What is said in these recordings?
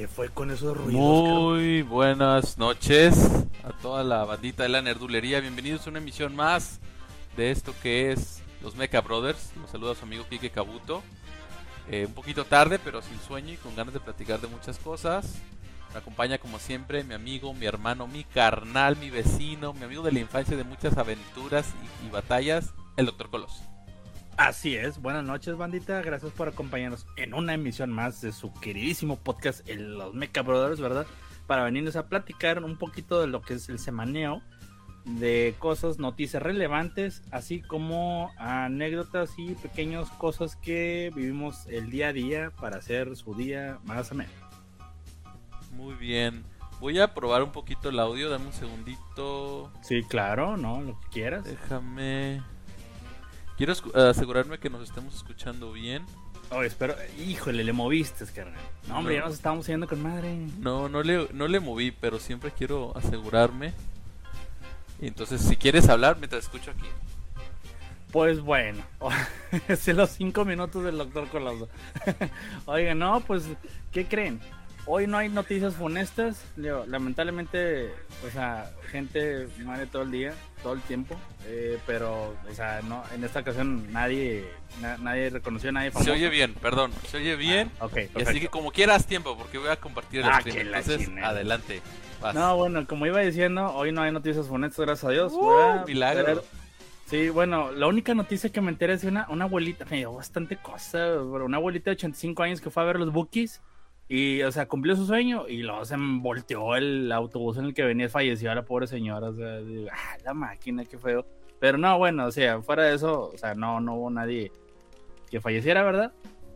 ¿Qué fue con esos ruidos? Muy buenas noches a toda la bandita de la nerdulería. Bienvenidos a una emisión más de esto que es los Mecha Brothers. Los saluda su amigo Kike Kabuto. Un poquito tarde, pero sin sueño y con ganas de platicar de muchas cosas. Me acompaña como siempre mi amigo, mi hermano, mi carnal, mi vecino, mi amigo de la infancia de muchas aventuras y batallas, el Dr. Colos. Así es, buenas noches bandita, gracias por acompañarnos en una emisión más de su queridísimo podcast, Los Mecha Brothers, ¿verdad? Para venirnos a platicar un poquito de lo que es el semaneo, de cosas, noticias relevantes, así como anécdotas y pequeñas cosas que vivimos el día a día para hacer su día más ameno. Muy bien, voy a probar un poquito el audio, dame un segundito. Sí, claro, ¿no? Lo que quieras. Déjame... Quiero asegurarme que nos estemos escuchando bien. Oh, espero, híjole, le moviste, carnal. No, hombre, ya nos estábamos yendo con madre. No le moví, pero siempre quiero asegurarme. Y entonces, si quieres hablar mientras escucho aquí. Pues bueno, es los 5 minutos del Dr. Coloso. Oigan, no, pues, ¿qué creen? Hoy no hay noticias funestas. Lamentablemente, o sea, gente muere todo el día, todo el tiempo. Pero, o sea, no, en esta ocasión nadie reconoció a nadie famoso. Se oye bien, perdón, se oye bien. Ok, y así que como quieras tiempo, porque voy a compartir el stream. Entonces, adelante. Vas. No, bueno, como iba diciendo, hoy no hay noticias funestas, gracias a Dios. Milagro. Sí, bueno, la única noticia que me enteré es de una abuelita, me dio bastante cosa, pero una abuelita de 85 años que fue a ver los Bookies. Y, o sea, cumplió su sueño y luego se volteó el autobús en el que venía y falleció a la pobre señora. O sea, la máquina, qué feo. Pero no, bueno, o sea, fuera de eso, o sea, no hubo nadie que falleciera, ¿verdad?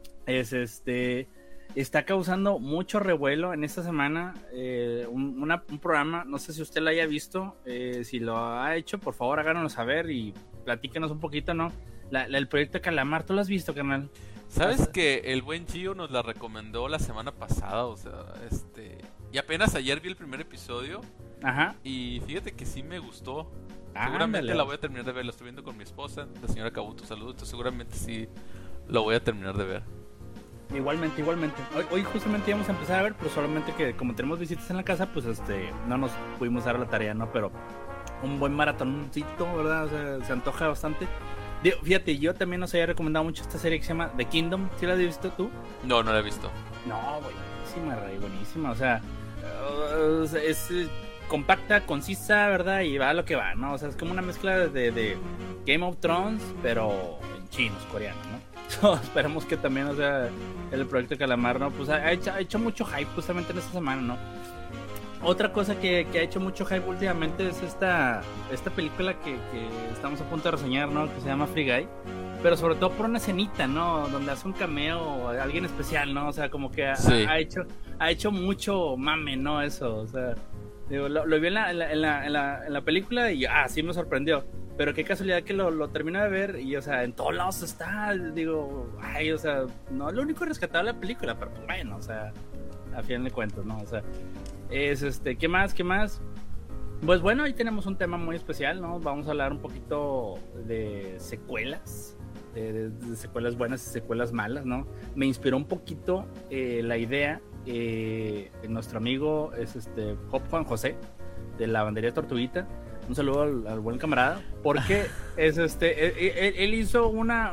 Está causando mucho revuelo en esta semana un programa, no sé si usted lo haya visto, si lo ha hecho, por favor háganoslo saber y platíquenos un poquito, ¿no? El proyecto Calamar, ¿tú lo has visto, carnal? ¿Sabes que el buen Gio nos la recomendó la semana pasada? O sea, y apenas ayer vi el primer episodio. Ajá. Y fíjate que sí me gustó. Ándale. Seguramente la voy a terminar de ver. La estoy viendo con mi esposa, la señora Kabuto, saludos. Entonces seguramente sí lo voy a terminar de ver. Igualmente. Hoy justamente íbamos a empezar a ver, pero solamente que como tenemos visitas en la casa, pues no nos pudimos dar la tarea, ¿no? Pero un buen maratoncito, ¿verdad? O sea, se antoja bastante. Fíjate, yo también nos había recomendado mucho esta serie que se llama The Kingdom. ¿Sí la has visto tú? No la he visto. No, buenísima. O sea, es compacta, concisa, ¿verdad? Y va a lo que va, ¿no? O sea, es como una mezcla de Game of Thrones, pero en chinos, coreanos, ¿no? Esperemos que también, o sea, el proyecto Calamar, ¿no? Pues ha hecho mucho hype justamente en esta semana, ¿no? Otra cosa que ha hecho mucho hype últimamente es esta película que estamos a punto de reseñar, ¿no? Que se llama Free Guy. Pero sobre todo por una escenita, ¿no? Donde hace un cameo alguien especial, ¿no? O sea, como que ha hecho mucho mame, ¿no? Eso, o sea, digo, lo vi en la película y sí me sorprendió. Pero qué casualidad que lo termino de ver y, o sea, en todos lados está, digo, o sea, no es lo único rescatable de la película, pero pues bueno, o sea, a fin de cuentas, ¿no? O sea, ¿qué más? Pues bueno, ahí tenemos un tema muy especial, ¿no? Vamos a hablar un poquito de secuelas, de secuelas buenas y secuelas malas, ¿no? Me inspiró un poquito la idea de nuestro amigo, Hop Juan José, de la Lavandería Tortuguita. Un saludo al buen camarada, porque él hizo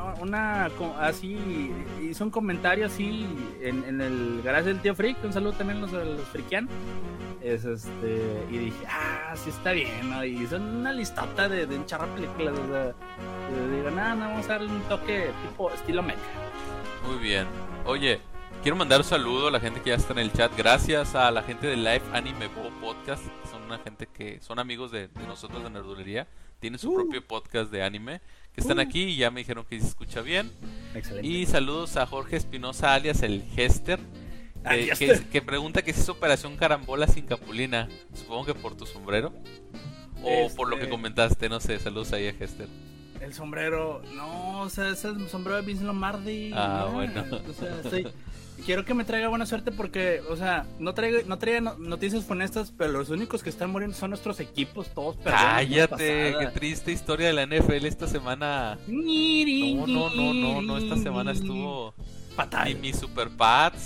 hizo un comentario así en el garage del tío Freak. Un saludo también a los frikianos. Y dije, sí está bien, ¿no? Y hizo una listota de un charro de películas, o sea, y digo, vamos a darle un toque tipo estilo mecha. Muy bien. Oye, quiero mandar un saludo a la gente que ya está en el chat. Gracias a la gente de Live Anime Bo Podcast. Son una gente que son amigos de nosotros de Nerdulería. Tienen su propio podcast de anime. Que están aquí y ya me dijeron que se escucha bien. Excelente. Y saludos a Jorge Espinosa, alias el Hester. Que pregunta que si es Operación Carambola sin Capulina. Supongo que por tu sombrero. O por lo que comentaste, no sé. Saludos ahí a Hester. El sombrero, no, o sea, es el sombrero de Vince Lombardi. Bueno. O sea, quiero que me traiga buena suerte porque, o sea, no traiga noticias funestas, pero los únicos que están muriendo son nuestros equipos, todos perdiendo. Cállate, qué triste historia de la NFL esta semana. No, esta semana estuvo fatal. Ni mis Super Pats,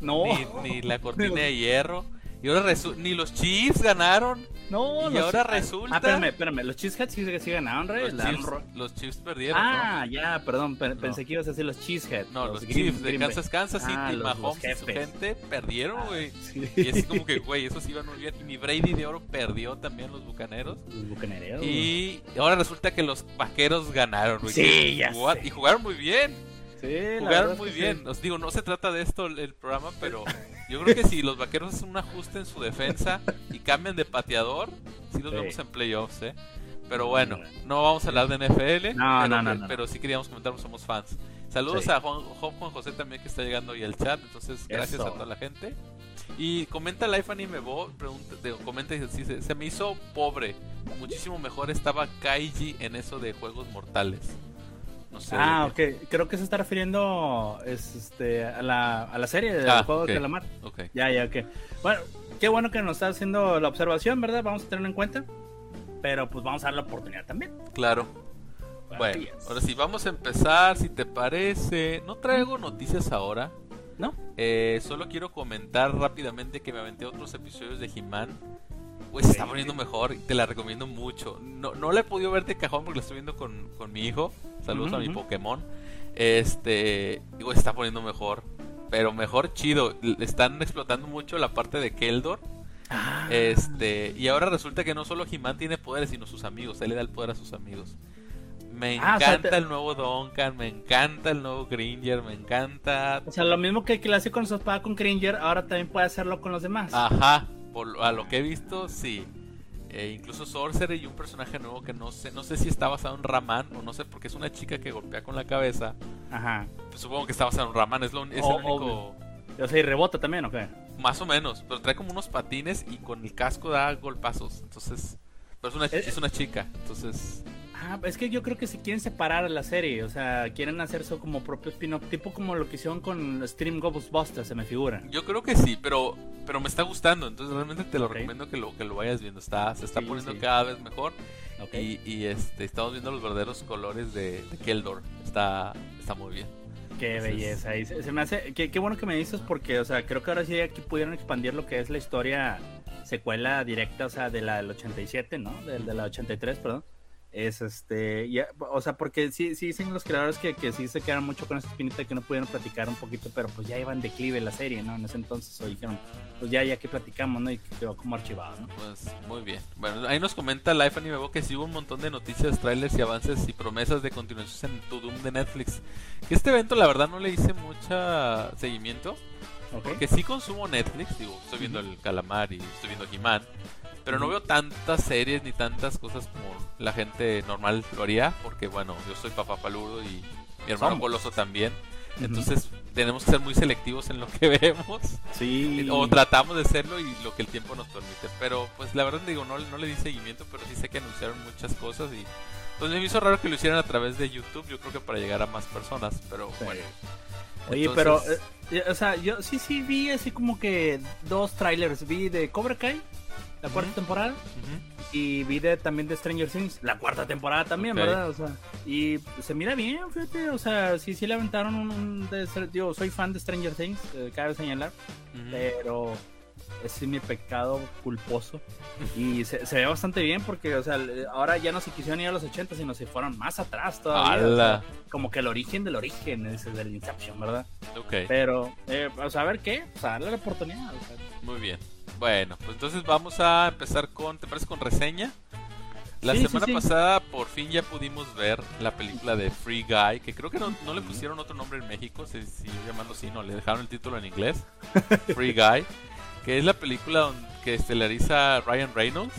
No. ni la cortina de hierro. Y ahora ni los Chiefs ganaron. No, y ahora resulta... espérame, los Cheeseheads sí ganaron, Rey. Los Chiefs perdieron, ¿no? Ya, perdón, pensé que ibas a decir los Cheeseheads. No, los Chiefs de Kansas City, Mahomes y su gente perdieron, güey. Sí. Y es como que, güey, esos iban muy bien. Y mi Brady de oro perdió también los Bucaneros. Los Bucaneros. Y ahora resulta que los Vaqueros ganaron, güey. Sí, ya sé. Y jugaron muy bien. Sí, jugaron muy bien. Sí. Os digo, no se trata de esto el programa, pero yo creo que si los Vaqueros hacen un ajuste en su defensa y cambian de pateador, sí los vemos en playoffs, ¿eh? Pero bueno, no vamos a hablar de NFL, pero sí queríamos comentar, somos fans. Saludos a Juan José también, que está llegando hoy al chat, entonces gracias a toda la gente. Y comenta Life Anime Bo, comenta y dice, se me hizo pobre, muchísimo mejor estaba Kaiji en eso de Juegos Mortales. No sé. Ok. Creo que se está refiriendo a la serie del juego de calamar. Okay. Ya, ok. Bueno, qué bueno que nos está haciendo la observación, ¿verdad? Vamos a tenerlo en cuenta. Pero pues vamos a dar la oportunidad también. Claro. Bueno, ahora sí, vamos a empezar, si te parece. No traigo noticias ahora. ¿No? Solo quiero comentar rápidamente que me aventé otros episodios de He-Man. Pues se está poniendo mejor y te la recomiendo mucho. No la he podido ver de cajón porque la estoy viendo con mi hijo. Saludos a mi Pokémon. Digo, se está poniendo mejor. Pero mejor chido. Están explotando mucho la parte de Keldor. Y ahora resulta que no solo He-Man tiene poderes, sino sus amigos. Él le da el poder a sus amigos. Me encanta el nuevo Duncan, me encanta el nuevo Cringer, me encanta... O sea, lo mismo que le hace con su espada con Cringer, ahora también puede hacerlo con los demás. Ajá. A lo que he visto, sí. Incluso Sorcerer y un personaje nuevo que no sé si está basado en Raman o no sé, porque es una chica que golpea con la cabeza. Ajá. Pues supongo que está basado en Raman, es el único. O sea, y rebota también, ¿o qué? Más o menos, pero trae como unos patines y con el casco da golpazos. Entonces, pero es una chica, entonces. Es que yo creo que si quieren separar la serie, o sea, quieren hacer eso como propio spin-off, tipo como lo que hicieron con Stream Ghostbusters, se me figura. Yo creo que sí, pero me está gustando, entonces realmente te lo recomiendo que lo vayas viendo. Se está poniendo cada vez mejor. Y estamos viendo los verdaderos colores de Keldor. Está muy bien. Qué belleza. Y se me hace qué bueno que me dices, porque, o sea, creo que ahora sí aquí pudieron expandir lo que es la historia secuela directa, o sea, de la del 87, ¿no? De la 83, perdón. O sea, porque sí dicen los creadores que sí se quedaron mucho con esa espinita, que no pudieron platicar un poquito, pero pues ya iba en declive la serie, ¿no? En ese entonces dijeron, pues ya que platicamos, ¿no? Y quedó como archivado, ¿no? Pues muy bien. Bueno, ahí nos comenta Life Anime Bo que sí hubo un montón de noticias, trailers y avances y promesas de continuación en To Doom de Netflix. Que este evento la verdad no le hice mucha seguimiento, porque sí consumo Netflix, digo, estoy viendo el Calamar y estoy viendo He-Man. Pero no veo tantas series ni tantas cosas como la gente normal lo haría, porque bueno, yo soy papá paludo y mi hermano Coloso también. Entonces tenemos que ser muy selectivos en lo que vemos. Sí. O tratamos de hacerlo y lo que el tiempo nos permite. Pero pues la verdad digo, no le di seguimiento, pero sí sé que anunciaron muchas cosas y pues me hizo raro que lo hicieran a través de YouTube. Yo creo que para llegar a más personas, pero bueno. Oye, entonces... pero, o sea, yo sí vi así como que 2 trailers. Vi de Cobra Kai, la cuarta temporada, y vi también de Stranger Things, la cuarta temporada también, ¿verdad? O sea, y se mira bien, fíjate, o sea, sí le aventaron yo soy fan de Stranger Things, cabe señalar, pero ese es mi pecado culposo, y se ve bastante bien porque, o sea, ahora ya no se quisieron ir a los 80, sino se fueron más atrás todavía, o sea, como que el origen del origen, ese del Inception, ¿verdad? Pero, o sea, a ver qué, o sea, darle la oportunidad, o sea. Muy bien. Bueno, pues entonces vamos a empezar ¿te parece con reseña? La semana pasada por fin ya pudimos ver la película de Free Guy, que creo que no le pusieron otro nombre en México, se siguió llamando así, no, le dejaron el título en inglés, Free Guy, que es la película que estelariza Ryan Reynolds.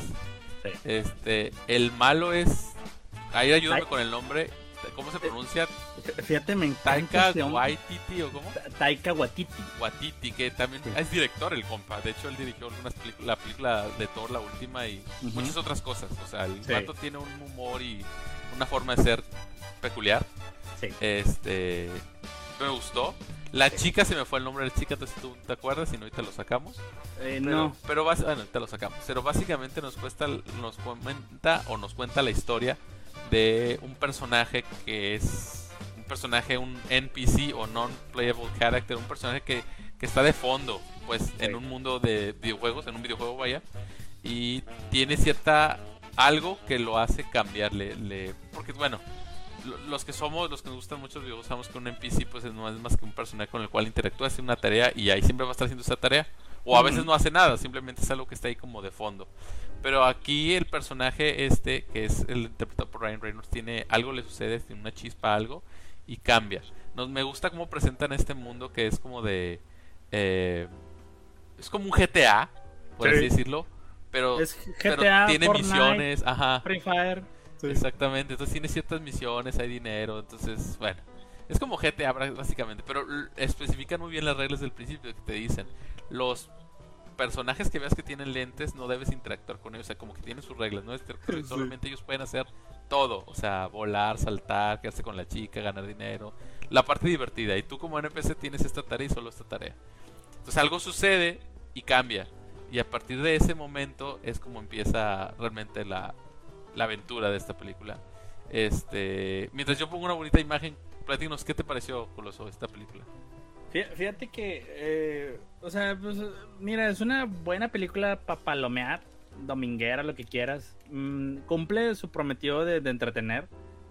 El malo es, ahí ayúdame con el nombre, ¿cómo se pronuncia? Fíjate, me encanta. Taika Waititi, ¿o cómo? Taika Waititi. Waititi, que también es director el compa. De hecho, él dirigió la película de Thor, la última, y muchas otras cosas. O sea, el vato tiene un humor y una forma de ser peculiar. Sí. Me gustó. La chica, se me fue el nombre de la chica, entonces tú te acuerdas y no, ahorita lo sacamos. No. Pero bueno, ahorita lo sacamos. Pero básicamente nos cuenta la historia de un personaje que es un NPC o non-playable character, un personaje que que está de fondo, pues, Sí. en un mundo de videojuegos, en un videojuego, vaya, y tiene cierta algo que lo hace cambiarle, porque bueno, los que nos gustan mucho los videojuegos, sabemos que un NPC pues no es más que un personaje con el cual interactúa, hace una tarea y ahí siempre va a estar haciendo esa tarea. O a veces no hace nada, simplemente es algo que está ahí como de fondo. Pero aquí el personaje que es el interpretado por Ryan Reynolds, tiene algo le sucede, tiene una chispa, algo, y cambia. Me gusta cómo presentan este mundo que es como de... es como un GTA, por así decirlo. Pero, es pero GTA, tiene Fortnite, misiones, ajá. Free Fire. Sí. Exactamente, entonces tiene ciertas misiones, hay dinero, entonces, bueno, es como GTA básicamente, pero especifican muy bien las reglas del principio que te dicen, los personajes que veas que tienen lentes no debes interactuar con ellos, o sea, como que tienen sus reglas, ¿no? Solamente ellos pueden hacer todo, o sea, volar, saltar, quedarse con la chica, ganar dinero, la parte divertida, y tú como NPC tienes esta tarea y solo esta tarea. Entonces algo sucede y cambia, y a partir de ese momento es como empieza realmente la aventura de esta película. Mientras yo pongo una bonita imagen, platícanos, ¿qué te pareció, Coloso, esta película? Fíjate que, o sea, pues, mira, es una buena película para palomear, dominguera, lo que quieras. Cumple su prometido de entretener.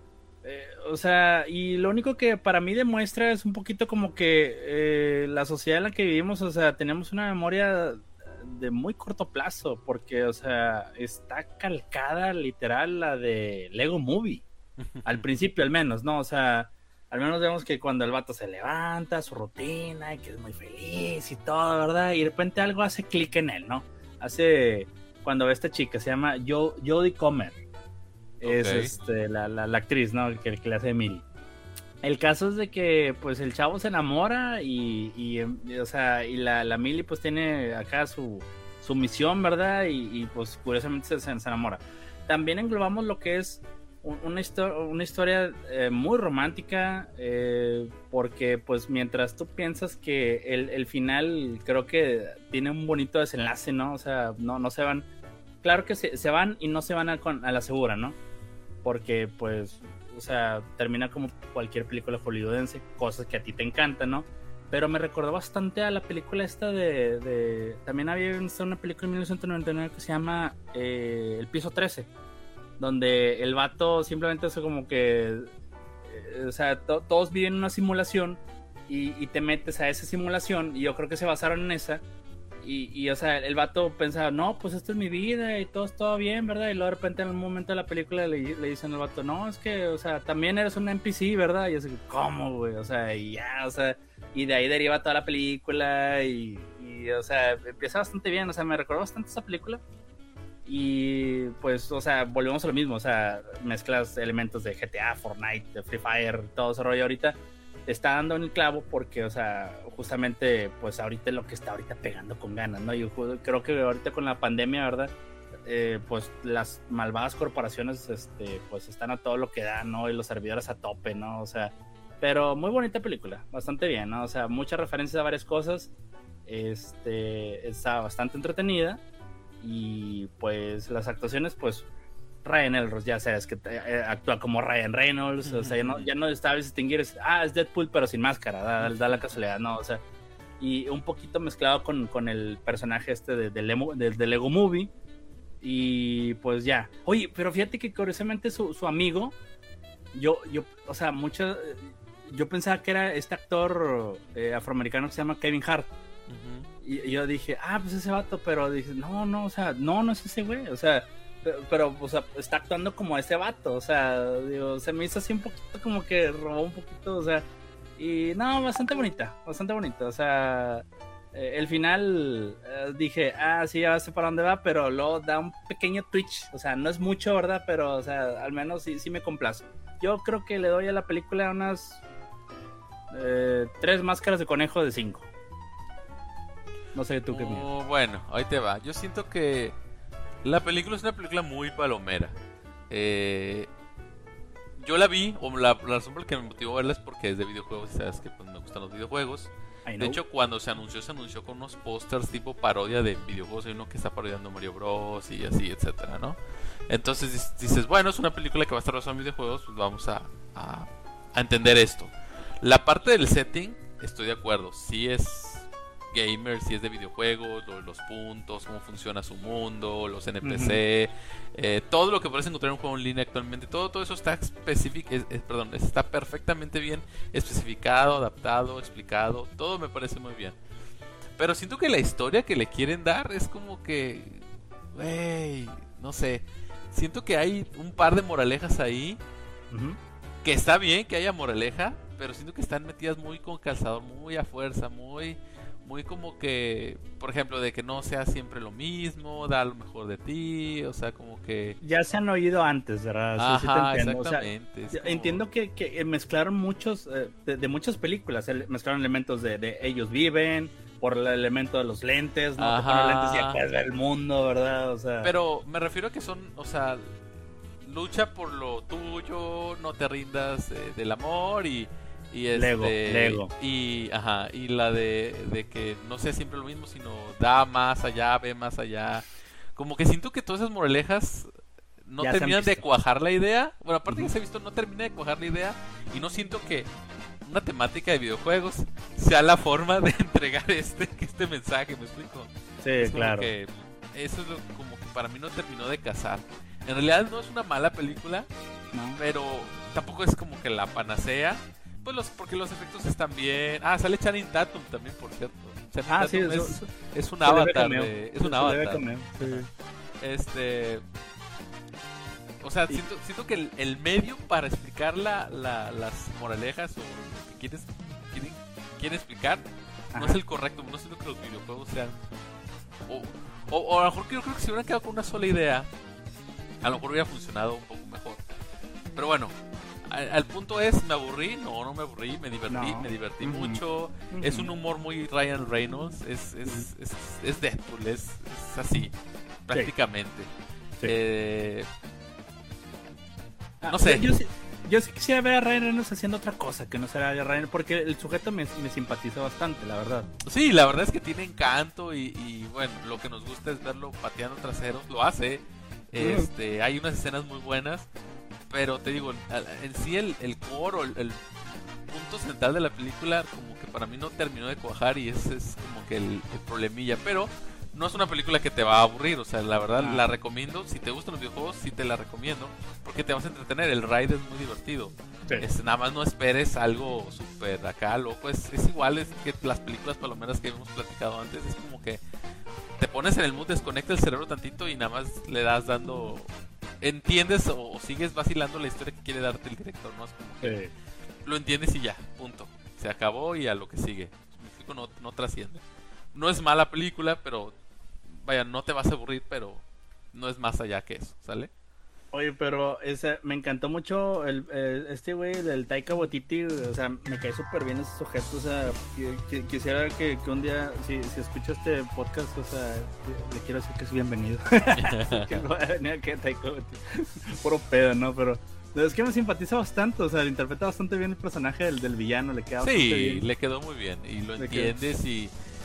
O sea, y lo único que para mí demuestra es un poquito como que la sociedad en la que vivimos, o sea, tenemos una memoria de muy corto plazo, porque, o sea, está calcada literal la de Lego Movie, al principio al menos, ¿no? O sea, al menos vemos que cuando el vato se levanta, su rutina, y que es muy feliz y todo, ¿verdad? Y de repente algo hace clic en él, ¿no? Cuando ve a esta chica, se llama Jodie Comer, es la actriz, ¿no? Que le hace Emily. El caso es de que pues el chavo se enamora o sea, y la Millie pues tiene acá su misión, ¿verdad? Y pues curiosamente se enamora. También englobamos lo que es una historia muy romántica, porque pues mientras tú piensas que el final creo que tiene un bonito desenlace, ¿no? O sea, no se van, claro que se van y no se van a la segura, ¿no? Porque pues, o sea, termina como cualquier película hollywoodense, cosas que a ti te encantan, ¿no? Pero me recordó bastante a la película esta también había una película en 1999 que se llama El Piso 13, donde el vato simplemente es como que, o sea, todos viven una simulación y te metes a esa simulación, y yo creo que se basaron en esa. Y o sea, el vato pensaba, no, pues esta es mi vida y todo bien, ¿verdad? Y luego de repente en un momento de la película le dicen al vato, no, es que, o sea, también eres un NPC, ¿verdad? Y yo así, ¿cómo, güey? O sea, y ya, o sea, y de ahí deriva toda la película y o sea, empieza bastante bien, o sea, me recordó bastante esa película. Y pues, o sea, volvemos a lo mismo, o sea, mezclas elementos de GTA, Fortnite, de Free Fire, todo ese rollo ahorita. Está dando en el clavo porque, o sea, justamente, pues ahorita lo que está ahorita pegando con ganas, ¿no? Yo creo que ahorita con la pandemia, ¿verdad? Pues las malvadas corporaciones, pues están a todo lo que dan, ¿no? Y los servidores a tope, ¿no? O sea, pero muy bonita película, bastante bien, ¿no? O sea, muchas referencias a varias cosas, está bastante entretenida y pues las actuaciones, pues Ryan Reynolds, ya sabes que actúa como Ryan Reynolds, o sea, ya no sabes distinguir, es Deadpool pero sin máscara, da la casualidad, ¿no? O sea, y un poquito mezclado con el personaje de Lego Movie, y pues ya. Oye, pero fíjate que curiosamente su amigo, o sea, yo pensaba que era este actor afroamericano que se llama Kevin Hart. Y yo dije, pues ese vato, pero dije, no, o sea, no es ese güey, o sea, pero o sea, está actuando como ese vato, o sea, digo, se me hizo así un poquito como que robó un poquito, o sea, y no, bastante bonita, o sea, el final dije, sí, ya sé para dónde va, pero luego da un pequeño twitch, o sea, no es mucho, ¿verdad? Pero, o sea, al menos sí me complace. Yo creo que le doy a la película unas 3 máscaras de conejo de 5. No sé tú qué miras. Bueno, ahí te va. Yo siento que la película es una película muy palomera. Yo la vi, o la razón por la que me motivó a verla es porque es de videojuegos y sabes que pues, me gustan los videojuegos. De hecho, cuando se anunció con unos pósters tipo parodia de videojuegos. Hay uno que está parodiando Mario Bros. Y así, etcétera, ¿no? Entonces dices, bueno, es una película que va a estar basada en videojuegos, pues vamos a entender esto. La parte del setting, estoy de acuerdo, sí es gamer, si es de videojuegos, los puntos, cómo funciona su mundo, los NPC, todo lo que puedes encontrar en un juego en línea actualmente, todo eso está está perfectamente bien especificado, adaptado, explicado, todo me parece muy bien. Pero siento que la historia que le quieren dar es como que, no sé, siento que hay un par de moralejas ahí, que está bien que haya moraleja, pero siento que están metidas muy con calzador, muy a fuerza, muy como que, por ejemplo, de que no sea siempre lo mismo, da lo mejor de ti, o sea, como que... Ya se han oído antes, ¿verdad? Ajá, sí te entiendo. exactamente. O sea, entiendo que mezclaron muchos, de muchas películas, mezclaron elementos de ellos viven, por el elemento de los lentes, ¿no? Te ponen lentes y ya puedes ver el mundo, ¿verdad? O sea... Pero me refiero a que son, o sea, lucha por lo tuyo, no te rindas del amor y Lego. Y la de que no sea siempre lo mismo, sino da más allá, ve más allá. Como que siento que todas esas moralejas no ya terminan de cuajar la idea. Bueno, aparte que se ha visto, no termina de cuajar la idea. Y no siento que una temática de videojuegos sea la forma de entregar este mensaje, ¿me explico? Sí, es claro. Que eso es como que para mí no terminó de casar. En realidad no es una mala película, no, pero tampoco es como que la panacea. Pues porque los efectos están bien. Sale Channing Tatum también, por cierto. Channing Tatum es un avatar. Es un avatar. Sí. O sea, siento que el medio para explicar las moralejas o lo que quieren explicar no es el correcto. No siento que los videojuegos sean... O a lo mejor creo que si hubieran quedado con una sola idea, a lo mejor hubiera funcionado un poco mejor. Pero bueno, al punto es, ¿me aburrí? No me aburrí, me divertí mucho. Es un humor muy Ryan Reynolds, es Deadpool, es así, prácticamente. Sí. No sé. Yo sí quisiera ver a Ryan Reynolds haciendo otra cosa que no sea Ryan, porque el sujeto me simpatiza bastante, la verdad. Sí, la verdad es que tiene encanto y bueno, lo que nos gusta es verlo pateando traseros, lo hace. Hay unas escenas muy buenas. Pero te digo, en sí el core o el punto central de la película como que para mí no terminó de cuajar y ese es como que el problemilla. Pero no es una película que te va a aburrir, o sea, la verdad la recomiendo. Si te gustan los videojuegos, sí te la recomiendo, porque te vas a entretener, el ride es muy divertido. Sí. Nada más no esperes algo súper acá, loco, es igual que las películas palomeras que hemos platicado antes, es como que te pones en el mood, desconecta el cerebro tantito y nada más le das dando... entiendes o sigues vacilando la historia que quiere darte el director, ¿no? Es como que lo entiendes y ya, punto. Se acabó y a lo que sigue. Me explico, no trasciende. No es mala película, pero vaya, no te vas a aburrir, pero no es más allá que eso, ¿sale? Oye, pero me encantó mucho este güey del Taika Waititi, o sea, me cae súper bien ese sujeto, o sea, quisiera que un día, si escucho este podcast, o sea, le quiero decir que es bienvenido. Que no va a venir aquí a Taika Waititi, puro pedo, ¿no? Pero es que me simpatiza bastante, o sea, le interpreta bastante bien el personaje del villano, le queda bastante bien. Sí, le quedó muy bien, y lo entiendes y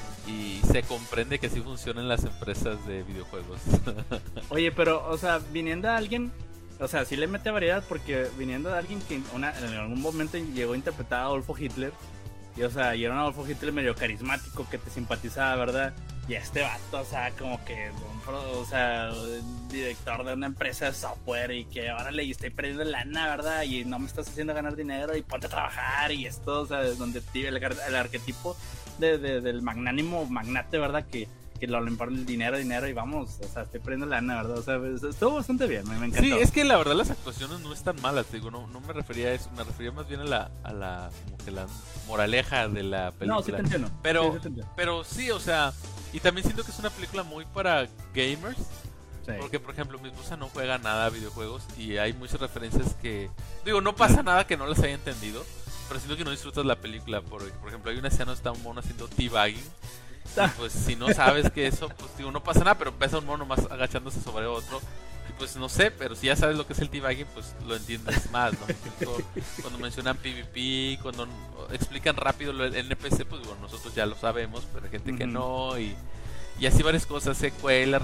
se comprende que así funcionan las empresas de videojuegos. Oye, pero, o sea, viniendo a alguien, o sea, sí le mete variedad, porque viniendo de alguien que en algún momento llegó a interpretar a Adolfo Hitler, y, o sea, y era un Adolfo Hitler medio carismático que te simpatizaba, ¿verdad? Y este vato, o sea, como que, o sea, director de una empresa de software y que ahora le estoy perdiendo lana, ¿verdad? Y no me estás haciendo ganar dinero y ponte a trabajar y esto, o sea, donde el arquetipo del magnánimo magnate, ¿verdad? Que lo importa el dinero y vamos, o sea, estoy perdiendo lana, ¿verdad? O sea, estuvo bastante bien, me encantó. Sí, es que la verdad las actuaciones no están malas, digo, no me refería a eso, me refería más bien a la como que la moraleja de la película. No, sí te entiendo. Pero sí, o sea, y también siento que es una película muy para gamers. Sí. Porque, por ejemplo, mi esposa no juega nada a videojuegos y hay muchas referencias que... Digo, no pasa nada que no las haya entendido, pero siento que no disfrutas la película. Por ejemplo, hay una escena donde está un mono haciendo teabagging. Y pues si no sabes que eso, pues digo, no pasa nada, pero pesa un mono más agachándose sobre otro. Y pues no sé, pero si ya sabes lo que es el teabagging, pues lo entiendes más, ¿no? Cuando mencionan PvP, cuando explican rápido el NPC, pues digo, nosotros ya lo sabemos, pero hay gente que no. Y así varias cosas, secuelas,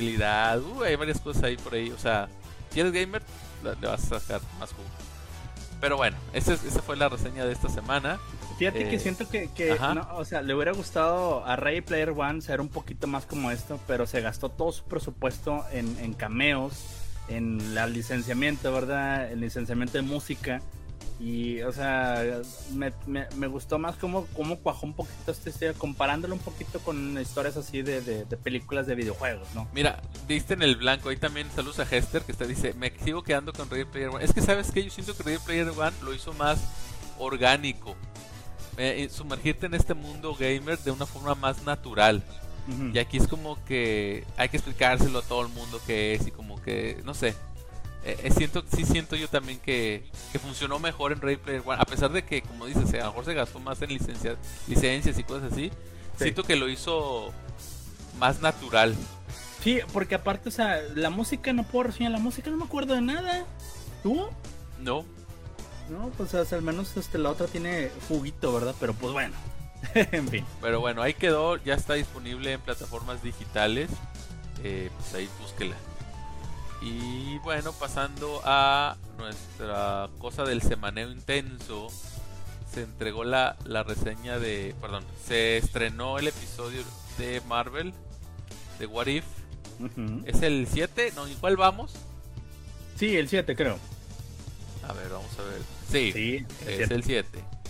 retrocompatibilidad, hay varias cosas ahí por ahí. O sea, si eres gamer, le vas a sacar más jugo. Pero bueno, esa fue la reseña de esta semana. Fíjate que siento que no, o sea, le hubiera gustado a Ready Player One ser un poquito más como esto, pero se gastó todo su presupuesto en cameos, en el licenciamiento, ¿verdad? El licenciamiento de música. Y, o sea, me gustó más cómo cuajó un poquito esta historia, comparándolo un poquito con historias así de películas de videojuegos, ¿no? Mira, diste en el blanco. Ahí también saludos a Hester, que dice, me sigo quedando con Ready Player One. Es que, ¿sabes qué? Yo siento que Ready Player One lo hizo más orgánico. Sumergirte en este mundo gamer de una forma más natural. Uh-huh. Y aquí es como que hay que explicárselo a todo el mundo qué es y como que, no sé. Siento yo también que funcionó mejor en Ready Player One, a pesar de que, como dices, a lo mejor se gastó más en licencias y cosas así. Sí. Siento que lo hizo más natural. Sí, porque aparte, o sea, la música, no puedo reseñar la música, no me acuerdo de nada. ¿Tú? No, pues o sea, al menos la otra tiene juguito, ¿verdad? Pero pues bueno, en fin. Pero bueno, ahí quedó, ya está disponible en plataformas digitales, pues ahí búsquela. Y bueno, pasando a nuestra cosa del semaneo intenso, se entregó la reseña se estrenó el episodio de Marvel, de What If. Uh-huh. ¿Es el 7? ¿No? ¿Y cuál vamos? Sí, el 7 creo. A ver, vamos a ver. Sí, es el 7.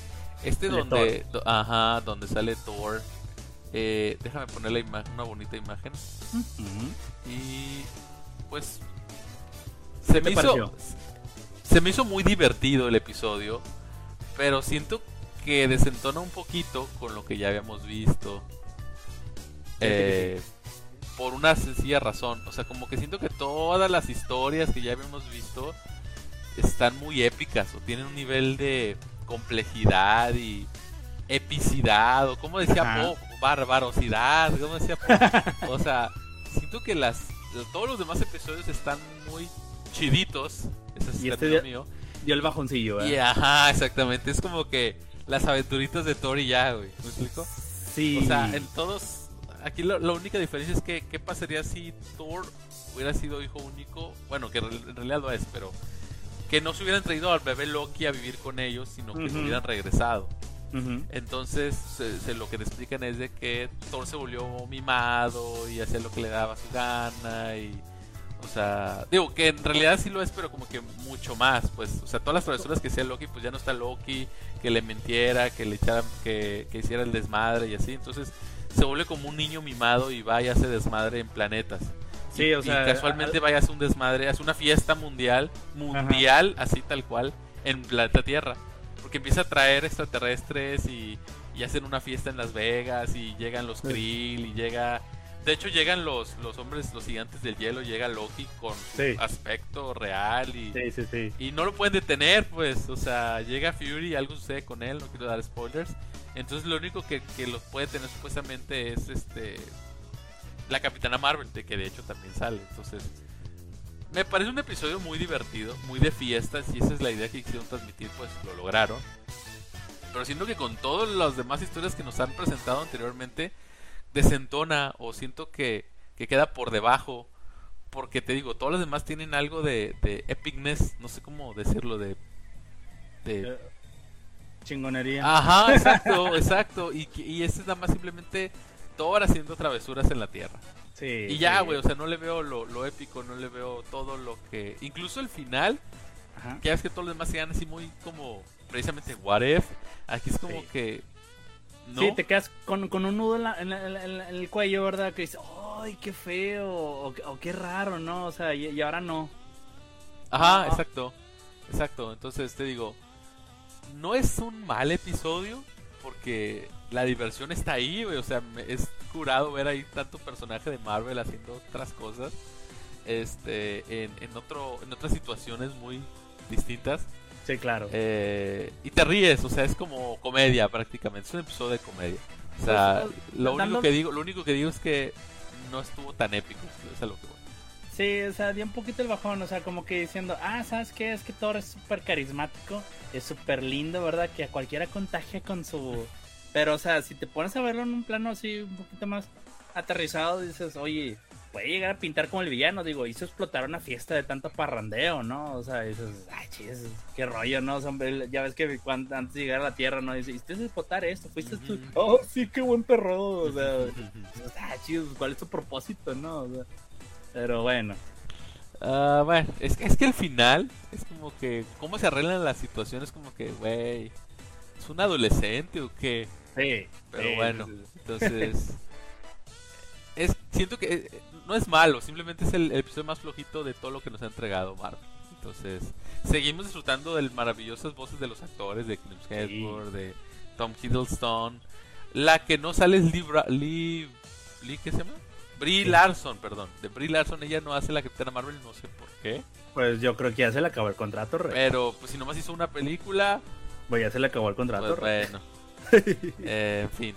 Donde sale Thor. Déjame poner la imagen, una bonita imagen. Uh-huh. Y pues se me hizo muy divertido el episodio, pero siento que desentona un poquito con lo que ya habíamos visto. Por una sencilla razón, o sea, como que siento que todas las historias que ya habíamos visto están muy épicas o tienen un nivel de complejidad y epicidad, o como decía Poe, barbarosidad, como decía Poe. O sea, siento que todos los demás episodios están muy chiditos. Ese es el término mío. Dio el bajoncillo, ¿eh? Y exactamente. Es como que las aventuritas de Thor y ya, güey. ¿Me explico? Sí. O sea, en todos. Aquí la única diferencia es que ¿qué pasaría si Thor hubiera sido hijo único? Bueno, que en realidad lo es, pero que no se hubieran traído al bebé Loki a vivir con ellos, sino que se hubieran regresado. Uh-huh. Entonces lo que te explican es de que Thor se volvió mimado y hacía lo que le daba su gana y, o sea, digo que en realidad sí lo es, pero como que mucho más, pues, o sea, todas las travesuras que hacía Loki, pues ya no está Loki, que le mintiera, que le echara, que hiciera el desmadre y así. Entonces se vuelve como un niño mimado y va y hace desmadre en planetas. Sí, o sea, y casualmente vaya a hacer un desmadre, hace una fiesta mundial, así tal cual, en planeta Tierra. Porque empieza a traer extraterrestres y hacen una fiesta en Las Vegas y llegan los Krill y llega... De hecho llegan los hombres, los gigantes del hielo, llega Loki con su aspecto real y no lo pueden detener, pues, o sea, llega Fury y algo sucede con él, no quiero dar spoilers. Entonces lo único que los puede tener supuestamente es la Capitana Marvel, que de hecho también sale. Entonces me parece un episodio muy divertido, muy de fiestas, y esa es la idea que quisieron transmitir, pues lo lograron. Pero siento que con todas las demás historias que nos han presentado anteriormente desentona, o siento que queda por debajo, porque te digo, todas las demás tienen algo de epicness, no sé cómo decirlo, de chingonería. Ajá, exacto. Y este es nada más simplemente Thor haciendo travesuras en la Tierra. Sí. Y ya, güey, o sea, no le veo lo épico, no le veo todo lo que... Incluso el final, que es que todos los demás sean así muy como, precisamente, what if. Aquí es como que... ¿no? Sí, te quedas con un nudo en el cuello, ¿verdad? Que dices, ¡ay, qué feo! O qué raro, ¿no? O sea, y ahora no. Ajá, exacto. Entonces te digo, no es un mal episodio, porque la diversión está ahí, güey. O sea, es curado ver ahí tanto personaje de Marvel haciendo otras cosas, en otras situaciones muy distintas. Sí, claro. Y te ríes, o sea, es como comedia prácticamente. Es un episodio de comedia. O sea, lo único que digo es que no estuvo tan épico. Es a lo que voy. Sí, o sea, dio un poquito el bajón, o sea, como que diciendo, ¿sabes qué? Es que Thor es súper carismático, es súper lindo, ¿verdad? Que a cualquiera contagia con su... Pero, o sea, si te pones a verlo en un plano así un poquito más aterrizado, dices, oye, puede llegar a pintar como el villano, digo, hizo explotar una fiesta de tanto parrandeo, ¿no? O sea, dices, ay, chis, qué rollo, ¿no? O sea, ya ves que antes de llegar a la Tierra, ¿no? Dice, ¿hiciste explotar esto? ¿Fuiste tú? Oh, sí, qué buen perro, o sea, chis, ¿cuál es tu propósito, no? O sea, pero bueno. Bueno, es que al final es como que, ¿cómo se arreglan las situaciones? Como que, güey, ¿es un adolescente o qué? Sí. Pero bueno, entonces... siento que no es malo, simplemente es el episodio más flojito de todo lo que nos ha entregado Marvel. Entonces, seguimos disfrutando de maravillosas voces de los actores, de Chris Hemsworth, de Tom Hiddleston. La que no sale es Lee ¿qué se llama? Brie Larson, perdón. De Brie Larson, ella no hace la Capitana Marvel, no sé por qué. Pues yo creo que ya se le acabó el contrato, Rey. Pero, pues si nomás hizo una película... Pues ya se le acabó el contrato, pues bueno. En fin.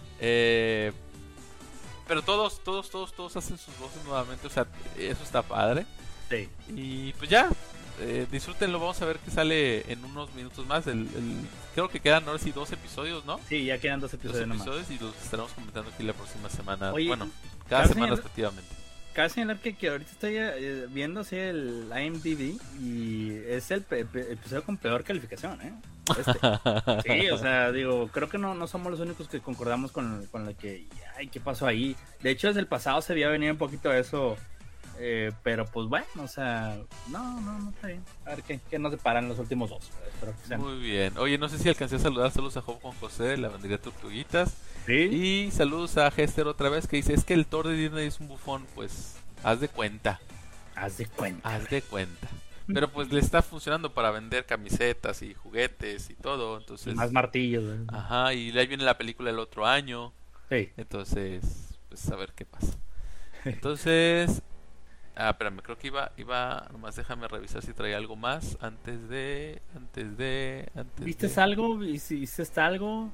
Pero todos hacen sus voces nuevamente, o sea, eso está padre. Sí. Y pues ya, disfrútenlo, vamos a ver qué sale en unos minutos más. Creo que quedan ahora sí 2 episodios, ¿no? Sí, ya quedan 2 episodios nomás. Y los estaremos comentando aquí la próxima semana. Oye, bueno, cada semana respectivamente. Cabe señalar que ahorita estoy viendo así el IMDb y es el episodio con peor calificación, ¿eh? Sí, o sea, digo, creo que no somos los únicos que concordamos con lo que, ay, ¿qué pasó ahí? De hecho, desde el pasado se había venido un poquito eso, pero pues bueno, o sea, no está bien. A ver qué nos separan los últimos 2. Espero que sean. Muy bien. Oye, no sé si alcancé a saludar. Saludos a Job con José de la bandería Tortuguitas. ¿Sí? Y saludos a Hester otra vez que dice, es que el Thor de Disney es un bufón. Pues, haz de cuenta. Haz de cuenta. Pero pues le está funcionando para vender camisetas y juguetes y todo, entonces... Más martillos, ¿eh? Ajá, y ahí viene la película el otro año. Sí. Entonces, pues a ver qué pasa. Entonces... espérame, creo que iba... Nomás déjame revisar si traía algo más antes de... ¿Viste algo? ¿Hiciste algo?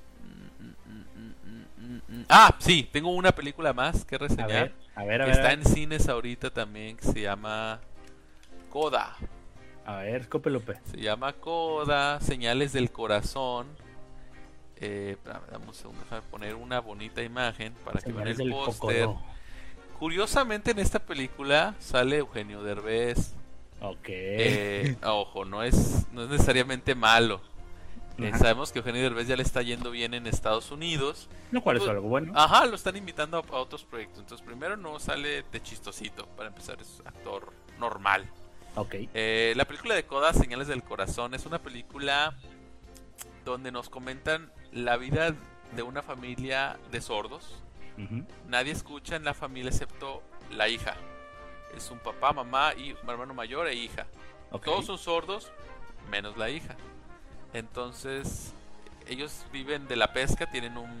Sí, tengo una película más que reseñar. A ver. Está en cines ahorita también, que se llama... Coda. A ver, Copelope. Se llama Coda, Señales del Corazón. Dame un segundo, déjame poner una bonita imagen para que vean el póster. Curiosamente en esta película sale Eugenio Derbez. Ok. Ojo, no es necesariamente malo. Sabemos que Eugenio Derbez ya le está yendo bien en Estados Unidos. Lo cual es algo bueno. Ajá, lo están invitando a otros proyectos. Entonces primero no sale de chistosito. Para empezar es actor normal. Okay. La película de Coda, Señales del Corazón, es una película donde nos comentan la vida de una familia de sordos. Nadie escucha en la familia excepto la hija. Es un papá, mamá y un hermano mayor e hija. Okay. Todos son sordos, menos la hija. Entonces, ellos viven de la pesca, tienen un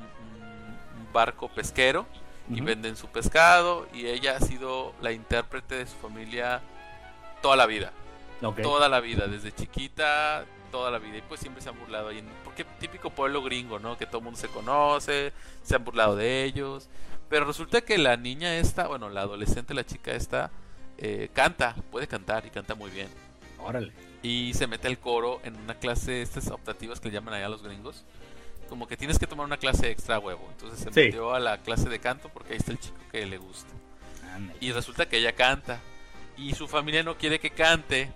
barco pesquero y venden su pescado. Y ella ha sido la intérprete de su familia toda la vida. Okay. Toda la vida, desde chiquita, toda la vida. Y pues siempre se han burlado ahí. Porque típico pueblo gringo, ¿no? Que todo el mundo se conoce, se han burlado de ellos. Pero resulta que la niña esta, bueno, la adolescente, la chica esta, canta, puede cantar y canta muy bien. Órale. Y se mete al coro en una clase de estas optativas que le llaman allá a los gringos. Como que tienes que tomar una clase extra, huevo. Entonces se metió a la clase de canto porque ahí está el chico que le gusta. Y resulta que ella canta. Y su familia no quiere que cante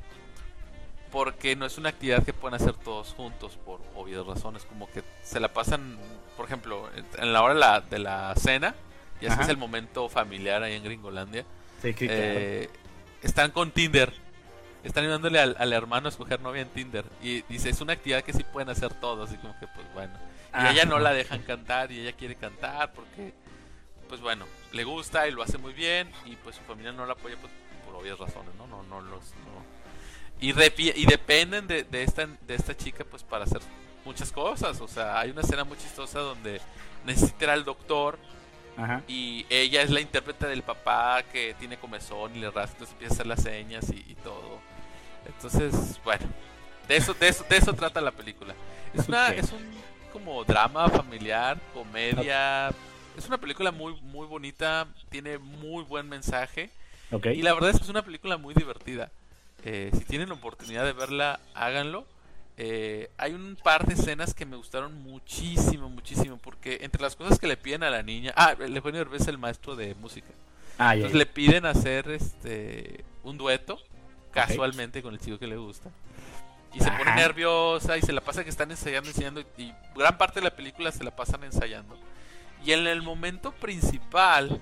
porque no es una actividad que pueden hacer todos juntos por obvias razones. Como que se la pasan, por ejemplo, en la hora de la cena, y ese es el momento familiar ahí en Gringolandia. Sí, claro. Están con Tinder. Están ayudándole al hermano a escoger novia en Tinder. Y dice, es una actividad que sí pueden hacer todos. Así como que, pues bueno. Y a ella no la dejan cantar y ella quiere cantar porque, pues bueno, le gusta y lo hace muy bien. Y pues su familia no la apoya pues, por obvias razones, ¿no? Y dependen de esta chica pues para hacer muchas cosas. O sea, hay una escena muy chistosa donde necesita ir al doctor. Ajá. Y ella es la intérprete del papá que tiene comezón y le rasca, entonces empieza a hacer las señas y todo. Entonces, bueno, de eso trata la película. Es un como drama familiar, comedia. Es una película muy muy bonita, tiene muy buen mensaje. Y la verdad es que es una película muy divertida. Si tienen la oportunidad de verla, háganlo. Hay un par de escenas que me gustaron muchísimo, porque entre las cosas que le piden a la niña... el Eugenio Derbez es el maestro de música. Ah, Entonces le piden hacer un dueto casualmente con el chico que le gusta. Y se pone nerviosa y se la pasa que están ensayando, y gran parte de la película se la pasan ensayando. Y en el momento principal,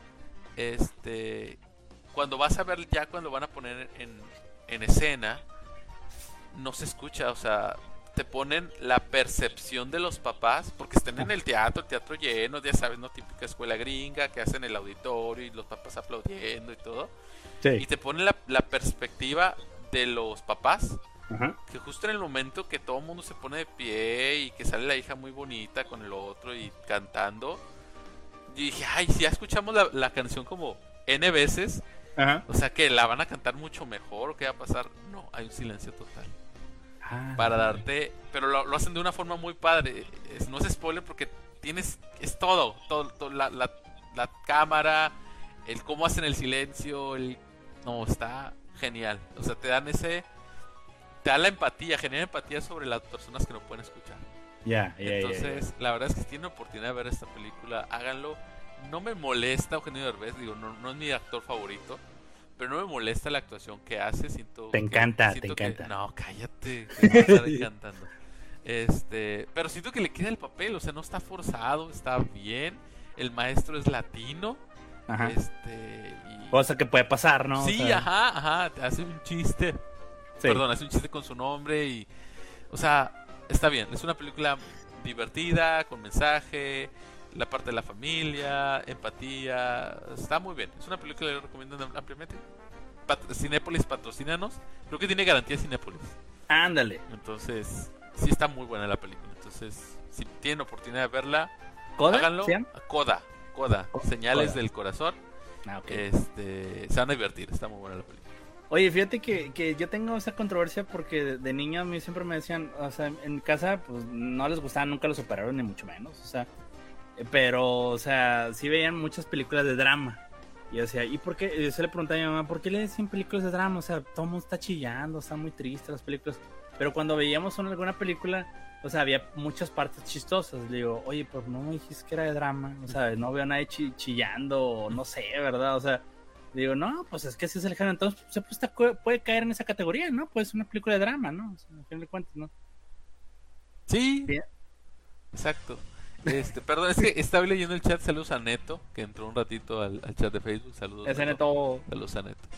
cuando vas a ver ya cuando van a poner en escena, no se escucha, o sea, te ponen la percepción de los papás, porque están en el teatro lleno, ya sabes, no, típica escuela gringa, que hacen el auditorio y los papás aplaudiendo y todo. Sí. Y te ponen la perspectiva de los papás, que justo en el momento que todo el mundo se pone de pie y que sale la hija muy bonita con el otro y cantando, y dije, ay, si ya escuchamos la canción como N veces, o sea que la van a cantar mucho mejor, ¿o qué va a pasar? No, hay un silencio total. Para darte, pero lo hacen de una forma muy padre. No es spoiler porque es todo la cámara, el cómo hacen el silencio, no, está genial. O sea, te da la empatía, genera empatía sobre las personas que no pueden escuchar. Entonces, la verdad es que si tienen oportunidad de ver esta película, háganlo. No me molesta Eugenio Derbez, digo, no es mi actor favorito, pero no me molesta la actuación que hace. Te encanta. No, cállate, te va a estar encantando. Pero siento que le queda el papel, o sea, no está forzado, está bien. El maestro es latino. Cosa que puede pasar, ¿no? Sí, o sea... hace un chiste. Sí. Perdón, hace un chiste con su nombre y... O sea, está bien, es una película divertida, con mensaje, la parte de la familia, empatía, está muy bien. Es una película que le recomiendo ampliamente. Cinépolis, patrocínanos. Creo que tiene garantía Cinépolis. Ándale. Entonces, sí está muy buena la película. Entonces, si tienen oportunidad de verla, ¿Coda? háganlo. ¿Sí? Coda. Señales Coda. Del Corazón. Okay. Se van a divertir, está muy buena la película. Oye, fíjate que yo tengo esa controversia porque de niño a mí siempre me decían, o sea, en mi casa pues no les gustaban nunca los superhéroes ni mucho menos, o sea, pero, o sea, sí veían muchas películas de drama. Y yo decía, ¿y por qué? Yo se le preguntaba a mi mamá, ¿por qué le decían películas de drama? O sea, todo el mundo está chillando, están muy tristes las películas. Pero cuando veíamos alguna película, o sea, había muchas partes chistosas. Le digo, oye, pues no me dijiste que era de drama. O sea, no veo a nadie chillando, no sé, ¿verdad? O sea, digo, no, pues es que así es el género. Entonces, puede caer en esa categoría, ¿no? Pues es una película de drama, ¿no? O sea, a fin de cuentas, ¿no? Sí. Bien. Exacto. Perdón, es que estaba leyendo el chat. Saludos a Neto, que entró un ratito al chat de Facebook. Saludos. Neto. Saludos a Neto.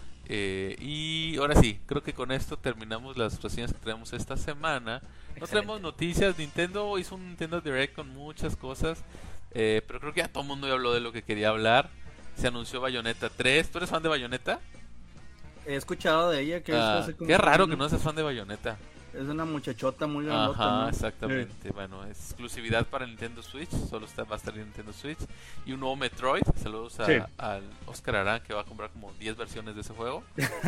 Y ahora sí, creo que con esto terminamos las reseñas que tenemos esta semana. No tenemos noticias. Nintendo hizo un Nintendo Direct con muchas cosas, pero creo que ya todo el mundo ya habló de lo que quería hablar. Se anunció Bayonetta 3. ¿Tú eres fan de Bayonetta? He escuchado de ella. Qué raro que no seas fan de Bayonetta. Es una muchachota muy grandota. Ajá, ¿no? exactamente. Sí. Bueno, es exclusividad para Nintendo Switch. Solo va a estar en Nintendo Switch. Y un nuevo Metroid. Saludos al Oscar Arán, que va a comprar como 10 versiones de ese juego.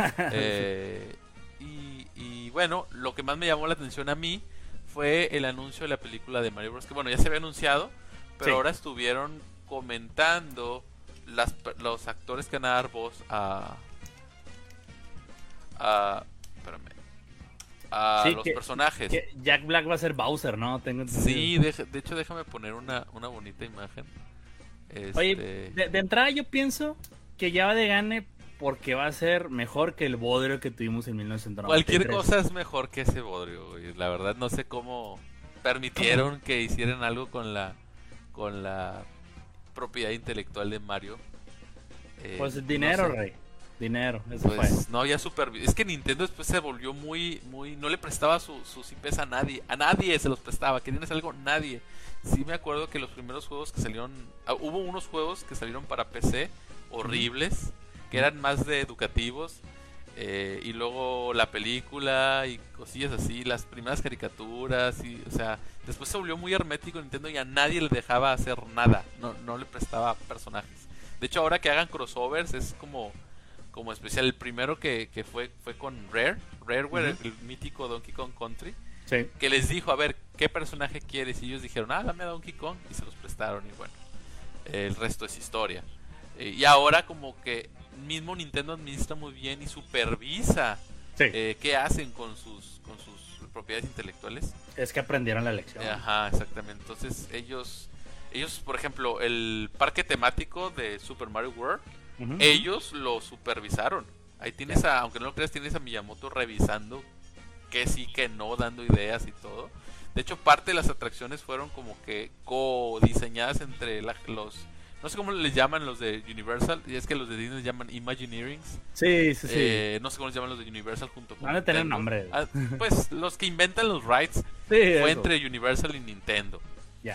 Y bueno, lo que más me llamó la atención a mí fue el anuncio de la película de Mario Bros. Que bueno, ya se había anunciado, pero ahora estuvieron comentando los actores que van a dar voz a los personajes. Que Jack Black va a ser Bowser, ¿no? Sí, de hecho déjame poner una bonita imagen. Oye, de entrada yo pienso que ya va de gane porque va a ser mejor que el bodrio que tuvimos en 1993. Cualquier cosa es mejor que ese bodrio, güey. La verdad no sé cómo permitieron que hicieran algo con la propiedad intelectual de Mario. Pues dinero, no sé. Rey. Dinero, eso pues, fue. No, ya es que Nintendo después se volvió muy, no le prestaba sus IPs a nadie se los prestaba, querían hacer algo, nadie. Sí me acuerdo que los primeros juegos que salieron, hubo unos juegos que salieron para PC horribles, que eran más de educativos, y luego la película y cosillas así, las primeras caricaturas, y, o sea, después se volvió muy hermético Nintendo y a nadie le dejaba hacer nada, no le prestaba personajes. De hecho, ahora que hagan crossovers es como especial. El primero que fue con Rareware, el mítico Donkey Kong Country, que les dijo, a ver, ¿qué personaje quieres? Y ellos dijeron, dame a Donkey Kong, y se los prestaron, y bueno, el resto es historia. Y ahora como que mismo Nintendo administra muy bien y supervisa qué hacen con sus propiedades intelectuales. Es que aprendieron la lección. Ajá, exactamente. Entonces ellos, por ejemplo, el parque temático de Super Mario World, Ujú. ellos lo supervisaron. Ahí tienes aunque no lo creas, tienes a Miyamoto revisando que sí, que no, dando ideas y todo. De hecho, parte de las atracciones fueron como que co-diseñadas entre los... No sé cómo les llaman los de Universal, y es que los de Disney les llaman Imagineerings. Sí, sí, sí. No sé cómo les llaman los de Universal junto con Van a tener Nintendo. nombre. Pues los que inventan los rides Sí, fue eso. entre Universal y Nintendo. Ya.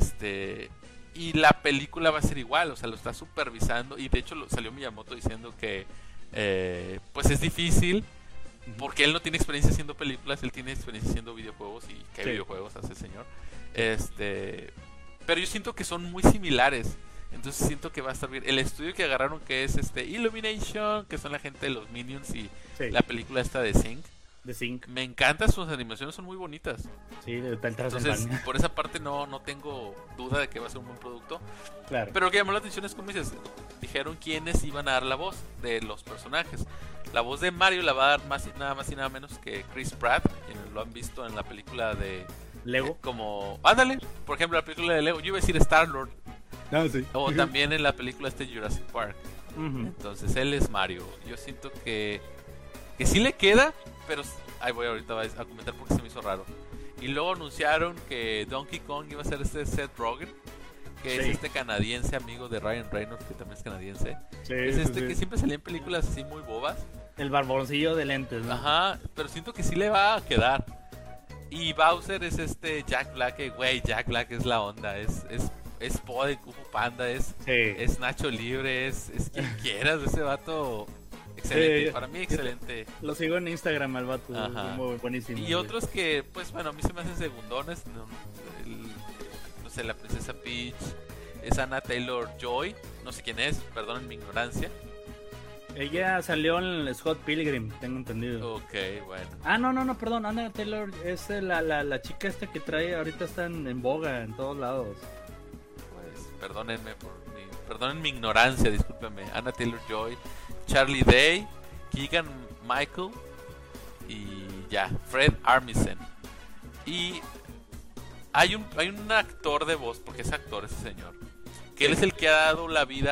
Y la película va a ser igual, o sea, lo está supervisando. Y de hecho salió Miyamoto diciendo que pues es difícil porque él no tiene experiencia haciendo películas, él tiene experiencia haciendo videojuegos. Y qué Sí. videojuegos hace el señor. Pero yo siento que son muy similares. Entonces siento que va a estar bien. El estudio que agarraron, que es Illumination, que son la gente de los Minions, y Sí. la película esta de Sync. De Sync. Me encantan, sus animaciones son muy bonitas. Sí, de Entonces, por esa parte no tengo duda de que va a ser un buen producto. Claro. Pero lo que llamó la atención es, como dices, dijeron quiénes iban a dar la voz de los personajes. La voz de Mario la va a dar nada más y nada menos que Chris Pratt, quienes lo han visto en la película de Lego. como, ándale, por ejemplo, la película de Lego. Yo iba a decir Star-Lord. No, sí. O también en la película Jurassic Park. Ujú. Entonces él es Mario. Yo siento que sí le queda, pero ahí voy ahorita a comentar porque se me hizo raro. Y luego anunciaron que Donkey Kong iba a ser Seth Rogen, que Sí. es este canadiense amigo de Ryan Reynolds, que también es canadiense. Sí, Es sí, este sí. que siempre salía en películas así muy bobas. El barboncillo de lentes, ¿no? Ajá, pero siento que sí le va a quedar. Y Bowser es Jack Black, que güey, Jack Black es la onda, es Po de Kung Fu Panda, Sí. es Nacho Libre, es quien quieras, ese vato. Excelente, Sí. para mí excelente. Lo sigo en Instagram al vato. Ajá. Muy buenísimo. Y otros que, pues bueno, a mí se me hacen segundones. No sé, la princesa Peach, es Anna Taylor-Joy, no sé quién es, perdonen mi ignorancia. Ella salió en el Scott Pilgrim, tengo entendido. Ok, bueno. Ah, no, perdón. Anna Taylor es la chica esta que trae, ahorita está en boga en todos lados. Pues perdonen mi ignorancia, discúlpenme. Anna Taylor-Joy, Charlie Day, Keegan Michael y ya, Fred Armisen. Y hay un actor de voz, porque es actor ese señor, que él es el que ha dado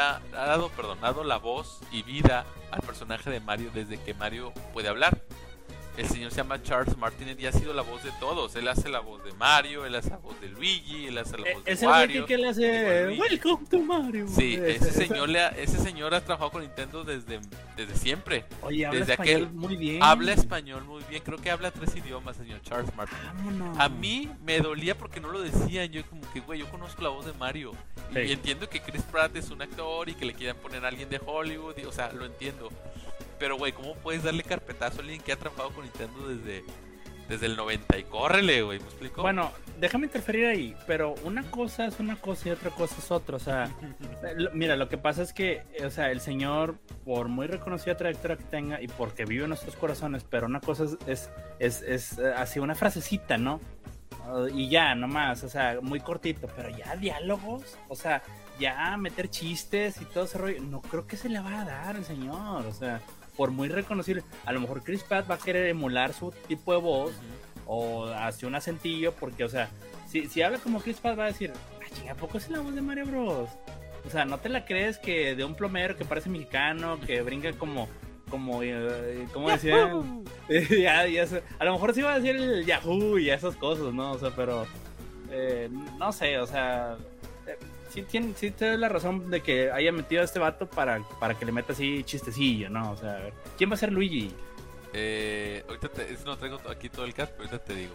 ha dado la voz y vida al personaje de Mario desde que Mario puede hablar. El señor se llama Charles Martinet y ha sido la voz de todos. Él hace la voz de Mario, él hace la voz de Luigi, él hace la voz de Es el Wario. que le hace de Waluigi. Welcome to Mario. Sí, ese señor ha trabajado con Nintendo desde siempre. Oye, habla desde español muy bien. Habla español muy bien, creo que habla 3 idiomas, señor Charles Martin. Vámonos. A mí me dolía porque no lo decían. Yo como que, güey, yo conozco la voz de Mario. Sí. Y entiendo que Chris Pratt es un actor y que le quieran poner a alguien de Hollywood. O sea, lo entiendo. Pero, güey, ¿cómo puedes darle carpetazo a alguien que ha trabajado con Nintendo desde el 90? Y córrele, güey, ¿me explico? Bueno, déjame interferir ahí, pero una cosa es una cosa y otra cosa es otra, o sea, mira, lo que pasa es que, o sea, el señor, por muy reconocida trayectoria que tenga y porque vive en nuestros corazones, pero una cosa es así una frasecita, ¿no? Y ya, nomás, o sea, muy cortito, pero ya diálogos, o sea, ya meter chistes y todo ese rollo, no creo que se le va a dar al señor, o sea, por muy reconocible, a lo mejor Chris Pratt va a querer emular su tipo de voz, o hace un acentillo, porque, o sea, si habla como Chris Pratt va a decir, chinga, ¿a poco es la voz de Mario Bros? O sea, ¿no te la crees que de un plomero que parece mexicano, que brinca como ¿cómo decía? A lo mejor sí va a decir el Yahoo y esas cosas, ¿no? O sea, pero no sé, o sea, sí tienes la razón de que haya metido a este vato para que le meta así chistecillo, ¿no? O sea, a ver, ¿quién va a ser Luigi? Ahorita no traigo aquí todo el cast, pero ahorita te digo.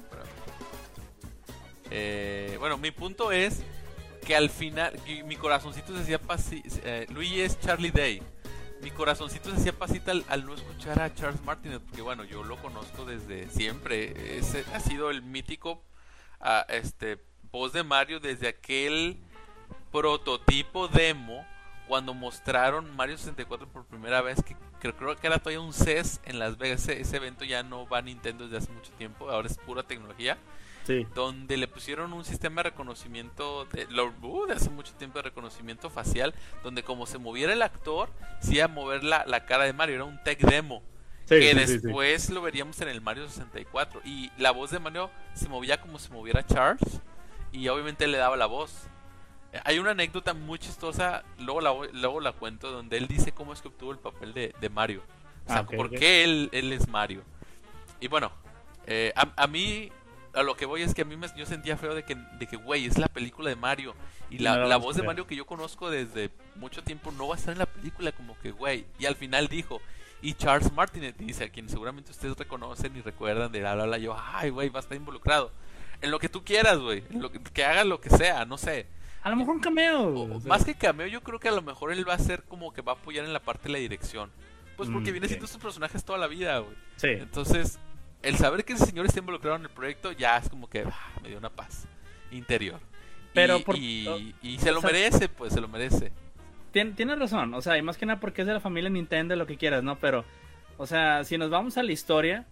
Bueno, mi punto es que al final mi corazoncito se hacía Luigi es Charlie Day. Mi corazoncito se hacía pasita al no escuchar a Charles Martinet, porque bueno, yo lo conozco desde siempre. Ese ha sido el mítico voz de Mario desde aquel prototipo demo cuando mostraron Mario 64 por primera vez, que creo que era todavía un CES en Las Vegas. Ese evento ya no va a Nintendo desde hace mucho tiempo, ahora es pura tecnología. Sí. Donde le pusieron un sistema de reconocimiento de hace mucho tiempo, de reconocimiento facial, donde como se moviera el actor, se iba a mover la cara de Mario. Era un tech demo, que después lo veríamos en el Mario 64. Y la voz de Mario se movía como se moviera Charles, y obviamente le daba la voz. Hay una anécdota muy chistosa, luego la cuento, donde él dice cómo es que obtuvo el papel de Mario. O sea, Ok, por ok. qué él es Mario. Y bueno, a mí, a lo que voy es que a mí yo sentía feo de que, güey, es la película de Mario. Y No lo la vamos a voz de ver. Mario que yo conozco desde mucho tiempo no va a estar en la película, como que, güey. Y al final dijo, y Charles Martinet dice, a quien seguramente ustedes reconocen y recuerdan de bla, bla, bla. Yo, ay, güey, va a estar involucrado. En lo que tú quieras, güey. En lo que haga lo que sea, no sé. A lo mejor un cameo. O sea, Más que cameo, yo creo que a lo mejor él va a ser como que va a apoyar en la parte de la dirección. Pues porque viene ok. siendo sus personajes toda la vida, güey. Sí. Entonces, el saber que ese señor está involucrado en el proyecto ya es como que me dio una paz interior. Pero Y se lo o sea, merece, pues se lo merece. Tienes razón, o sea, y más que nada porque es de la familia Nintendo, lo que quieras, ¿no? Pero, o sea, si nos vamos a la historia,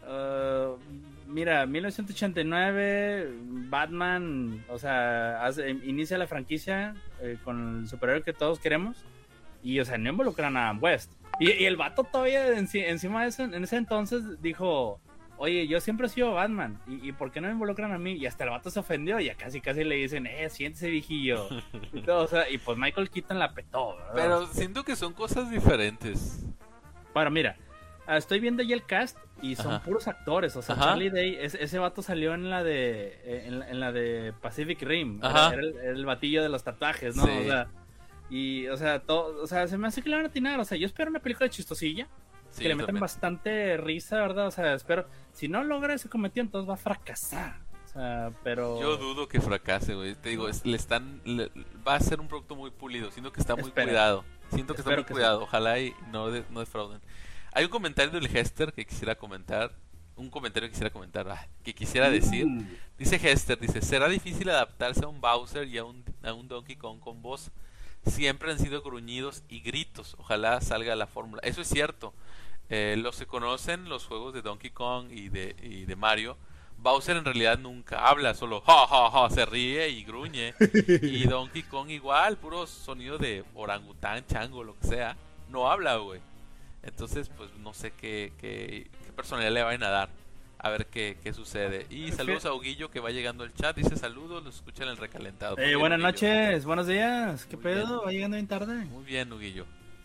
mira, 1989, Batman, o sea, inicia la franquicia con el superhéroe que todos queremos, y, o sea, no involucran a Adam West. Y el vato todavía encima de eso, en ese entonces dijo, oye, yo siempre he sido Batman, ¿y por qué no me involucran a mí? Y hasta el vato se ofendió, y ya casi le dicen, siéntese viejillo. Y todo, o sea, y pues Michael Keaton la petó, ¿verdad? Pero siento que son cosas diferentes. Bueno, mira, estoy viendo ya el cast y son Ajá. puros actores. O sea, Ajá. Charlie Day, ese vato salió en la de en la de Pacific Rim. Ajá. Era el batillo de los tatuajes, ¿no? Sí. O sea, y, o sea, todo, o sea, se me hace que le van a atinar. O sea, yo espero una película chistosilla, Sí, que le yo metan también. bastante risa, ¿verdad? O sea, espero, si no logra ese cometido, entonces va a fracasar. O sea, pero... Yo dudo que fracase, güey. Te digo, va a ser un producto muy pulido. Siento que está muy Espero. cuidado. Siento que está Espero muy que cuidado. Ojalá y no defrauden. Hay un comentario del Hester que quisiera comentar. Un comentario que quisiera comentar, que quisiera decir. Dice Hester, dice, será difícil adaptarse a un Bowser y a un Donkey Kong con voz. Siempre han sido gruñidos y gritos. Ojalá salga la fórmula. Eso es cierto. Los que conocen los juegos de Donkey Kong y de Mario, Bowser en realidad nunca habla, solo ja ja ja, se ríe y gruñe. Y Donkey Kong igual, puro sonido de orangután, chango, lo que sea. No habla, güey. Entonces, pues no sé qué personalidad le vayan a dar. A ver qué sucede. Y saludos a Huguillo que va llegando al chat. Dice saludos, lo escuchan en el recalentado. Muy bien, buenas Huguillo. noches, buenos días. ¿Qué Muy pedo? bien. Va llegando bien tarde. Muy bien, Huguillo.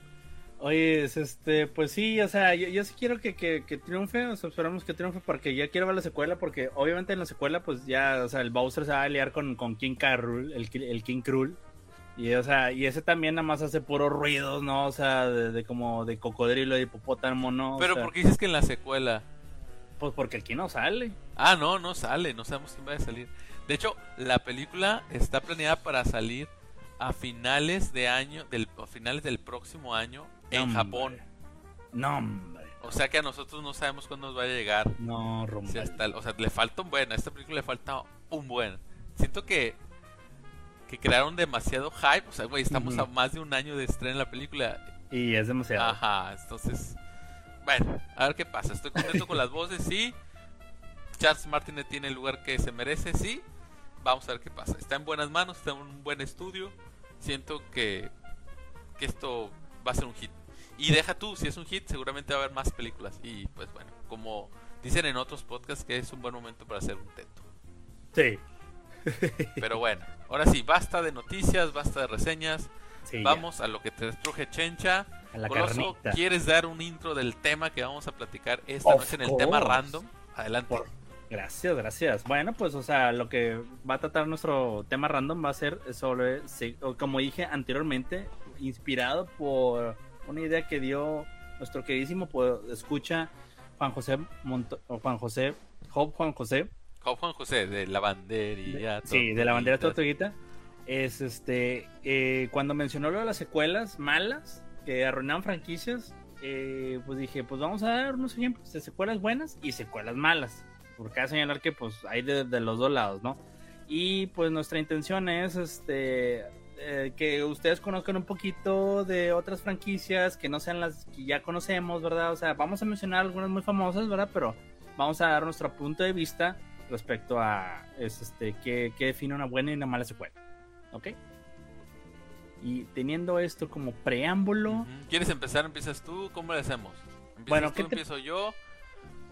Oye, pues sí, o sea, yo sí quiero que triunfe, o sea, esperamos que triunfe porque ya quiero ver la secuela, porque obviamente en la secuela pues ya, o sea, el Bowser se va a liar con King K. Rool, el King Krul, y o sea, y ese también nada más hace puros ruidos, ¿no? O sea, de como de cocodrilo, de hipopótamo, ¿no? O Pero sea, ¿por qué dices que en la secuela? pues porque aquí no sale. Ah, no sale, no sabemos quién va a salir. De hecho, la película está planeada para salir a finales a finales del próximo año en Hombre. Japón. No, hombre. O sea que a nosotros no sabemos cuándo nos va a llegar. No, O rumbo. sea, o sea, le falta un buen, a esta película le falta un buen. Siento que crearon demasiado hype. O sea, güey, estamos a más de un año de estreno en la película. Y es demasiado. Ajá, entonces, bueno, a ver qué pasa. Estoy contento con las voces, sí. Charles Martinet tiene el lugar que se merece, sí. Vamos a ver qué pasa. Está en buenas manos, está en un buen estudio. Siento que esto va a ser un hit. Y deja tú, si es un hit, seguramente va a haber más películas. Y pues bueno, como dicen en otros podcasts, que es un buen momento para hacer un teto. Sí. Pero bueno, ahora sí, basta de noticias, basta de reseñas. Sí, Vamos a lo que te truje, Chencha. a la Coloso, carnita. ¿quieres dar un intro del tema que vamos a platicar esta Of noche en el tema course. random? Adelante. Gracias. Bueno, pues, o sea, lo que va a tratar nuestro tema random va a ser sobre, como dije anteriormente, inspirado por una idea que dio nuestro queridísimo escucha Juan José Juan José, Juan José, de la bandería. sí, de la bandera Tortuguitas. tortuguita, es cuando mencionó lo de las secuelas malas que arruinaban franquicias, pues dije, pues vamos a dar unos ejemplos de secuelas buenas y secuelas malas. Porque hay que señalar que pues hay de los dos lados, ¿no? Y pues nuestra intención es que ustedes conozcan un poquito de otras franquicias que no sean las que ya conocemos, ¿verdad? O sea, vamos a mencionar algunas muy famosas, ¿verdad? Pero vamos a dar nuestro punto de vista respecto a qué define una buena y una mala secuela, ¿ok? Y teniendo esto como preámbulo, ¿Quieres empezar? ¿Empiezas tú? ¿Cómo le hacemos? ¿Empiezas Bueno, tú? ¿Empiezo yo?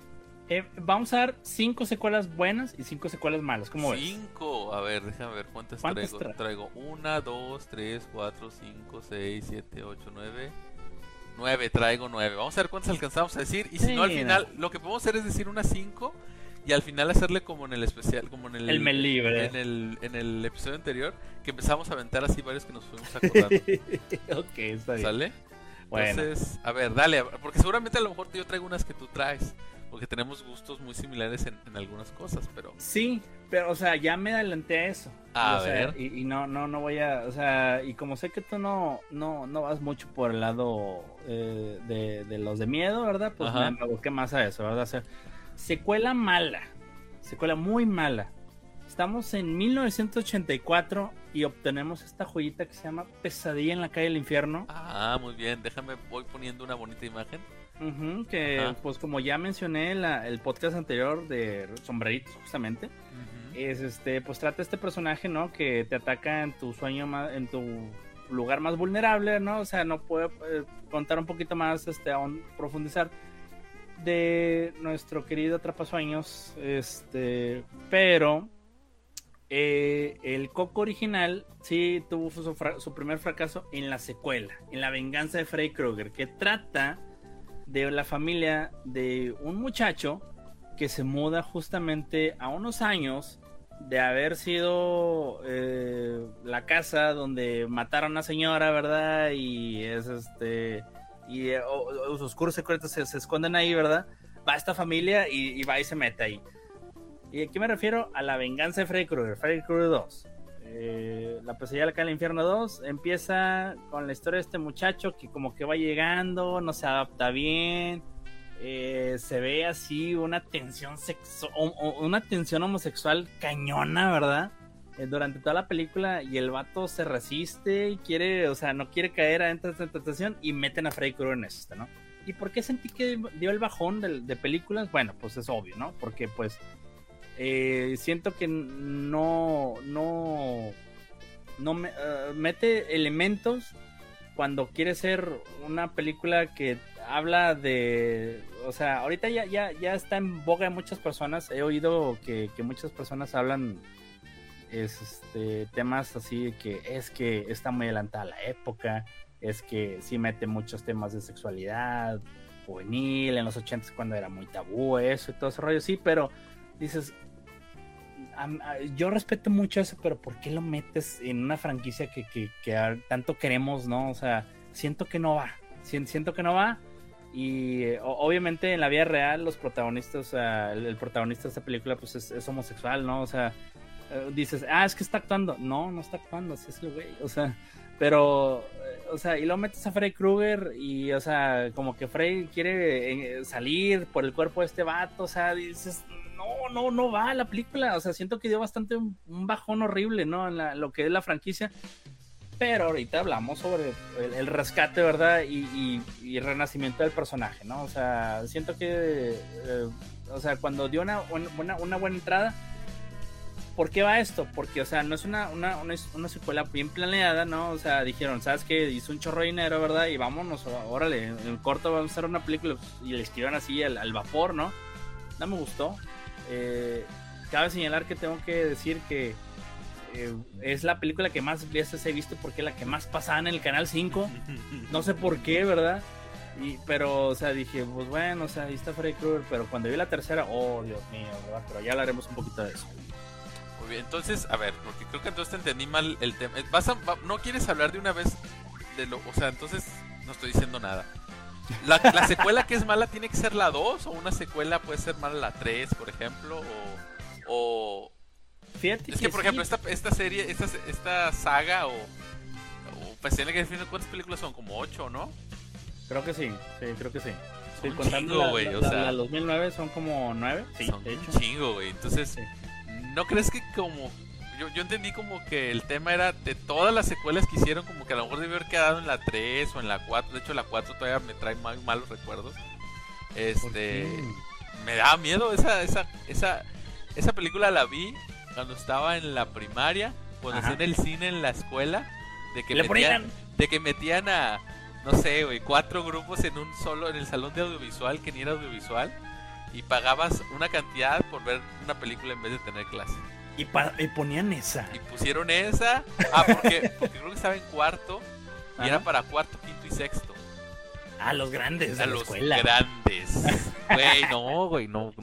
Vamos a dar 5 secuelas buenas y 5 secuelas malas. ¿Cómo ves? 5, a ver, déjame ver cuántas traigo. Traigo 1, 2, 3, 4, 5, 6, 7, 8, 9. 9, traigo 9. Vamos a ver cuántas alcanzamos a decir. Y si no, al final, lo que podemos hacer es decir unas 5. Y al final hacerle como en el especial, como en el libre. En el episodio anterior, que empezamos a aventar así varios que nos fuimos acordando. Ok, está bien. ¿Sale? Bueno. Entonces, a ver, dale, porque seguramente a lo mejor yo traigo unas que tú traes, porque tenemos gustos muy similares en algunas cosas, pero... Sí, pero, o sea, ya me adelanté a eso. A ver. Sea, y no voy a, o sea, y como sé que tú no vas mucho por el lado de los de miedo, ¿verdad? Pues me busqué más a eso, ¿verdad? O sea, secuela mala, secuela muy mala. Estamos en 1984 y obtenemos esta joyita que se llama Pesadilla en la calle del infierno. Ah, muy bien, déjame, voy poniendo una bonita imagen. Pues como ya mencioné el podcast anterior de Sombreritos, justamente, pues trata este personaje, ¿no? Que te ataca en tu sueño, en tu lugar más vulnerable, ¿no? O sea, no puedo contar un poquito más, aún profundizar de nuestro querido Atrapasueños, pero el Coco original sí tuvo su primer fracaso en la secuela, en La venganza de Freddy Krueger, que trata de la familia de un muchacho que se muda justamente a unos años de haber sido la casa donde mataron a una señora, ¿verdad? Y es y los oscuros secretos se esconden ahí, ¿verdad? Va esta familia y va y se mete ahí. Y aquí me refiero a La venganza de Freddy Krueger 2. La pesadilla acá en el infierno 2 empieza con la historia de este muchacho que como que va llegando, no se adapta bien, se ve así una tensión una tensión homosexual cañona, ¿verdad? Durante toda la película, y el vato se resiste y quiere, o sea, no quiere caer adentro de esta tentación y meten a Freddy Krueger en esto, ¿no? ¿Y por qué sentí que dio el bajón de películas? Bueno, pues es obvio, ¿no? Porque pues siento que no me mete elementos cuando quiere ser una película que habla de, o sea, ahorita ya está en boga de muchas personas. He oído que muchas personas hablan temas así, que está muy adelantada la época, es que sí mete muchos temas de sexualidad juvenil en los 80s, cuando era muy tabú eso y todo ese rollo, sí, pero dices, yo respeto mucho eso, pero ¿por qué lo metes en una franquicia que tanto queremos, no? O sea, siento que no va. Y obviamente en la vida real los protagonistas, o sea, el protagonista de esta película pues es homosexual, ¿no? O sea, dices, es que está actuando. No está actuando, así es el güey. O sea, pero, o sea, y luego metes a Freddy Krueger y, o sea, como que Freddy quiere salir por el cuerpo de este vato, o sea, dices, no va la película. O sea, siento que dio bastante un bajón horrible, ¿no? En lo que es la franquicia. Pero ahorita hablamos sobre el rescate, ¿verdad? Y el renacimiento del personaje, ¿no? O sea, siento que o sea, cuando dio una buena entrada. ¿Por qué va esto? Porque, o sea, no es una secuela bien planeada, ¿no? O sea, dijeron, ¿sabes qué? Hizo un chorro de dinero, ¿verdad? Y vámonos, órale, en corto vamos a hacer una película. Y le escriban así al vapor, ¿no? No me gustó. Cabe señalar que tengo que decir que es la película que más veces he visto, porque es la que más pasaba en el Canal 5. No sé por qué, ¿verdad? Pero, o sea, dije, pues bueno, o sea, ahí está Freddy Krueger. Pero cuando vi la tercera, oh, Dios mío, ¿verdad? Pero ya hablaremos un poquito de eso. Muy bien, entonces, a ver, porque creo que entonces te entendí mal el tema. ¿No quieres hablar de una vez de lo...? O sea, entonces no estoy diciendo nada. ¿La secuela que es mala tiene que ser la 2? ¿O una secuela puede ser mala la 3, por ejemplo? O... Fíjate es que, por ejemplo, esta serie, esta saga o pues tiene que definir cuántas películas son, como 8, ¿no? Creo que sí, creo que sí. Estoy contando chingo, güey, o sea, la 2009 son como 9. Sí, son de hecho. Un chingo, güey. Entonces, sí. ¿No crees que como... Yo entendí como que el tema era de todas las secuelas que hicieron, como que a lo mejor debió haber quedado en la 3 o en la 4. De hecho, la 4 todavía me trae malos recuerdos. Me daba miedo esa película. La vi cuando estaba en la primaria, cuando hacía en el cine en la escuela, de que metían a, no sé, güey, 4 grupos en el salón de audiovisual, que ni era audiovisual. y pagabas una cantidad por ver una película en vez de tener clase. Y ponían esa. Y pusieron esa. Porque creo que estaba en cuarto. Y era para cuarto, quinto y sexto. Ah, los grandes de A la los escuela. grandes. Güey, no, güey, no.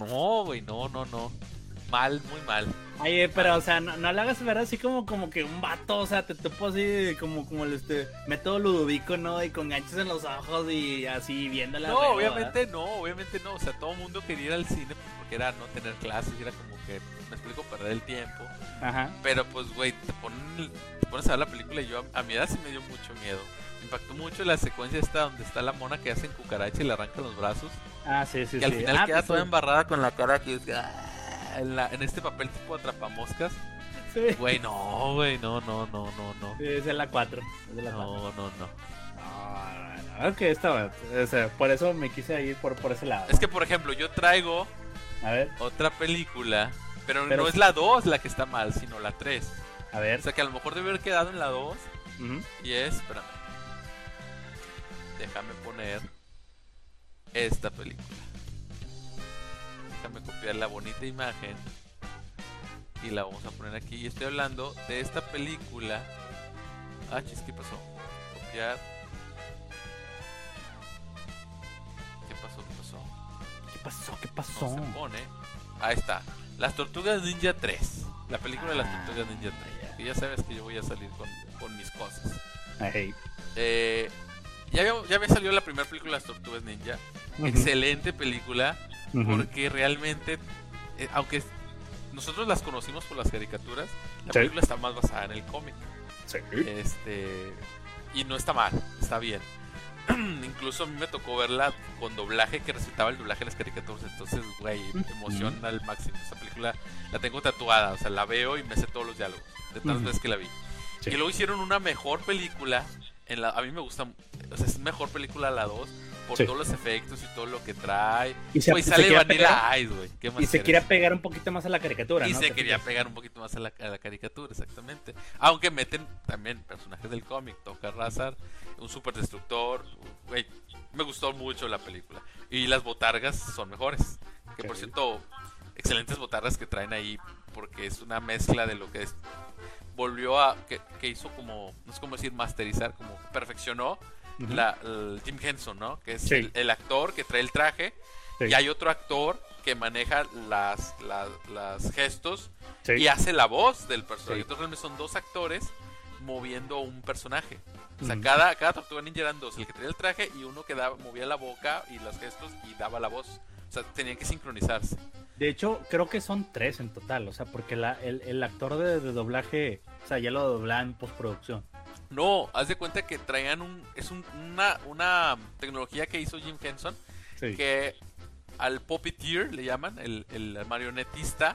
Mal, muy mal. Oye, pero, o sea, no le hagas ver así como que un vato, o sea, te topo así como el método Ludovico, ¿no? Y con ganchos en los ojos y así viéndola. No, obviamente no. O sea, todo el mundo quería ir al cine porque era no tener clases, era como que, me explico, perder el tiempo. Ajá. Pero pues, güey, te pones a ver la película y yo a mi edad sí me dio mucho miedo. Me impactó mucho la secuencia esta donde está la mona que hace en cucaracha y le arranca los brazos. Ah, sí. Y al final queda pues, toda embarrada con la cara que en este papel tipo atrapamoscas. Sí. Güey, no. Sí, es de la 4. No. Ok, estaba. O sea, por eso me quise ir por ese lado. Es que, por ejemplo, yo traigo A ver, otra película, pero no es la 2 la que está mal, sino la 3. a ver. O sea, que a lo mejor debe haber quedado en la 2. Ujú. Y espérame. Déjame poner esta película. Déjame copiar la bonita imagen y la vamos a poner aquí. Y estoy hablando de esta película. Ah, chis, ¿qué pasó? Copiar. ¿Qué pasó? No se pone. Ahí está. Las Tortugas Ninja 3. La película de las Tortugas Ninja 3. Que ya sabes que yo voy a salir con mis cosas. Hey. Ya había salido la primera película de las Tortugas Ninja. Uh-huh. Excelente película. Uh-huh. Porque realmente, aunque nosotros las conocimos por las caricaturas, la Sí. película está más basada en el cómic. Sí. Y no está mal, está bien. Incluso a mí me tocó verla con doblaje, que recitaba el doblaje de las caricaturas. Entonces, güey, emoción al máximo. Esta película la tengo tatuada, o sea, la veo y me sé todos los diálogos de tantas veces que la vi. Sí. Y luego hicieron una mejor película. A mí me gusta, o sea, es mejor película la 2 por Sí. todos los efectos y todo lo que trae. Y se Güey, sale quería Vanilla Ice, güey. ¿Qué más Y se quieres? quería pegar un poquito más a la caricatura, Y ¿no? se quería pegar un poquito más a la caricatura, exactamente. Aunque meten también personajes del cómic, Toca Razar, un super destructor. Güey, me gustó mucho la película. Y las botargas son mejores. Que por cierto, excelentes botargas que traen ahí, porque es una mezcla de lo que es. Volvió a. Que hizo como. No sé cómo decir, masterizar, como perfeccionó el Jim Henson, ¿no? Que es el actor que trae el traje. Sí. Y hay otro actor que maneja las gestos y hace la voz del personaje. Entonces realmente son dos actores moviendo un personaje. O sea, cada Tortuga Ninja eran dos, el que traía el traje y uno que movía la boca y los gestos y daba la voz. O sea, tenían que sincronizarse. De hecho, creo que son 3 en total, o sea, porque el actor de doblaje, o sea, ya lo doblaba en postproducción. No, haz de cuenta que traían una tecnología que hizo Jim Henson, que al puppeteer le llaman, el marionetista,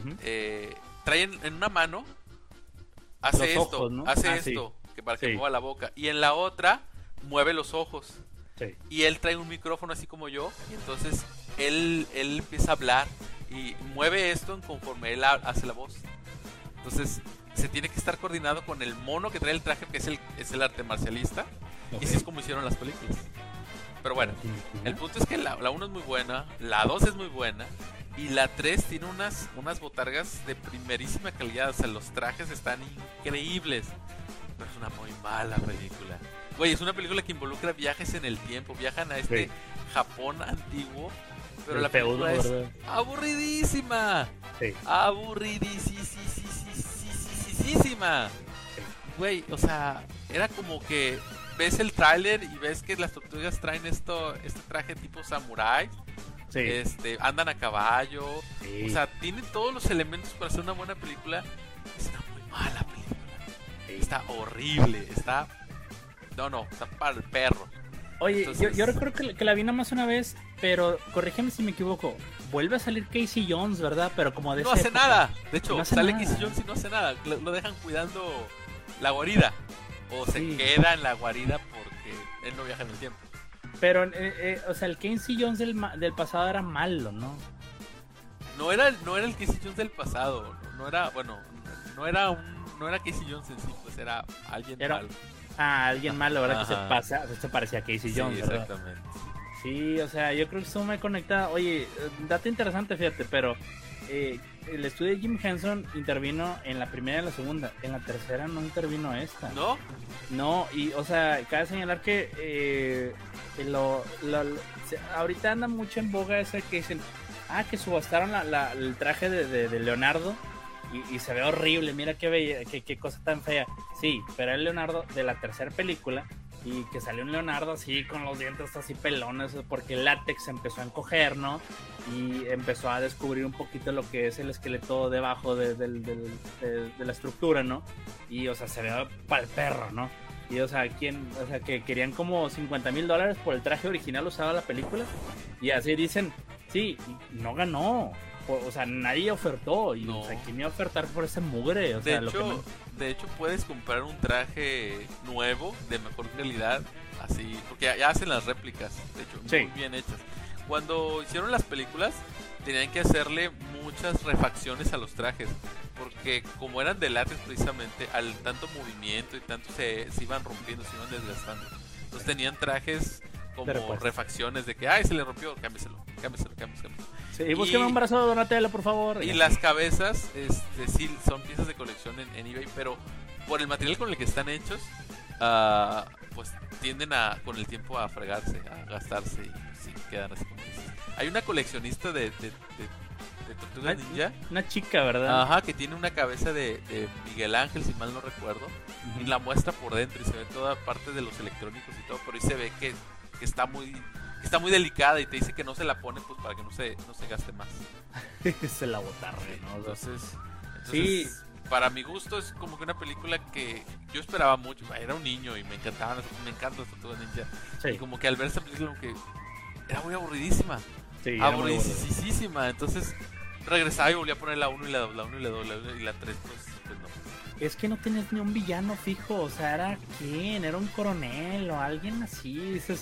traen en una mano, hace los esto, ojos, ¿no? Hace esto, que para que mueva la boca, y en la otra mueve los ojos. Sí. Y él trae un micrófono así como yo, y entonces él empieza a hablar y mueve esto conforme él hace la voz. Entonces se tiene que estar coordinado con el mono que trae el traje, que es el arte marcialista. Y así es como hicieron las películas. Pero bueno, el punto es que la 1 es muy buena, la 2 es muy buena, y la 3 tiene unas botargas de primerísima calidad. O sea, los trajes están increíbles, pero es una muy mala película. Güey, es una película que involucra viajes en el tiempo. Viajan a Japón antiguo, pero la película es aburridísima. Aburridísima. Güey, o sea, era como que ves el tráiler y ves que las tortugas traen este traje tipo samurái. Andan a caballo. O sea, tienen todos los elementos para hacer una buena película. Es una muy mala película. Está horrible, está para el perro. Oye, entonces, yo recuerdo que la vi nada más una vez, pero corrígeme si me equivoco. Vuelve a salir Casey Jones, ¿verdad? Pero como de no hace nada. De hecho, sale Casey Jones y no hace nada. Lo dejan cuidando la guarida. O se queda en la guarida porque él no viaja en el tiempo. Pero, o sea, el Casey Jones del pasado era malo, ¿no? No era el Casey Jones del pasado. No era Casey Jones en sí, pues era alguien malo. Alguien malo, ¿verdad? Ajá. Que se parecía a Casey Jones, ¿verdad? Exactamente. Sí, o sea, yo creo que estuvo muy conectada. Oye, dato interesante, fíjate, pero el estudio de Jim Henson intervino en la primera y en la segunda. En la tercera no intervino esta. ¿No? No, y, o sea, cabe señalar que ahorita anda mucho en boga ese que dicen, que subastaron el traje de Leonardo y se ve horrible, mira qué cosa tan fea. Sí, pero el Leonardo de la tercera película y que salió un Leonardo así con los dientes así pelones porque el látex se empezó a encoger, ¿no? Y empezó a descubrir un poquito lo que es el esqueleto debajo de la estructura, ¿no? Y, o sea, se ve para el perro, ¿no? Y, o sea, que querían como $50,000 por el traje original usado en la película. Y así dicen, sí, no ganó. O sea, nadie ofertó. Y, no. O sea, ¿quién iba a ofertar por ese mugre? O sea, de hecho, puedes comprar un traje nuevo, de mejor calidad, así, porque ya hacen las réplicas, de hecho, muy bien hechas. Cuando hicieron las películas, tenían que hacerle muchas refacciones a los trajes, porque como eran de látex precisamente, al tanto movimiento y tanto se iban rompiendo, se iban desgastando. Entonces tenían trajes como refacciones de que, se le rompió, cámbieselo. Sí, búsqueme un brazo de Donatello, por favor. Y las cabezas, sí, son piezas de colección en eBay, pero por el material con el que están hechos, pues tienden con el tiempo a fregarse, a gastarse y sí, quedan así como dices. Hay una coleccionista de Tortugas Ninja. Una chica, ¿verdad? Ajá, que tiene una cabeza de Miguel Ángel, si mal no recuerdo, y la muestra por dentro y se ve toda parte de los electrónicos y todo, pero ahí se ve que está muy delicada y te dice que no se la pone pues para que no se gaste más. Se la botarre, ¿no? Entonces, sí, para mi gusto es como que una película que yo esperaba mucho. Era un niño y me encantan las Tortugas Ninja. Sí. Y como que al ver esta película como que era muy aburridísima. Sí, aburridísima. Entonces regresaba y volvía a poner la 1 y la 2, la 1 y la 2, y la 3 pues no. Es que no tenías ni un villano fijo, o sea, ¿era quién? ¿Era un coronel o alguien así? Dices,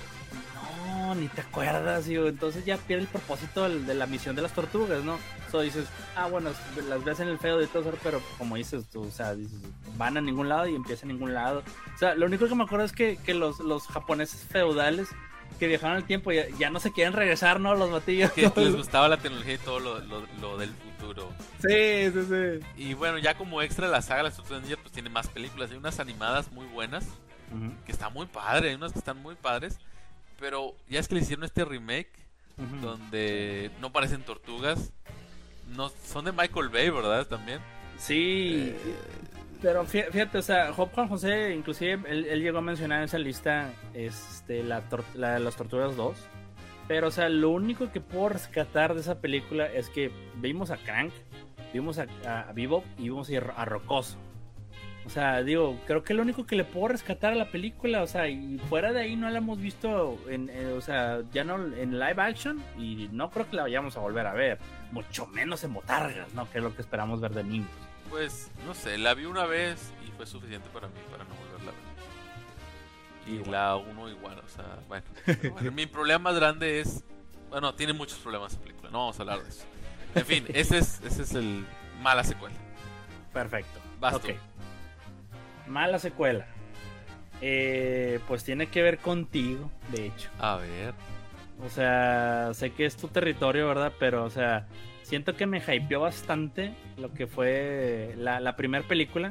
no, ni te acuerdas, y entonces ya pierde el propósito de la misión de las tortugas, ¿no? Dices, bueno, las ves en el feo de todo, pero como dices tú, o sea, dices, van a ningún lado y empiezan a ningún lado. O sea, lo único que me acuerdo es que los japoneses feudales que viajaron al tiempo ya no se quieren regresar, ¿no? Los batillos. Que les gustaba la tecnología y todo lo del futuro. Sí. Y bueno, ya como extra la saga Las Tortugas Ninja pues tiene más películas. Hay unas animadas muy buenas, que están muy padres, hay unas que están muy padres. Pero ya es que le hicieron este remake, donde no parecen tortugas. No, son de Michael Bay, ¿verdad? También. Sí, pero fíjate, o sea, Juan José, inclusive, él llegó a mencionar en esa lista las Tortugas 2. Pero, o sea, lo único que puedo rescatar de esa película es que vimos a Crank, vimos a Bebop y vimos a Rocoso. O sea, digo, creo que lo único que le puedo rescatar a la película, o sea, y fuera de ahí no la hemos visto o sea, ya no en live action y no creo que la vayamos a volver a ver, mucho menos en botargas, ¿no? Que es lo que esperamos ver de niños. Pues, no sé, la vi una vez y fue suficiente para mí para no volverla a ver. Y la 1 igual, o sea, bueno, mi problema más grande es, bueno, tiene muchos problemas la película, no vamos a hablar de eso. En fin, ese es el mala secuela. Perfecto. Vas tú. Mala secuela. Pues tiene que ver contigo, de hecho. A ver. O sea, sé que es tu territorio, ¿verdad? Pero, o sea, siento que me hypeó bastante lo que fue la primera película.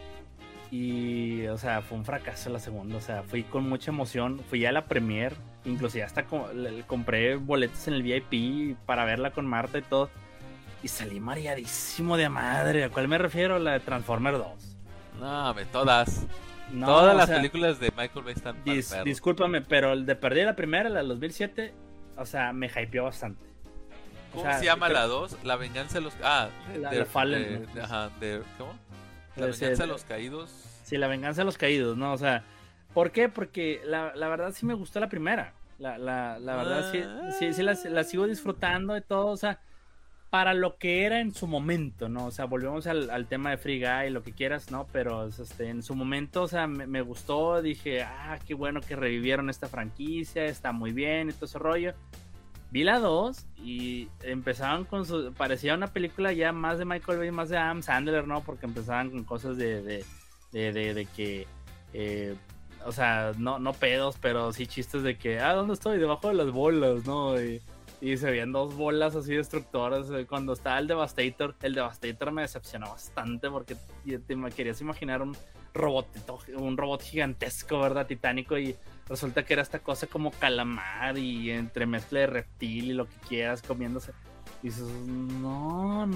Y, o sea, fue un fracaso la segunda. O sea, fui con mucha emoción. Fui a la premier. Inclusive hasta compré boletos en el VIP para verla con Marta y todo. Y salí mareadísimo de madre. ¿A cuál me refiero? La de Transformers 2. No, todas. No, todas las películas de Michael Bay están discúlpame, pero el de perdí la primera, la del 2007, o sea, me hypeó bastante. ¿Cómo se llama la 2? La venganza de los... Fallen. ¿Cómo? La venganza de los caídos. Sí, la venganza de los caídos, ¿no? O sea, ¿por qué? Porque la verdad sí me gustó la primera. La verdad sí la sigo disfrutando de todo, o sea, para lo que era en su momento, ¿no? O sea, volvemos al tema de Free Guy, lo que quieras, ¿no? Pero en su momento, o sea, me gustó, dije, qué bueno que revivieron esta franquicia, está muy bien y todo ese rollo. Vi la 2 y empezaban parecía una película ya más de Michael Bay, más de Adam Sandler, ¿no? Porque empezaban con cosas de que o sea, no pedos, pero sí chistes de que, ¿dónde estoy? Debajo de las bolas, ¿no? Y se veían dos bolas así destructoras. Cuando estaba el Devastator me decepcionó bastante porque me querías imaginar un robot gigantesco, ¿verdad? Titánico, y resulta que era esta cosa como calamar y entre mezcla de reptil y lo que quieras comiéndose. Y dices, no,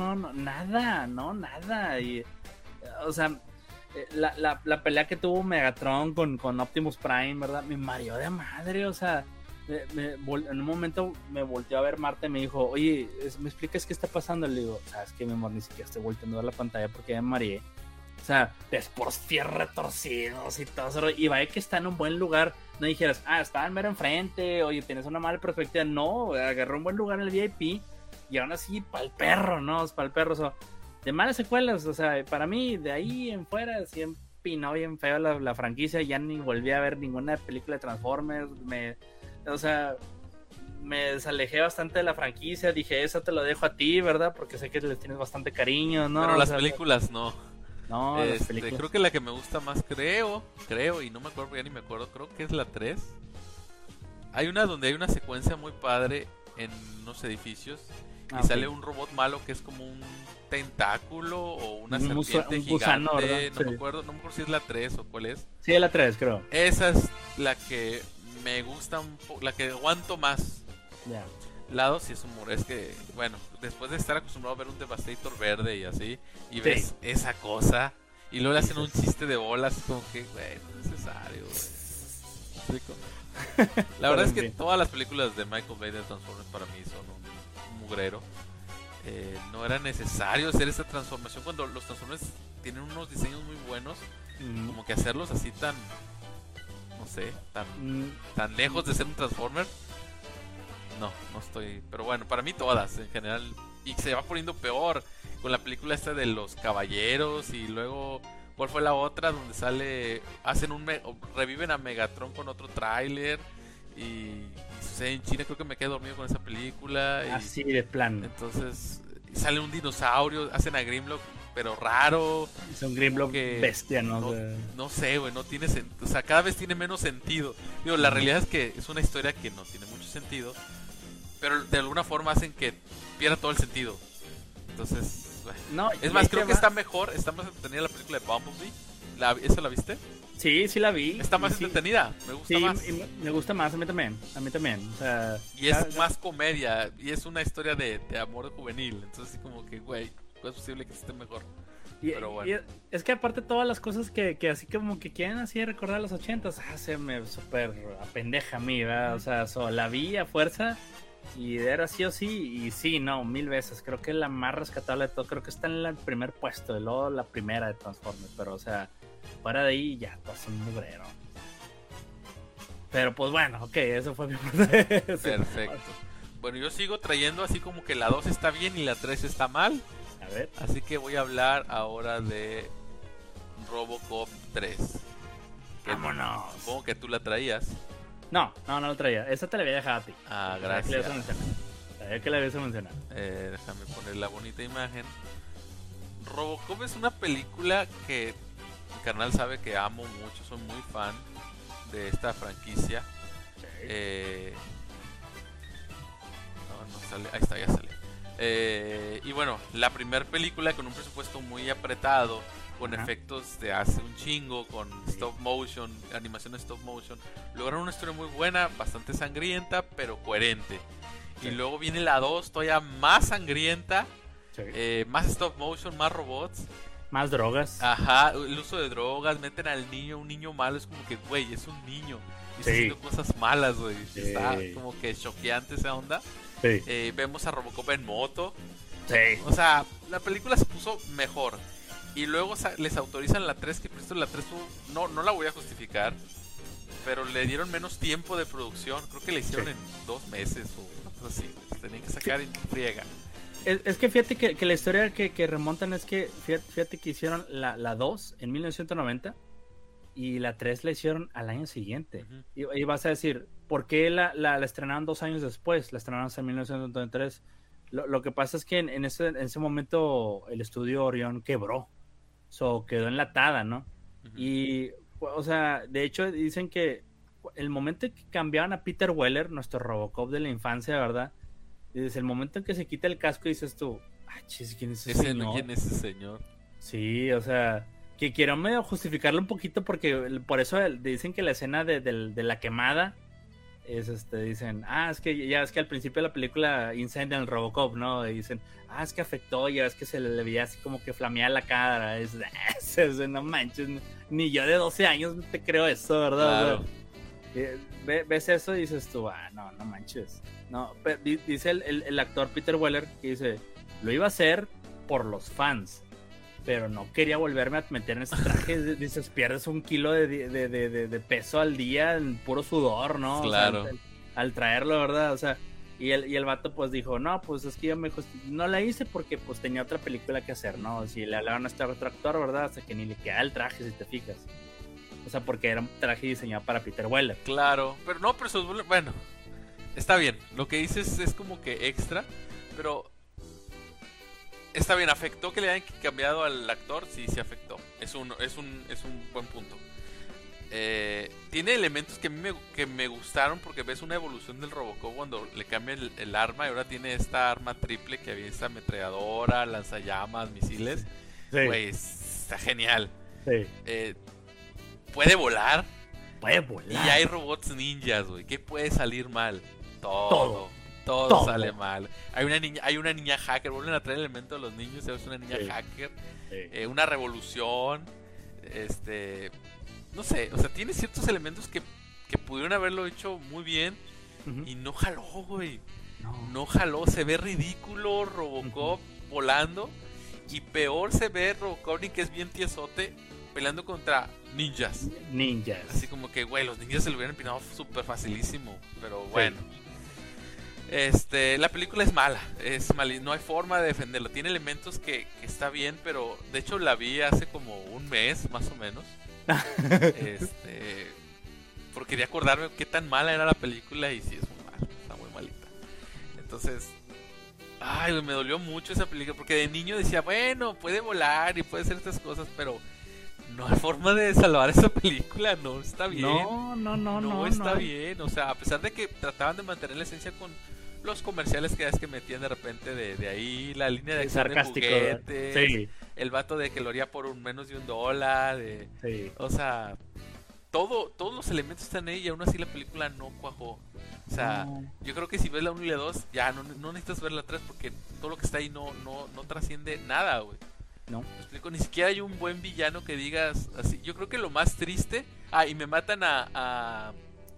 nada. Y, o sea, la pelea que tuvo Megatron con Optimus Prime, ¿verdad? Me mareó de madre, o sea, en un momento me volteó a ver Marta y me dijo, oye, ¿me explicas qué está pasando? Le digo, sabes que mi amor, ni siquiera estoy volteando a ver la pantalla porque ya me mareé. O sea, por pies retorcidos y todo eso. Y vaya que está en un buen lugar. No dijeras, estaba en mero enfrente, oye, tienes una mala perspectiva. No, agarró un buen lugar en el VIP y aún así, pa'l perro, ¿no? Pa'l perro, o sea, de malas secuelas, o sea, para mí, de ahí en fuera, siempre empinó bien feo la franquicia. Ya ni volví a ver ninguna película de Transformers. O sea, me desalejé bastante de la franquicia. Dije, eso te lo dejo a ti, ¿verdad? Porque sé que les tienes bastante cariño, ¿no? Pero las películas no. No, las películas. Creo que la que me gusta más, creo, y no me acuerdo, ya ni me acuerdo, creo que es la 3. Hay una donde hay una secuencia muy padre en unos edificios y sale un robot malo que es como un tentáculo o una serpiente un gigante, gusano, no sí. me acuerdo si es la 3 o cuál es. Sí, es la 3, creo. Esa es la que me gusta un poco, la que aguanto más. Ya. La 2 sí es humor, es que, bueno, después de estar acostumbrado a ver un Devastator verde y así, y ves esa cosa, y luego le hacen un chiste de bolas, como que, güey, no es necesario, güey. La verdad es que todas las películas de Michael Bay de Transformers para mí son un mugrero. No era necesario hacer esa transformación cuando los Transformers tienen unos diseños muy buenos, como que hacerlos así tan, no sé, tan lejos de ser un Transformer. No estoy, pero bueno, para mí todas en general, y se va poniendo peor con la película esta de los caballeros, y luego ¿cuál fue la otra? Donde sale, reviven a Megatron con otro tráiler y sucede en China. Creo que me quedé dormido con esa película. Así de plan. Entonces sale un dinosaurio, hacen a Grimlock, pero raro. Es un Grimlock bestia, ¿no? No sé, güey, no tiene sentido. O sea, cada vez tiene menos sentido. Digo, la realidad es que es una historia que no tiene mucho sentido, pero de alguna forma hacen que pierda todo el sentido. Entonces, no, es más, creo que está más entretenida la película de Bumblebee. ¿Esa la viste? Sí, la vi. Está más entretenida, me gusta más. Sí, me gusta más, a mí también. O sea, y es más comedia, y es una historia de amor juvenil. Entonces, como que, güey, ¿cómo es posible que esté mejor? Pero bueno. Y es que aparte todas las cosas que así como que quieren así recordar los 80s, se me súper apendeja a mí, ¿verdad? O sea, la vi a fuerza. Y era sí o sí, y sí, no, 1000 veces. Creo que la más rescatable de todo, creo que está en el primer puesto, y luego la primera de Transformers. Pero, o sea, fuera de ahí ya estás un mugrero. Pero pues bueno, ok, eso fue mi parte. Perfecto. Bueno, yo sigo trayendo así como que la 2 está bien y la 3 está mal. A ver. Así que voy a hablar ahora de Robocop 3. ¡Vámonos! Supongo que tú la traías. No lo traía. Esa te la había dejado a ti. Gracias. Sabía que la habías mencionado. Déjame poner la bonita imagen. Robocop es una película que mi carnal sabe que amo mucho. Soy muy fan de esta franquicia. No sale. Ahí está, ya sale. Y bueno, la primera película con un presupuesto muy apretado, con efectos de hace un chingo, con stop motion, animación stop motion, lograron una historia muy buena, bastante sangrienta, pero coherente. Y luego viene la 2, todavía más sangrienta, más stop motion, más robots, más drogas. Ajá, el uso de drogas, meten al niño, un niño malo, es como que, güey, es un niño, y está haciendo cosas malas, güey. Está como que choqueante esa onda. Vemos a Robocop en moto. O sea, la película se puso mejor. Y luego les autorizan la 3, que por esto la 3 no la voy a justificar, pero le dieron menos tiempo de producción. Creo que la hicieron en 2 meses o una cosa así. Tenían que sacar en friega. Es que fíjate que la historia que remontan es que fíjate que hicieron la 2 en 1990 y la 3 la hicieron al año siguiente. Y vas a decir, ¿por qué la estrenaron 2 años después? La estrenaron en 1993. Lo que pasa es que en ese momento el estudio Orión quebró. Quedó enlatada, ¿no? Y o sea, de hecho dicen que el momento en que cambiaban a Peter Weller, nuestro Robocop de la infancia, ¿verdad? Desde el momento en que se quita el casco dices tú, ah, chis, ¿quién es ese señor? ¿Quién es ese señor? Sí, o sea, que quiero medio justificarlo un poquito porque por eso dicen que la escena de la quemada es dicen, es que ya es que al principio de la película incendian el Robocop, ¿no? Y dicen, es que afectó, ya es que se le veía así como que flameaba la cara, no manches, ni yo de 12 años te creo eso, ¿verdad? Claro. O sea, ves eso y dices tú, no manches. No, dice el actor Peter Weller que dice, lo iba a hacer por los fans, pero no quería volverme a meter en ese traje. Dices, pierdes 1 kilo de peso al día en puro sudor, ¿no? Claro. O sea, al traerlo, ¿verdad? O sea, y el vato pues dijo, no, pues es que yo no la hice porque pues tenía otra película que hacer, ¿no? Si le hablaban a este otro actor, ¿verdad? Hasta que ni le quedaba el traje, si te fijas. O sea, porque era un traje diseñado para Peter Weller. Claro, pero eso bueno, está bien. Lo que dices es como que extra, pero está bien. ¿Afectó que le hayan cambiado al actor? Sí, sí afectó. Es un buen punto. Tiene elementos que a mí me gustaron porque ves una evolución del Robocop cuando le cambia el arma y ahora tiene esta arma triple que había esta ametralladora, lanzallamas, misiles. Sí. Güey, está genial. Sí. Puede volar. Puede volar. Y hay robots ninjas, güey. ¿Qué puede salir mal? Todo sale mal. Hay una niña hacker. Vuelven a traer el elemento de los niños. Es una niña hacker. Sí. Una revolución. No sé. O sea, tiene ciertos elementos que pudieron haberlo hecho muy bien. Uh-huh. Y no jaló, güey. No jaló. Se ve ridículo Robocop volando. Y peor se ve Robocop, que es bien tiesote, peleando contra ninjas. Así como que, güey, los ninjas se lo hubieran empinado súper facilísimo. Pero bueno. Sí. La película es mala. No hay forma de defenderlo. Tiene elementos que está bien, pero de hecho la vi hace como un mes, más o menos. Porque quería acordarme qué tan mala era la película. Y sí, es muy mala. Está muy malita. Entonces, me dolió mucho esa película. Porque de niño decía, bueno, puede volar y puede hacer estas cosas, pero no hay forma de salvar esa película, no está bien. No está bien. O sea, a pesar de que trataban de mantener la esencia con los comerciales que metían de repente de ahí, la línea de acción de juguetes, sí. El vato de que lo haría por menos de $1, sí. O sea, todos los elementos están ahí y aún así la película no cuajó. O sea, yo creo que si ves la 1 y la 2, ya no necesitas ver la 3 porque todo lo que está ahí no trasciende nada, güey. No. Me explico, ni siquiera hay un buen villano que digas así. Yo creo que lo más triste. Y me matan a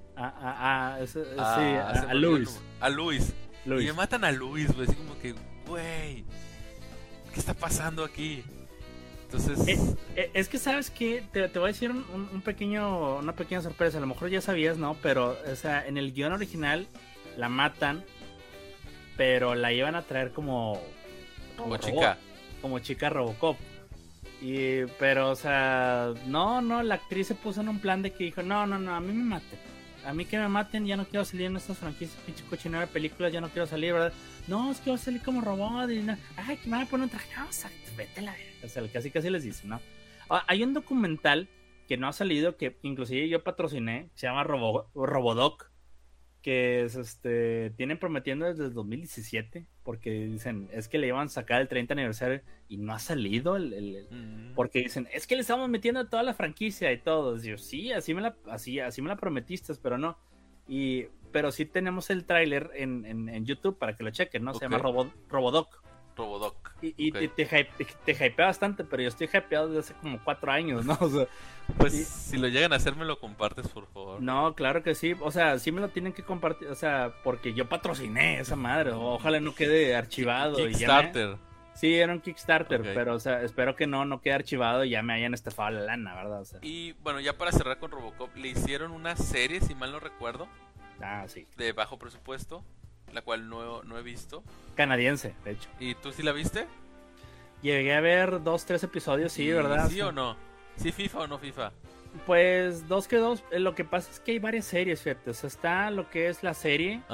Luis. A Luis. Y me matan a Luis, güey. Así como que, güey, ¿qué está pasando aquí? Entonces. Es que, ¿sabes qué? Te voy a decir una pequeña sorpresa. A lo mejor ya sabías, ¿no? Pero, o sea, en el guión original la matan, pero la iban a traer como chica. Como chica Robocop. Pero, o sea, no, la actriz se puso en un plan de que dijo, no, a mí me maten. A mí que me maten, ya no quiero salir en estas franquicias, pinche cochinera de películas, ya no quiero salir, ¿verdad? No, es que voy a salir como robot y no. Ay, que me van a poner un traje. No, vete a la verga. O sea, casi les dicen, ¿no? Hay un documental que no ha salido, que inclusive yo patrociné, se llama Robodoc, que es tienen prometiendo desde el 2017, porque dicen, es que le iban a sacar el 30 aniversario y no ha salido porque dicen, es que le estamos metiendo a toda la franquicia y todo. Yo, sí, así me la prometiste, pero no. Pero sí tenemos el tráiler en YouTube para que lo chequen, ¿no? Okay. Se llama Robodoc. Y okay. te hypea bastante, pero yo estoy hypeado desde hace como 4 años, ¿no? O sea, pues si lo llegan a hacer, me lo compartes, por favor. No, claro que sí. O sea, sí me lo tienen que compartir. O sea, porque yo patrociné esa madre. Ojalá no quede archivado. Kickstarter. Sí, era un Kickstarter, okay. Pero, o sea, espero que no quede archivado y ya me hayan estafado la lana, ¿verdad? O sea. Y bueno, ya para cerrar con Robocop, le hicieron una serie, si mal no recuerdo. Sí. De bajo presupuesto, la cual no he visto. Canadiense, de hecho. ¿Y tú sí la viste? Llegué a ver 2-3 episodios, sí, ¿verdad? ¿Sí o no? ¿Sí FIFA o no FIFA? Pues 2 que 2. Lo que pasa es que hay varias series, fíjate. O sea, está lo que es la serie,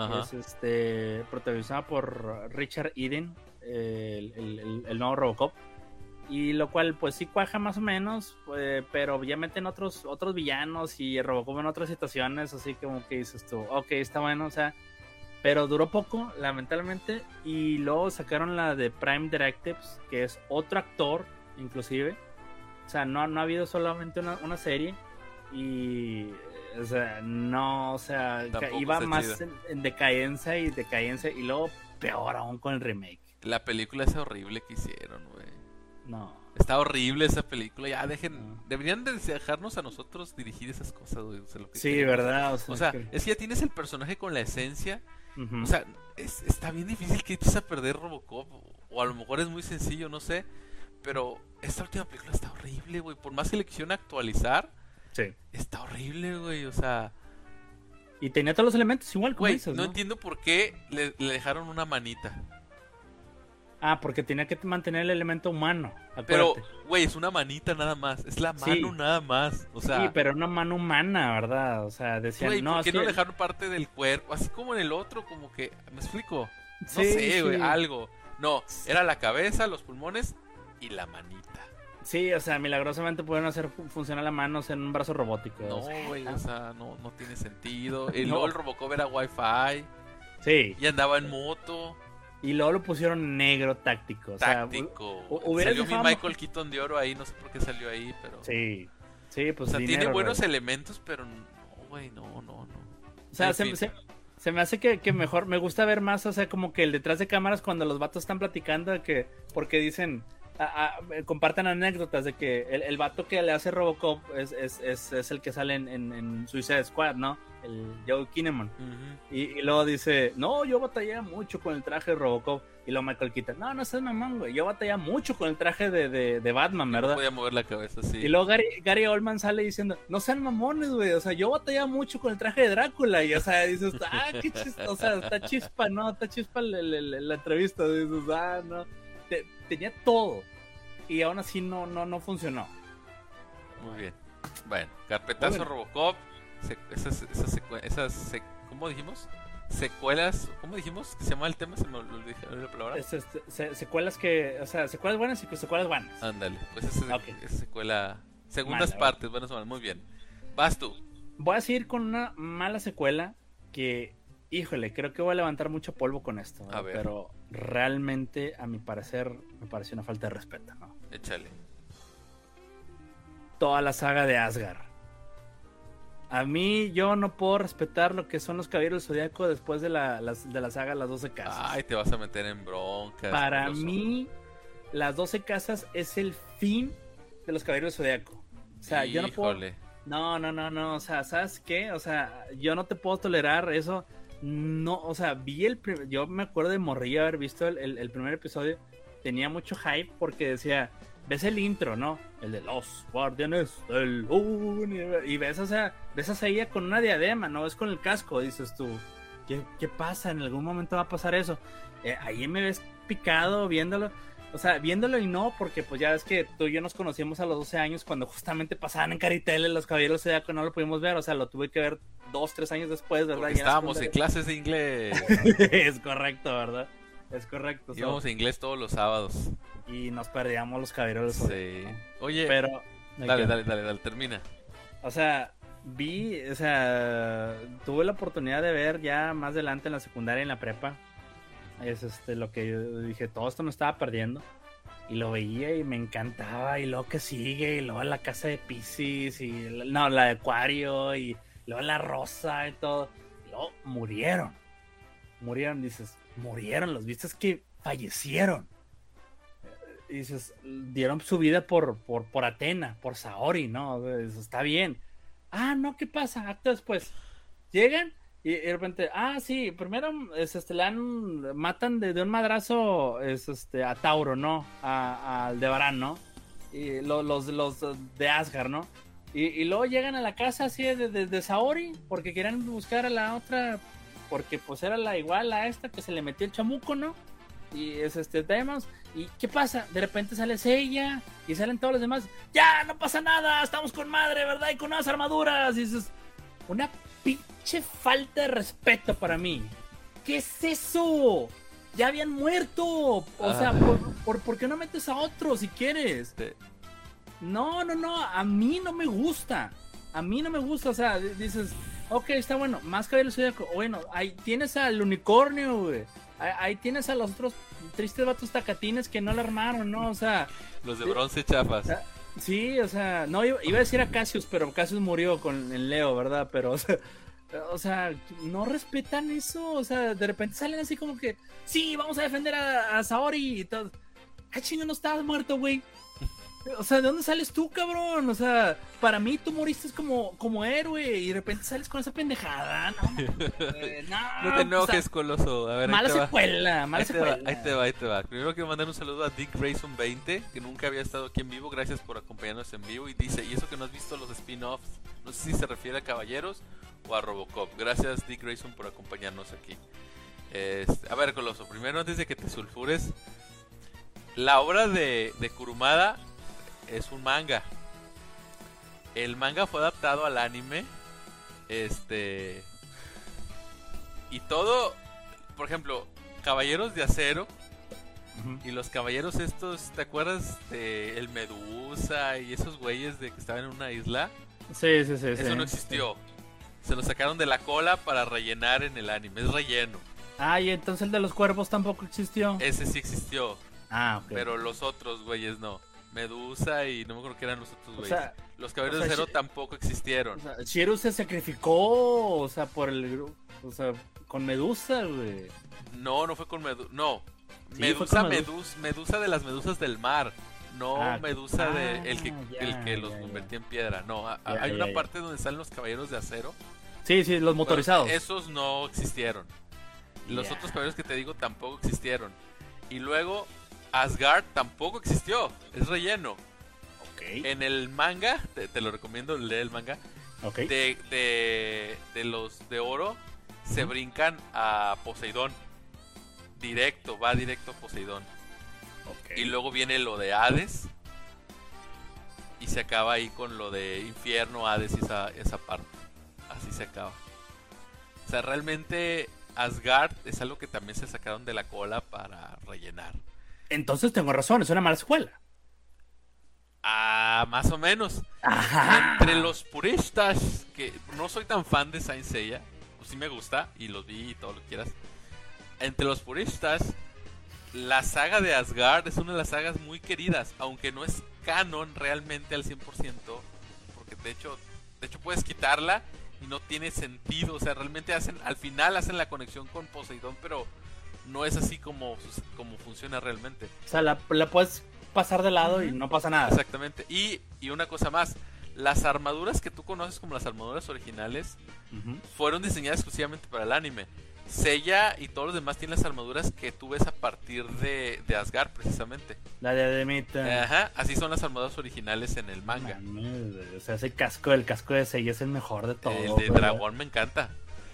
que es protagonizada por Richard Eden, el nuevo Robocop. Y lo cual pues sí cuaja más o menos, pero ya meten otros villanos y Robocop en otras situaciones, así como que dices tú, ok, está bueno, o sea, pero duró poco, lamentablemente, y luego sacaron la de Prime Directives, que es otro actor, inclusive, o sea, no ha habido solamente una serie, y, o sea, no, o sea, Tampoco iba está más chida. en decadencia, y luego peor aún con el remake, La película es horrible que hicieron, güey. no. Está horrible esa película. Ya No. deberían de dejarnos a nosotros dirigir esas cosas, güey. O sea, lo que Sí, queremos. ¿verdad? O sea, es que ya tienes el personaje con la esencia. Uh-huh. O sea, está bien difícil que eches a perder Robocop. O a lo mejor es muy sencillo, no sé. Pero esta última película está horrible, güey. Por más que le quisieron actualizar, Sí. está horrible, güey. O sea, Y tenía todos los elementos igual, como güey, dices, no ¿no? entiendo por qué le dejaron una manita. Ah, porque tenía que mantener el elemento humano, Pero, acuérdate. güey, es una manita nada más. Es la mano Sí. nada más. O sea, Sí, pero una mano humana, ¿verdad? O sea, decían, güey, no, ¿por es qué no que... dejaron parte del cuerpo? Así como en el otro, como que... ¿Me explico? No Sí, sé, güey, sí. algo. No, era la cabeza, los pulmones y la manita. Sí, o sea, milagrosamente pudieron hacer funcionar las manos en un brazo robótico. No, o sea, güey, o sea, no tiene sentido. Y No. luego el Robocop era Wi-Fi sí, y andaba en moto, y luego lo pusieron negro táctico. O sea, táctico. hubieras Salió mi dejado- Michael Keaton de oro ahí, no sé por qué salió ahí, pero... Sí, sí, O pues sea, dinero, tiene buenos güey. elementos, pero no, güey, no. O sea, En se, fin. se me hace que mejor, me gusta ver más, o sea, como que el detrás de cámaras cuando los vatos están platicando, porque dicen, comparten anécdotas de que el vato que le hace Robocop es el que sale en Suicide Squad, ¿no? El Joe Kinnaman. Ujú. Y luego dice, no, yo batallé mucho con el traje de Robocop. Y luego Michael Keaton, no seas mamón, güey, yo batallé mucho con el traje de Batman, No ¿verdad? podía mover la cabeza, sí. Y luego Gary Oldman sale diciendo, no sean mamones, güey, o sea, yo batallé mucho con el traje de Drácula. Y, o sea, dices, qué chispa, o sea, está chispa, ¿no? Está chispa la entrevista. Dices, no. Tenía todo. Y aún así no funcionó. Muy bien. Bueno, carpetazo Bueno. Robocop. ¿Cómo dijimos? Secuelas. ¿Cómo dijimos que se llama el tema? Se me olvidó la palabra. Secuelas que, o sea, secuelas buenas y secuelas buenas. Ándale, pues Ok. esa secuela. Segundas Mala, partes, buenas o malas. Muy bien. Vas tú. Voy a seguir con una mala secuela que, híjole, creo que voy a levantar mucho polvo con esto. A ver. Pero realmente, a mi parecer, me pareció una falta de respeto, ¿no? Échale. Toda la saga de Asgard. A mí, yo no puedo respetar lo que son los Caballeros del Zodiaco después de la saga Las 12 Casas. Ay, te vas a meter en broncas. Para Carlos. mí, Las 12 Casas es el fin de los Caballeros del Zodiaco. O sea, yo no puedo... Híjole. No, o sea, ¿sabes qué? O sea, yo no te puedo tolerar eso. No, o sea, yo me acuerdo de morrillo haber visto el primer episodio. Tenía mucho hype porque decía, ves el intro, ¿no? El de los guardianes del universo. Y ves, o sea, ves a ella con una diadema, ¿no? Ves con el casco, dices tú, ¿qué pasa? En algún momento va a pasar eso. Ahí me ves picado viéndolo. O sea, viéndolo y no, porque pues ya ves que tú y yo nos conocíamos a los 12 años cuando justamente pasaban en Caritele los Caballeros de Zodiaco, no lo pudimos ver, o sea, lo tuve que ver 2-3 años después, ¿verdad? Porque Ya estábamos en clases de inglés. Es correcto, ¿verdad? Es correcto. Íbamos a inglés todos los sábados. Y nos perdíamos los Caballeros del Zodiaco. Sí. Oye, Pero... dale, termina. O sea, tuve la oportunidad de ver ya más adelante en la secundaria y en la prepa. Es lo que yo dije, todo esto me estaba perdiendo. Y lo veía y me encantaba. Y luego que sigue, y luego la casa de Piscis, la de Acuario, y luego la Rosa y todo. Y luego murieron, dices, murieron, los viste que fallecieron. Y dices, dieron su vida por Atena, por Saori, ¿no? Dices, está bien. No, ¿qué pasa? Acto después. Llegan y de repente, sí, primero matan de un madrazo a Tauro, ¿no? Al Aldebarán, ¿no? Y los de Asgard, ¿no? Y luego llegan a la casa así de Saori, porque querían buscar a la otra, porque pues era la igual a esta que se le metió el chamuco, ¿no? Y Demons. ¿Y qué pasa? De repente sale ella y salen todos los demás. ¡Ya! ¡No pasa nada! ¡Estamos con madre, ¿verdad? Y con unas armaduras. Y dices, una pinche falta de respeto para mí. ¿Qué es eso? ya habían muerto. O sea, ¿por qué no metes a otro si quieres? No, a mí no me gusta. O sea, dices, ok, está bueno, más Caballero del Zodiaco. Bueno, ahí tienes al unicornio, güey. Ahí tienes a los otros tristes vatos tacatines que no la armaron, ¿no? O sea, los de bronce chafas. Sí, o sea, no, iba a decir a Cassius, pero Cassius murió con el Leo, ¿verdad? Pero, o sea, no respetan eso. O sea, de repente salen así como que, sí, vamos a defender a Saori y todo. Ay, chingo, no estabas muerto, güey. O sea, ¿de dónde sales tú, cabrón? O sea, para mí tú moriste como héroe y de repente sales con esa pendejada. No te enojes, Coloso. A ver, mala secuela. Ahí te va. Primero quiero mandar un saludo a Dick Grayson 20, que nunca había estado aquí en vivo. Gracias por acompañarnos en vivo. Y dice, y eso que no has visto los spin-offs, no sé si se refiere a Caballeros o a Robocop. Gracias, Dick Grayson, por acompañarnos aquí. A ver, Coloso, primero antes de que te sulfures, la obra de Kurumada es un manga. El manga fue adaptado al anime. Y todo, por ejemplo, Caballeros de Acero. Y los caballeros estos, ¿te acuerdas de el Medusa y esos güeyes de que estaban en una isla? Sí. Eso no existió. Se lo sacaron de la cola para rellenar en el anime. Es relleno. Y entonces el de los cuervos tampoco existió. Ese sí existió. Ok. Pero los otros güeyes no. Medusa y no me acuerdo qué eran los otros güeyes. O sea, los Caballeros de Acero tampoco existieron. O sea, Shiro se sacrificó, o sea, por el grupo, o sea, con Medusa, güey. No fue con Medusa, no. Sí, Medusa de las medusas del mar. No Medusa de el que los convertía en piedra. No, hay una parte donde salen los Caballeros de Acero. Sí, los motorizados. Bueno, esos no existieron. Los otros caballeros que te digo tampoco existieron. Y luego Asgard tampoco existió, es relleno. En el manga, te lo recomiendo leer el manga. De los de oro se brincan a Poseidón. Va directo a Poseidón. Y luego viene lo de Hades. Y se acaba ahí con lo de Infierno, Hades y esa parte. Así se acaba. O sea, realmente Asgard es algo que también se sacaron de la cola para rellenar. Entonces tengo razón, es una mala escuela. Más o menos. Entre los puristas, que no soy tan fan de Saint Seiya, pues sí me gusta y los vi y todo lo que quieras. Entre los puristas, la saga de Asgard es una de las sagas muy queridas, aunque no es canon realmente al 100%, porque de hecho puedes quitarla y no tiene sentido. O sea, realmente al final hacen la conexión con Poseidón, pero no es así como funciona realmente. O sea, la puedes pasar de lado y no pasa nada. Exactamente. Y una cosa más, las armaduras que tú conoces como las armaduras originales fueron diseñadas exclusivamente para el anime. Seiya y todos los demás tienen las armaduras que tú ves a partir de Asgard, precisamente. La diademita. Ajá, así son las armaduras originales en el manga. O sea, el casco de Seiya es el mejor de todos. El de dragón me encanta.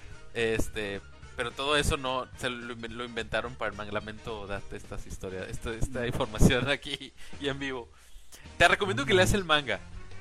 Pero todo eso no se lo inventaron para el manga. Lamento darte estas historias, esta información aquí y en vivo. Te recomiendo que leas el manga.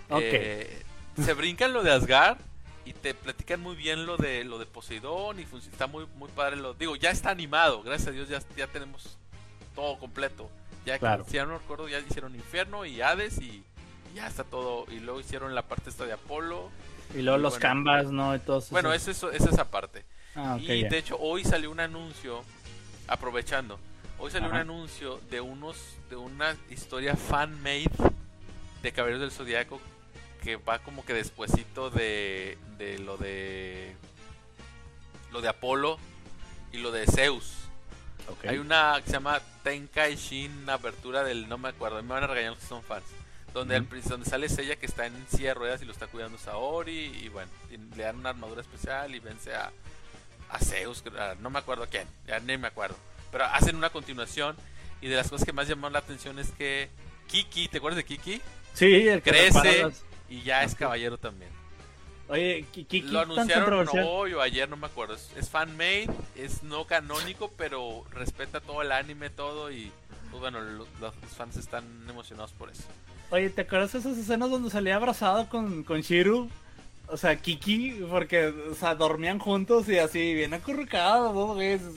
Se brincan lo de Asgard y te platican muy bien lo de Poseidón y está muy muy padre. Digo, ya está animado, gracias a Dios ya tenemos todo completo. Ya claro. Si ya no recuerdo, ya hicieron Infierno y Hades y ya está todo. Y luego hicieron la parte esta de Apolo. Y luego los canvas, ¿no? Y todo eso. Bueno, es esa parte. Y de hecho hoy salió un anuncio, aprovechando, un anuncio de una historia fan-made de Caballeros del Zodiaco que va como que despuesito de lo de Apolo y lo de Zeus. Hay una que se llama Tenkai Shin, apertura del, no me acuerdo, me van a regañar los que son fans, donde sale Seiya que está en silla de ruedas y lo está cuidando Saori y bueno, le dan una armadura especial y vence a Zeus, no me acuerdo quién, ya ni me acuerdo, pero hacen una continuación. Y de las cosas que más llamaron la atención es que Kiki, ¿te acuerdas de Kiki? Sí, el que crece y ya es caballero también. Oye, Kiki lo anunciaron hoy o ayer, no me acuerdo. Es fan-made, es no canónico, pero respeta todo el anime, todo. Y pues bueno, los fans están emocionados por eso. Oye, ¿te acuerdas de esas escenas donde salía abrazado con Shiro? O sea, Kiki, porque, o sea, dormían juntos y así, bien acurrucados, dos veces.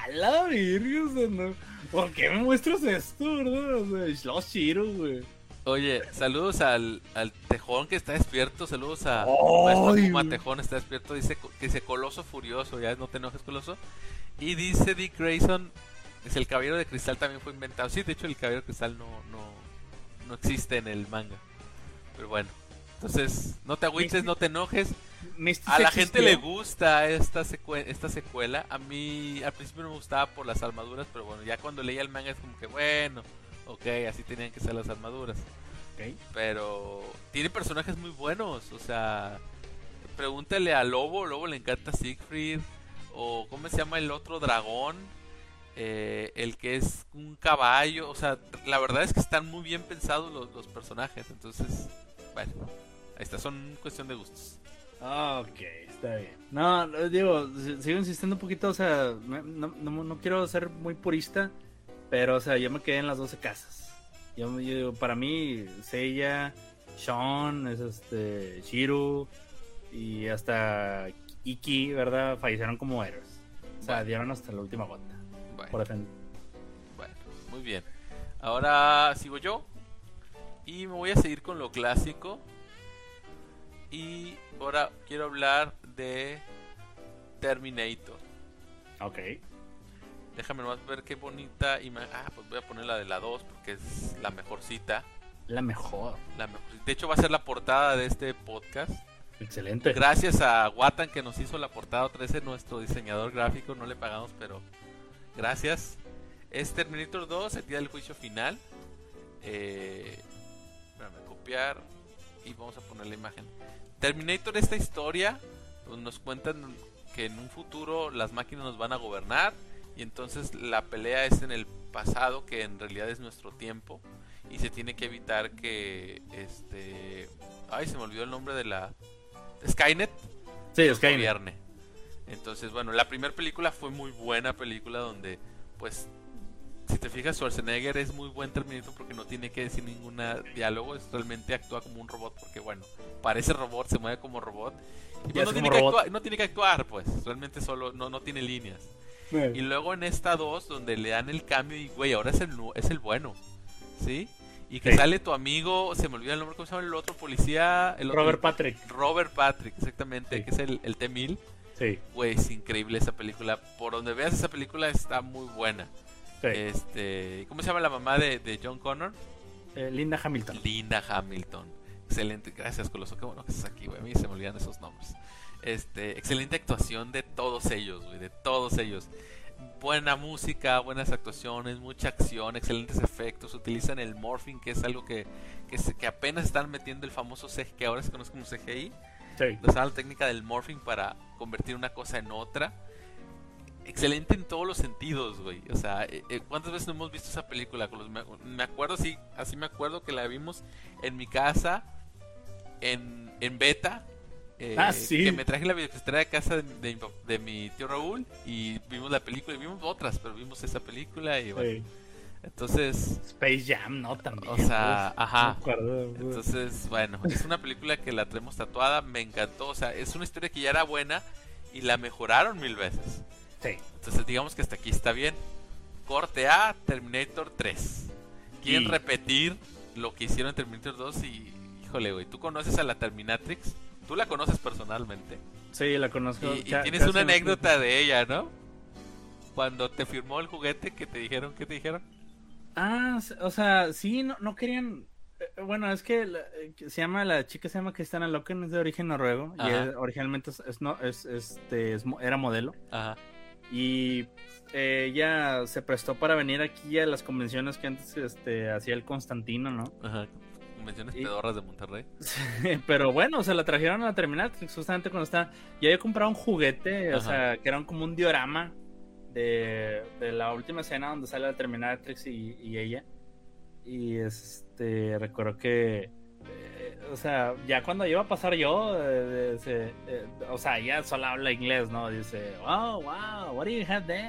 a la verga, o sea, no. ¿Por qué me muestras esto, verdad? O sea, es los Shiro, güey. Oye, saludos al Tejón que está despierto, saludos a ¡Ay, Maestro Puma güey! Tejón está despierto, dice Coloso Furioso, ya no te enojes Coloso. Y dice Dick Grayson, es el caballero de cristal también fue inventado. Sí, de hecho el caballero de cristal no existe en el manga. Pero bueno, entonces no te agüites, no te enojes. Misty A sí la gente existió. le gusta esta secuela. A mí al principio no me gustaba por las armaduras, pero bueno, ya cuando leía el manga es como que bueno, ok, así tenían que ser las armaduras. Ok. Pero tiene personajes muy buenos, o sea, pregúntale a Lobo le encanta Siegfried, o ¿cómo se llama el otro dragón? El que es un caballo, o sea, la verdad es que están muy bien pensados los personajes, entonces, bueno, ahí está, son cuestión de gustos. Ok, está bien. No, digo, sigo insistiendo un poquito, o sea, no quiero ser muy purista, pero, o sea, yo me quedé en las 12 casas. Yo para mí, Seiya, Sean, Shiro y hasta Iki, ¿verdad? Fallecieron como héroes. O sea, Bueno. dieron hasta la última gota por Bueno, defender. bueno, muy bien. Ahora sigo yo y me voy a seguir con lo clásico. Y ahora quiero hablar de Terminator. Ok. Déjame nomás ver qué bonita imagen. Pues voy a poner la de la 2 porque es la mejor cita. La mejor. De hecho va a ser la portada de este podcast. Excelente. Gracias a Watan que nos hizo la portada otra vez, es nuestro diseñador gráfico, no le pagamos, pero gracias. Es Terminator 2, el día del juicio final. Espérame, copiar y vamos a poner la imagen. Terminator, esta historia pues, nos cuentan que en un futuro las máquinas nos van a gobernar y entonces la pelea es en el pasado, que en realidad es nuestro tiempo, y se tiene que evitar que ay, se me olvidó el nombre de la Skynet Sí, nos Skynet. gobierne. Entonces, bueno, la primera película fue muy buena película donde, pues, si te fijas, Schwarzenegger es muy buen Terminator porque no tiene que decir ningún diálogo, realmente actúa como un robot porque, bueno, parece robot, se mueve como robot. Y pues, Es como robot. no tiene que actuar, pues, realmente solo no tiene líneas. Y luego en esta 2, donde le dan el cambio y, güey, ahora es el bueno, ¿sí? Y que Sí. sale tu amigo, se me olvida el nombre, ¿cómo se llama el otro policía? Robert Patrick. Robert Patrick, exactamente, Sí. que es el T-1000. Sí. Güey, es increíble esa película. Por donde veas esa película está muy buena. Sí. ¿Cómo se llama la mamá de John Connor? Linda Hamilton. Linda Hamilton. Excelente, gracias Coloso, qué bueno que estás aquí, güey. A mí se me olvidan esos nombres. Excelente actuación de todos ellos, güey, de todos ellos. Buena música, buenas actuaciones, mucha acción, excelentes efectos. Utilizan el morphing, que es algo que apenas están metiendo el famoso CGI, que ahora se conoce como CGI. Sí. Usaban la técnica del morphing para convertir una cosa en otra. Excelente en todos los sentidos, güey. O sea, ¿cuántas veces no hemos visto esa película? Me acuerdo, sí, así me acuerdo que la vimos en mi casa, en beta. Sí. Que me traje la videocasetera de casa de mi tío Raúl y vimos la película y vimos otras, pero vimos esa película y bueno. Sí. Entonces, Space Jam, ¿no? También. o sea, pues, ajá. me acuerdo, Entonces, bueno, es una película que la tenemos tatuada, me encantó, o sea, es una historia que ya era buena y la mejoraron 1000 veces. Sí. Entonces, digamos que hasta aquí está bien. Corte A, Terminator 3. Quieren Y- repetir lo que hicieron en Terminator 2 y, híjole, güey, ¿tú conoces a la Terminatrix? Tú la conoces personalmente. Sí, la conozco. Y tienes una anécdota de ella, ¿no? Cuando te firmó el juguete, ¿qué te dijeron? O sea, sí, no querían. Bueno, es que la chica se llama Cristiana Loken, es de origen noruego. Ajá. Y originalmente era modelo. Ajá. Y ella se prestó para venir aquí a las convenciones que antes hacía el Constantino, ¿no? Ajá. Convenciones Y- pedorras de Monterrey. Pero bueno, o sea, la trajeron a la Terminatrix justamente cuando estaba. Ya había comprado un juguete, o Ajá. sea, que era como un diorama de la última escena donde sale la Terminatrix y ella. Y recuerdo que. O sea, ya cuando iba a pasar yo, o sea, ella solo habla inglés, ¿no? Dice, oh, wow, what do you have there?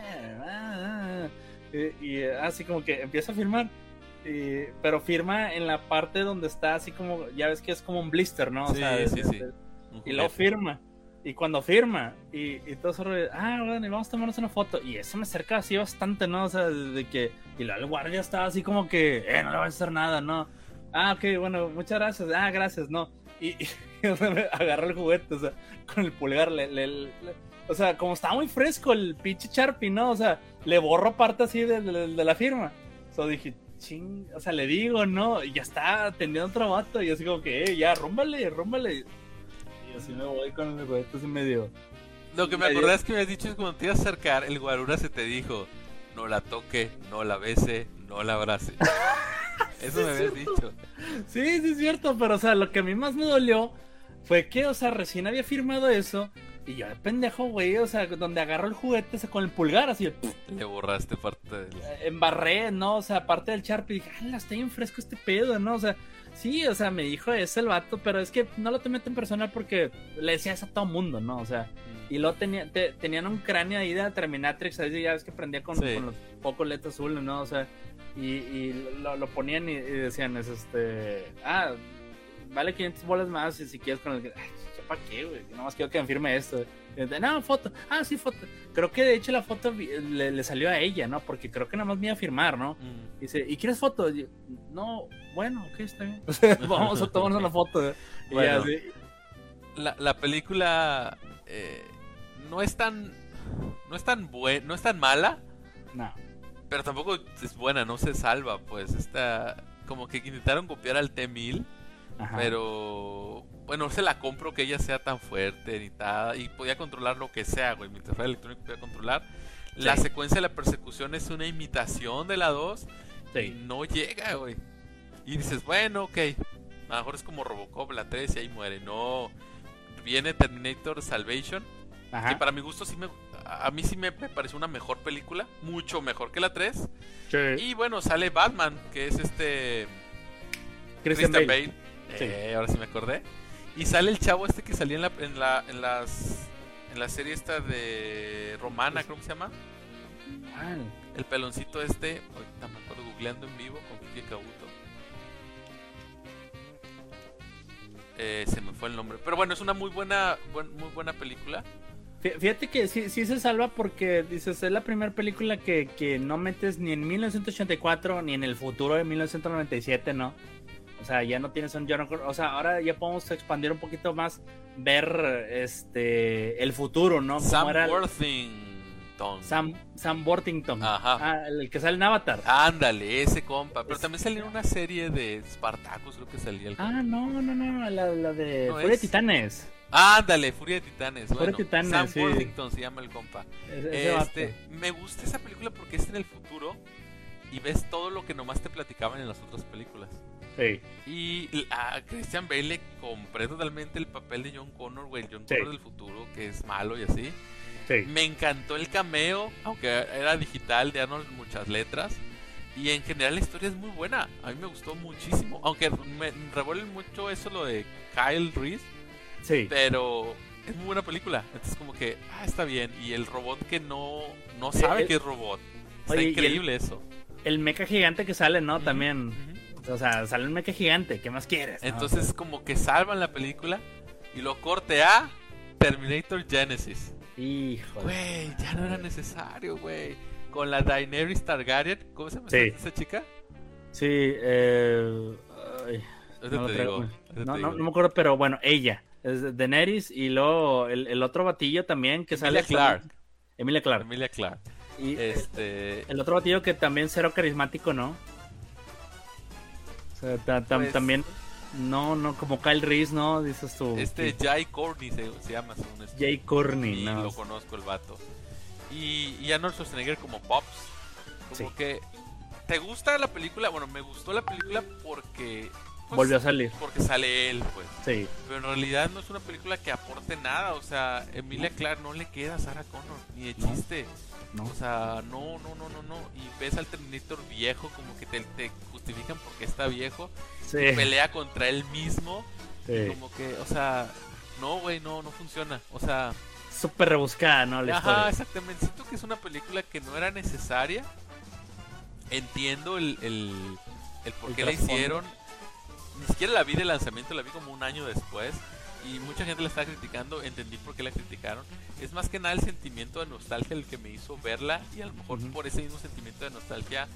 Y así como que empieza a firmar. Pero firma en la parte donde está así como, ya ves que es como un blister, ¿no? O Sí, sea, sí, sí. Un y luego juguete. firma. Y cuando firma, y todo eso, bueno, y vamos a tomarnos una foto. Y eso me acerca así bastante, ¿no? O sea, de que. Y luego el guardia estaba así como que, no le va a hacer nada, ¿no? Ok, bueno, muchas gracias. Gracias, ¿no? Y o sea, me agarró el juguete, o sea, con el pulgar, o sea, como estaba muy fresco el pinche Sharpie, ¿no? O sea, le borro parte así de la firma. O sea, dije, o sea, le digo, ¿no? Y ya está atendiendo otro vato. Y así como que, ya, rúmbale. Y así me voy con el juguete así medio. Lo que me acordás que me has dicho es cuando te ibas a acercar, el guarura se te dijo, no la toque, no la bese, no la abrace. Eso me habías dicho. Sí, es cierto, pero o sea, lo que a mí más me dolió fue que, o sea, recién había firmado eso. Y yo de pendejo, güey, o sea, donde agarro el juguete con el pulgar, así. Le borraste parte del... Embarré, ¿no? O sea, parte del Sharpie. Dije, está bien fresco este pedo, ¿no? O sea, sí, o sea, me dijo eso el vato, pero es que no lo tomé tan personal porque le decía eso a todo mundo, ¿no? O sea, y luego tenían un cráneo ahí de la Terminatrix, ahí ya ves que prendía con los pocos letras azules, ¿no? O sea, y lo ponían y decían, vale 500 bolas más y si quieres con el... ¿Para qué, güey? Nomás quiero que me firme esto. No, foto. Sí, foto. Creo que de hecho la foto le salió a ella, ¿no? Porque creo que nada más me iba a firmar, ¿no? Dice, ¿y quieres foto? Y yo, no, bueno, ok, está bien. Vamos a tomarnos una foto. Bueno, y la película no es tan mala. No. Pero tampoco es buena, no se salva, pues. Está como que intentaron copiar al T-1000. Ajá. Pero bueno, se la compro que ella sea tan fuerte y podía controlar lo que sea, güey. Mientras fuera electrónico podía controlar. Sí. La secuencia de la persecución es una imitación de la 2. Sí. Y no llega, güey. Y dices, bueno, ok, a lo mejor es como Robocop, la 3 y ahí muere. No, viene Terminator Salvation. Ajá. Que para mi gusto a mí sí me pareció una mejor película, mucho mejor que la 3. Sí. Y bueno, sale Batman, que es Christian Bale. Sí. Ahora sí me acordé. Y sale el chavo que salía en la serie esta de Romana, creo que se llama. El peloncito ahorita me acuerdo googleando en vivo con Kike Kabuto. Se me fue el nombre. Pero bueno, es una muy buena película. Fíjate que sí se salva porque dices, es la primera película que no metes ni en 1984 ni en el futuro de 1997, ¿no? O sea, ya no tienes un John, o sea, ahora ya podemos expandir un poquito más, ver el futuro, ¿no? Sam Worthington. Sam Worthington. Ajá. El que sale en Avatar. Ándale, ese compa. Pero también salió en una serie de Spartacus, creo que salía el compa. No, la de Furia de Titanes. Ándale, Furia de Titanes. Furia de Titanes, Sam Worthington se llama el compa. Me gusta esa película porque es en el futuro y ves todo lo que nomás te platicaban en las otras películas. Sí. Y a Christian Bale le compré totalmente el papel de John Connor, güey, el John Connor del futuro, que es malo y así. Sí. Me encantó el cameo, aunque era digital, de Arnold, muchas letras. Y en general la historia es muy buena. A mí me gustó muchísimo. Aunque me revuelve mucho eso lo de Kyle Reese. Sí. Pero es muy buena película. Entonces como que, está bien. Y el robot que no sabe que es robot. Está increíble eso. El mecha gigante que sale, ¿no? También. O sea, sale un mecha gigante. ¿Qué más quieres? Entonces como que salvan la película. Y lo corte a Terminator Genesis. Híjole. Güey, ya no era necesario, güey. Con la Daenerys Targaryen. ¿Cómo se llama esa chica? Sí, no me acuerdo, pero bueno, ella. Es Daenerys y luego el otro batillo también que Emilia sale. Clarke. Emilia Clarke. Emilia Clarke. Y el otro batillo que también cero carismático, ¿no? O sea, pues, también no como Kyle Reese, ¿no? Dices tú. Jay Courtney se llama según esto. Jay Courtney, y no. Lo conozco el vato. Y Arnold Schwarzenegger como Pops. Como que ¿te gusta la película? Bueno, me gustó la película porque volvió a salir. Porque sale él, pues. Sí. Pero en realidad no es una película que aporte nada. O sea, Emilia Clarke no le queda a Sarah Connor, ni de chiste. No. O sea, no. Y ves al Terminator viejo, como que te justifican porque está viejo. Sí. Y pelea contra él mismo. Sí. Como que, o sea, no, güey, no funciona. O sea, súper rebuscada, ¿no? La historia. Exactamente. Siento que es una película que no era necesaria. Entiendo el por qué la hicieron. Ni siquiera la vi de lanzamiento, la vi como un año después. y mucha gente la está criticando, entendí por qué la criticaron. Es más que nada el sentimiento de nostalgia el que me hizo verla, y a lo mejor por ese mismo sentimiento de nostalgia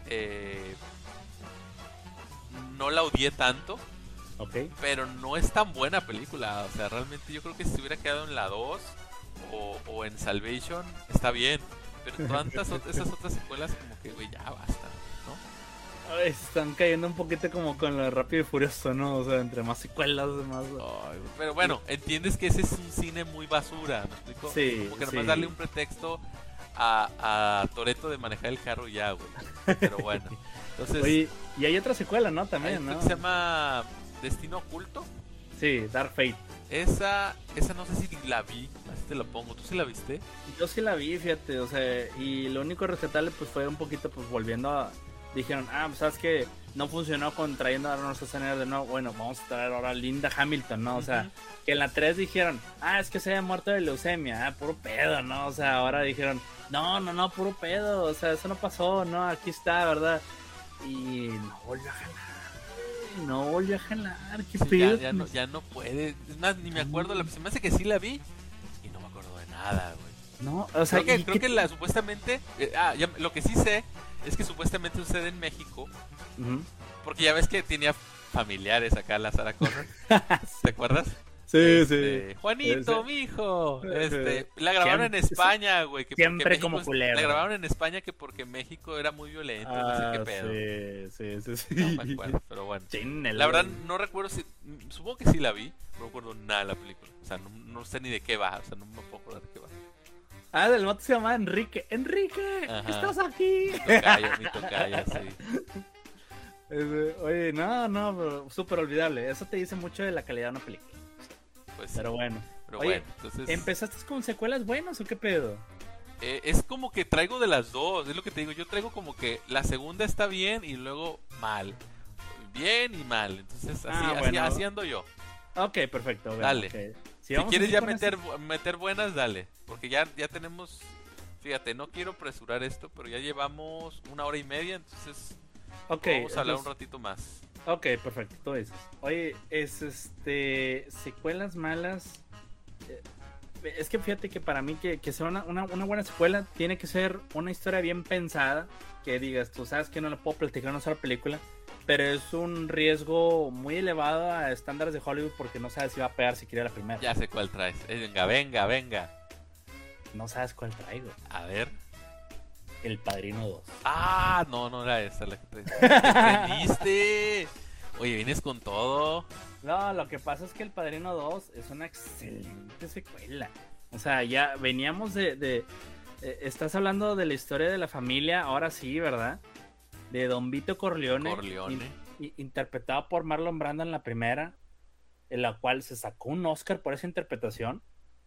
no la odié tanto. Okay. Pero no es tan buena película. O sea, realmente yo creo que si se hubiera quedado en la 2 o en Salvation, está bien. Pero tantas esas otras secuelas como que, güey, ya basta, ¿no? Ay, están cayendo un poquito como con lo de Rápido y Furioso, ¿no? O sea, entre más secuelas, más... Ay, pero bueno, entiendes que ese es un cine muy basura, ¿me explico? Sí, como que nomás sí. darle un pretexto a Toretto de manejar el carro ya, güey. Pero bueno. Entonces, oye, y hay otra secuela, ¿no? También, hay ¿no? que se llama Destino Oculto. Sí, Dark Fate. Esa no sé si la vi, así te la pongo. ¿Tú sí la viste? Yo sí la vi, fíjate, o sea, y lo único rescatable pues fue un poquito pues volviendo a... Dijeron, pues sabes que no funcionó con trayendo a Arnold Schwarzenegger de nuevo, bueno, vamos a traer ahora a Linda Hamilton, ¿no? O sea, que en la 3 dijeron, es que se había muerto de leucemia, puro pedo, ¿no? O sea, ahora dijeron, no, puro pedo, o sea, eso no pasó, ¿no? Aquí está, ¿verdad? Y no volvió a jalar, qué Sí, pedo. ya no puede. Es más, ni me acuerdo, se me hace que sí la vi y no me acuerdo de nada, güey. No, o sea, creo que la supuestamente, lo que sí sé es que supuestamente sucede en México, porque ya ves que tenía familiares acá la Sarah Connor, ¿te acuerdas? Sí, Juanito, mijo. La grabaron en España, güey. Siempre México, como culero. La grabaron en España que porque México era muy violento, no sé qué pedo. Sí. No me acuerdo, pero bueno. La verdad no recuerdo si, supongo que sí la vi, no recuerdo nada de la película. O sea, no sé ni de qué va, o sea, no me puedo acordar de qué va. Del vato se llama Enrique. ¡Enrique! Ajá. ¡Estás aquí! Mi tocayo, sí. Oye, no, pero súper olvidable. Eso te dice mucho de la calidad de una película. Pues pero bueno. Pero oye, bueno, entonces... ¿empezaste con secuelas buenas o qué pedo? Es como que traigo de las dos, es lo que te digo. Yo traigo como que la segunda está bien y luego mal. Bien y mal. Entonces así ando yo. Ok, perfecto. Bueno, dale. Okay. Si quieres ya meter buenas, dale. Porque ya tenemos... Fíjate, no quiero apresurar esto, pero ya llevamos 1 hora y media, entonces... vamos a hablar un ratito más. Ok, perfecto, tú dices. Oye, secuelas malas. Es que fíjate que para mí que sea una buena secuela tiene que ser una historia bien pensada. Que digas, tú sabes que no la puedo platicar en una sola película, pero es un riesgo muy elevado a estándares de Hollywood porque no sabes si va a pegar si quiere la primera. Ya sé cuál traes. Venga. No sabes cuál traigo. A ver. El Padrino 2. No era esa la que entendiste. Oye, vienes con todo. No, lo que pasa es que El Padrino 2 es una excelente secuela. O sea, ya veníamos estás hablando de la historia de la familia, ahora sí, ¿verdad? De Don Vito Corleone. Interpretado por Marlon Brando en la primera, en la cual se sacó un Oscar por esa interpretación.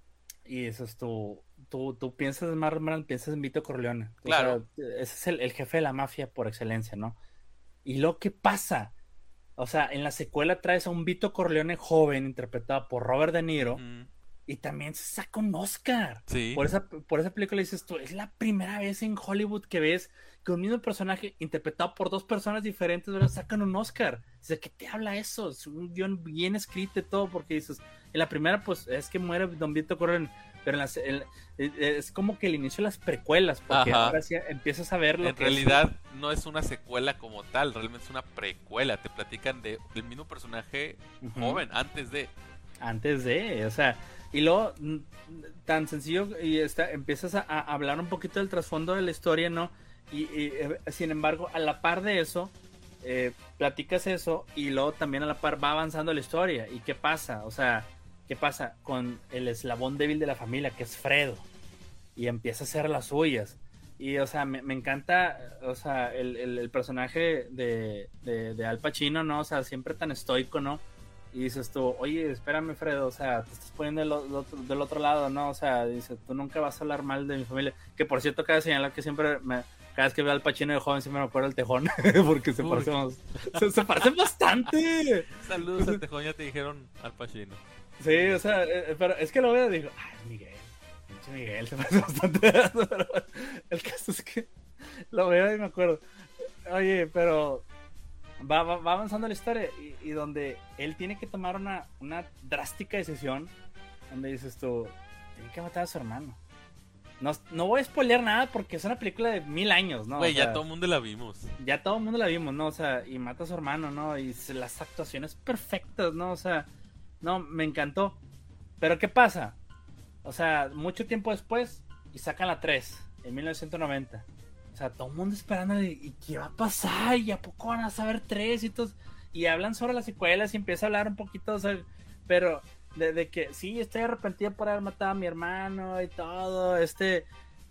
Y eso es tú piensas en Marlon Brando, piensas en Vito Corleone. Claro. O sea, ese es el jefe de la mafia por excelencia, ¿no? Y lo que pasa, o sea, en la secuela traes a un Vito Corleone joven, interpretado por Robert De Niro, y también se saca un Oscar. Sí. Por esa película dices tú, es la primera vez en Hollywood que ves que un mismo personaje interpretado por dos personas diferentes, ¿verdad? Sacan un Oscar. ¿De qué te habla eso? Es un guión bien escrito y todo, porque dices, en la primera pues es que muere Don Vito Corleone, pero es como que el inicio de las precuelas, porque ahora sí empiezas a ver en realidad no es una secuela como tal, realmente es una precuela. Te platican del mismo personaje joven, antes de, o sea, y luego tan sencillo y empiezas a hablar un poquito del trasfondo de la historia, ¿no? Y sin embargo, a la par de eso, platicas eso y luego también a la par va avanzando la historia. ¿Y qué pasa? O sea, ¿qué pasa con el eslabón débil de la familia, que es Fredo? Y empieza a hacer las suyas. Y, o sea, me encanta, o sea, el personaje de Al Pacino, ¿no? O sea, siempre tan estoico, ¿no? Y dices tú, oye, espérame, Fredo, o sea, te estás poniendo del otro lado, ¿no? O sea, dices, tú nunca vas a hablar mal de mi familia. Que, por cierto, cabe señalar que siempre cada vez que veo al Pacino de joven siempre me acuerdo del Tejón. Porque se parecen bastante. Saludos al Tejón, ya te dijeron Al Pacino. Sí, o sea, pero es que lo veo y digo, Miguel, pinche Miguel, se parece bastante. Pero el caso es que lo veo y me acuerdo. Oye, pero va avanzando la historia y donde él tiene que tomar una drástica decisión donde dices tú, tiene que matar a su hermano. No voy a spoilear nada porque es una película de 1000 años, ¿no? Güey, ya todo el mundo la vimos. Ya todo el mundo la vimos, ¿no? O sea, y mata a su hermano, ¿no? Y las actuaciones perfectas, ¿no? O sea, no, me encantó. Pero ¿qué pasa? O sea, mucho tiempo después y sacan la 3 en 1990. O sea, todo el mundo esperando y ¿qué va a pasar? ¿Y a poco van a saber 3? Y hablan sobre las secuelas y empieza a hablar un poquito, o sea, pero de que sí, estoy arrepentido por haber matado a mi hermano y todo, este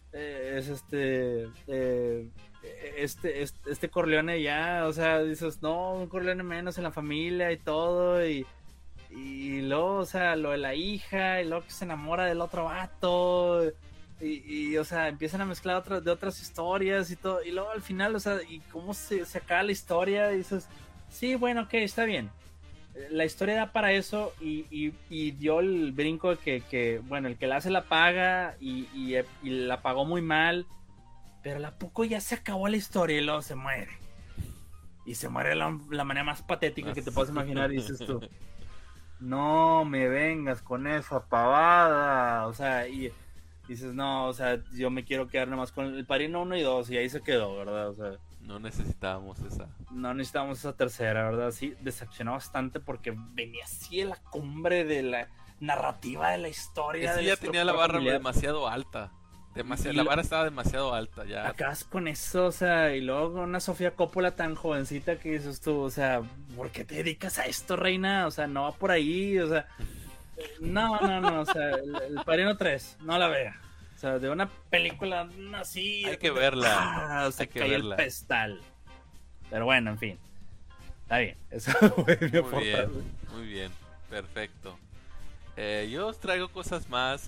Corleone ya, o sea, dices, no, un Corleone menos en la familia y todo, y luego, o sea, lo de la hija, y luego que se enamora del otro vato, o sea, empiezan a mezclar de otras historias y todo, y luego al final, o sea, y cómo se acaba la historia, y dices, sí, bueno, ok, está bien. La historia da para eso y dio el brinco de que bueno, el que la hace la paga y la pagó muy mal, pero a poco ya se acabó la historia y luego se muere. Y se muere de la manera más patética que te puedas imaginar y dices tú, no me vengas con esa pavada, o sea, y dices, no, o sea, yo me quiero quedar nomás con El Padrino 1 y 2 y ahí se quedó, ¿verdad? O sea, no necesitábamos esa tercera, ¿verdad? Sí, decepcionó bastante porque venía así en la cumbre de la narrativa de la historia. Ese ya tenía la barra demasiado alta. La vara estaba demasiado alta ya. Acabas con eso, o sea, y luego con una Sofía Coppola tan jovencita que dices tú, o sea, ¿por qué te dedicas a esto, reina? O sea, no va por ahí, o sea, no, o sea, el Padrino 3, no la vea. O sea, de una película así... Hay que verla. Se cae el pestal. Pero bueno, en fin. Está bien. Eso fue mi aportación. Muy bien. Perfecto. Yo os traigo cosas más,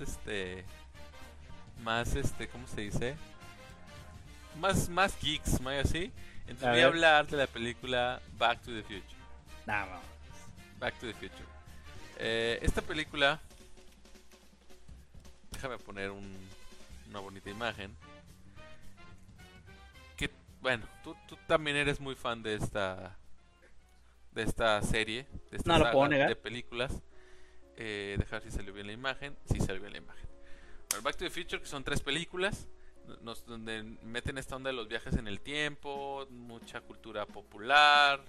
¿cómo se dice? Más geeks, más así. Entonces voy a hablar de la película Back to the Future. Vamos. Back to the Future. Esta película... Déjame poner una bonita imagen. Que, bueno, tú también eres muy fan de esta serie, de esta saga de películas. Dejar si salió bien la imagen. Sí, salió bien la imagen. Bueno, Back to the Future, que son 3 películas donde meten esta onda de los viajes en el tiempo, mucha cultura popular,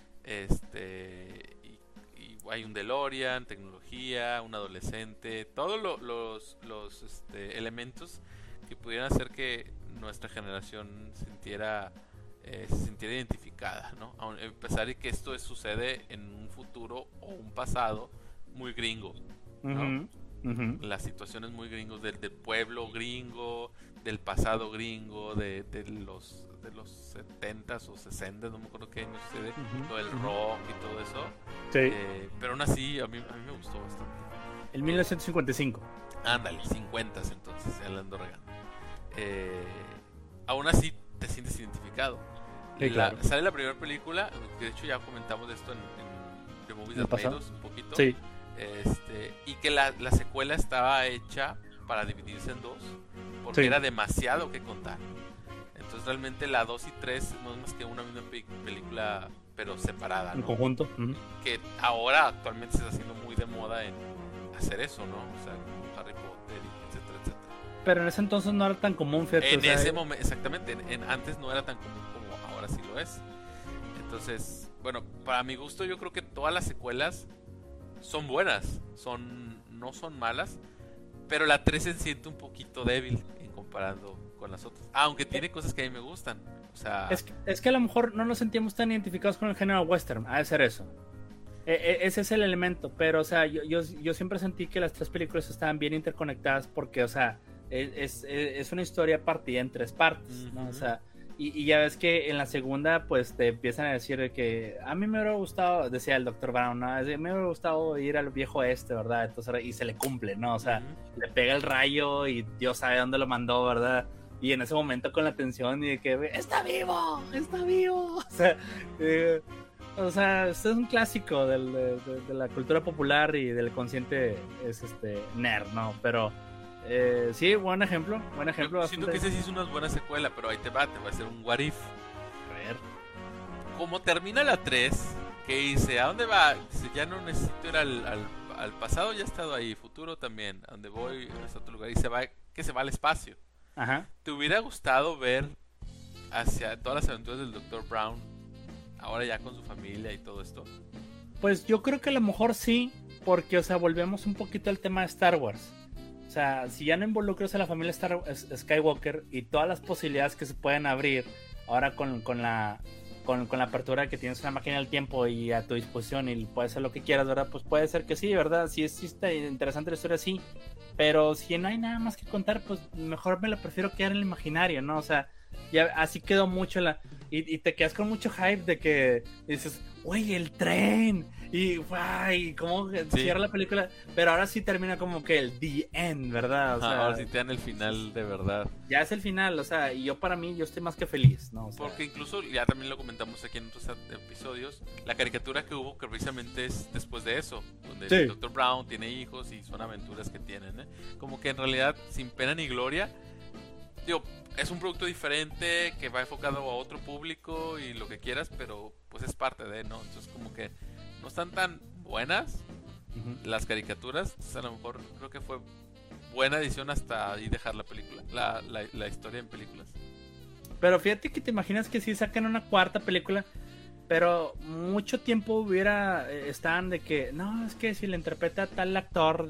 y hay un DeLorean, tecnología, un adolescente, todos los elementos que pudieran hacer que nuestra generación se sintiera identificada, ¿no? A pesar de que esto sucede en un futuro o un pasado muy gringo, ¿no? Las situaciones muy gringos del pueblo gringo, del pasado gringo, de los 70s o 60s, no me acuerdo qué año sucede, lo del rock y todo eso. Sí. Pero aún así a mí me gustó bastante. El 1955. Ándale, 50s entonces, ya le ando regando. Aún así te sientes identificado. Sí, claro. Sale la primera película, que de hecho ya comentamos de esto en The Movies That Made Us un poquito. Sí. Y que la secuela estaba hecha para dividirse en 2 porque era demasiado que contar. Entonces realmente la 2 y 3 no es más que una misma película, pero separada, ¿no? En conjunto. Que ahora actualmente se está haciendo muy de moda en hacer eso, ¿no? O sea, como Harry Potter, etcétera, etcétera. Pero en ese entonces no era tan común, fíjate. En ese momento, exactamente, antes no era tan común como ahora sí lo es. Entonces, bueno, para mi gusto yo creo que todas las secuelas son buenas, no son malas, pero la 3 se siente un poquito débil en comparando con las otras, aunque tiene cosas que a mí me gustan. O sea, es que a lo mejor no nos sentíamos tan identificados con el género western, ha de ser eso. Ese es el elemento, pero o sea, yo siempre sentí que las 3 películas estaban bien interconectadas porque, o sea, es una historia partida en 3 partes, ¿no? O sea, y ya ves que en la segunda pues te empiezan a decir que a mí me hubiera gustado, decía el Dr. Brown, ¿no? Me hubiera gustado ir al viejo ¿verdad? Entonces, y se le cumple, ¿no? O sea, le pega el rayo y Dios sabe dónde lo mandó, ¿verdad? Y en ese momento con la tensión y de que ¡está vivo! O sea, esto es un clásico de la cultura popular y del consciente nerd, ¿no? Pero sí, buen ejemplo. Siento que ese sí es una buena secuela, pero ahí te va a hacer un what if. A ver. como termina la 3, que dice, ¿a dónde va? Dice, ya no necesito ir al pasado, ya he estado ahí, futuro también, a donde voy es otro lugar, y se va al espacio. Ajá. ¿Te hubiera gustado ver hacia todas las aventuras del Dr. Brown, ahora ya con su familia y todo esto? Pues yo creo que a lo mejor sí, porque, o sea, volvemos un poquito al tema de Star Wars. O sea, si ya no involucras a la familia Skywalker y todas las posibilidades que se pueden abrir ahora con la apertura que tienes una máquina del tiempo y a tu disposición y puedes hacer lo que quieras, ¿verdad? Pues puede ser que sí, ¿verdad? Si está interesante la historia, sí. Pero si no hay nada más que contar, pues mejor me lo prefiero quedar en el imaginario, ¿no? O sea, ya así quedó mucho y te quedas con mucho hype de que dices, güey, el tren y guay, cómo cierra la película, pero ahora sí termina como que el the end, ¿verdad? O sea, ahora sí te dan el final de verdad. Ya es el final, o sea, y yo para mí, yo estoy más que feliz, ¿no? O sea, porque incluso, ya también lo comentamos aquí en otros episodios, la caricatura que hubo que precisamente es después de eso, donde el Dr. Brown tiene hijos y son aventuras que tienen, ¿eh? Como que en realidad, sin pena ni gloria, digo, es un producto diferente que va enfocado a otro público y lo que quieras, pero pues es parte de, ¿no? Entonces como que no están tan buenas las caricaturas, entonces a lo mejor creo que fue buena edición hasta ahí dejar la película, la historia en películas. Pero fíjate que te imaginas que si sacan una cuarta película, pero mucho tiempo estaban de que, no, es que si le interpreta tal actor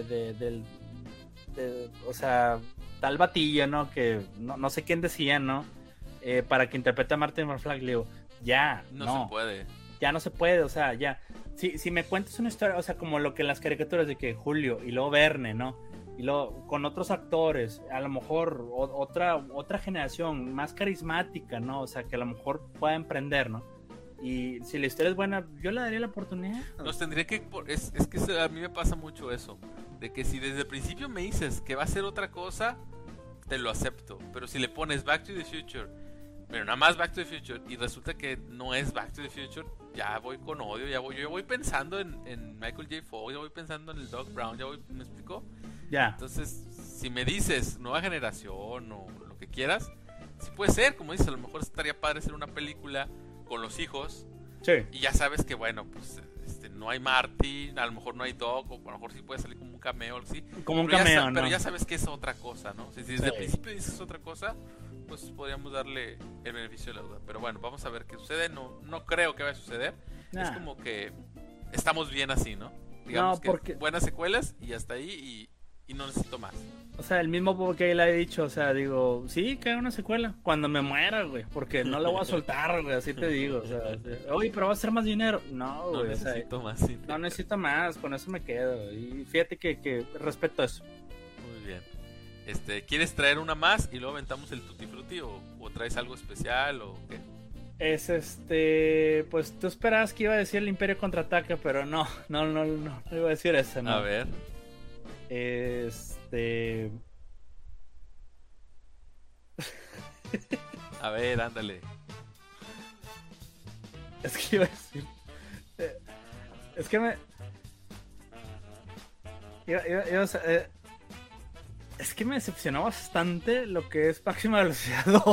o sea, tal batillo, ¿no? Que no sé quién decía, ¿no? Para que interprete a Martin McFly, le digo, ya, no se puede. Ya no se puede, o sea, ya. Si me cuentas una historia, o sea, como lo que en las caricaturas de que Julio y luego Verne, ¿no? Y luego con otros actores, a lo mejor otra generación más carismática, ¿no? O sea, que a lo mejor pueda emprender, ¿no? Y si la historia es buena, yo le daría la oportunidad. Nos tendría que... Es que a mí me pasa mucho eso. De que si desde el principio me dices que va a ser otra cosa, te lo acepto. Pero si le pones Back to the Future, pero nada más Back to the Future, y resulta que no es Back to the Future, ya voy con odio, yo voy pensando en Michael J. Fox, ya voy pensando en el Doc Brown, ¿me explico? Ya. Entonces, si me dices nueva generación o lo que quieras, sí puede ser, como dices, a lo mejor estaría padre hacer una película con los hijos. Sí. Y ya sabes que, bueno, pues no hay Marty, a lo mejor no hay Doc, o a lo mejor sí puede salir como un cameo o algo así. Como un cameo, ¿no? Pero ya sabes que es otra cosa, ¿no? Si desde el principio dices otra cosa, pues podríamos darle el beneficio de la duda. Pero bueno, vamos a ver qué sucede. No creo que vaya a suceder. Es como que estamos bien así, ¿no? Digamos que buenas secuelas y hasta ahí y no necesito más. O sea, el mismo Bob Gale ha dicho, o sea, digo, sí, que haga una secuela cuando me muera, güey, porque no la voy a soltar, güey, así te digo, o sea, oye, pero va a ser más dinero. No, güey, necesito más dinero. No necesito más, con eso me quedo. Y fíjate que respeto eso. Muy bien. ¿Quieres traer una más y luego aventamos el Tutti Frutti o traes algo especial o qué? Pues tú esperabas que iba a decir el Imperio Contraataca, pero no iba a decir eso, ¿no? A ver. A ver, ándale. Es que iba a decir. Es que me. Es que me decepcionó bastante lo que es Máxima Velocidad 2.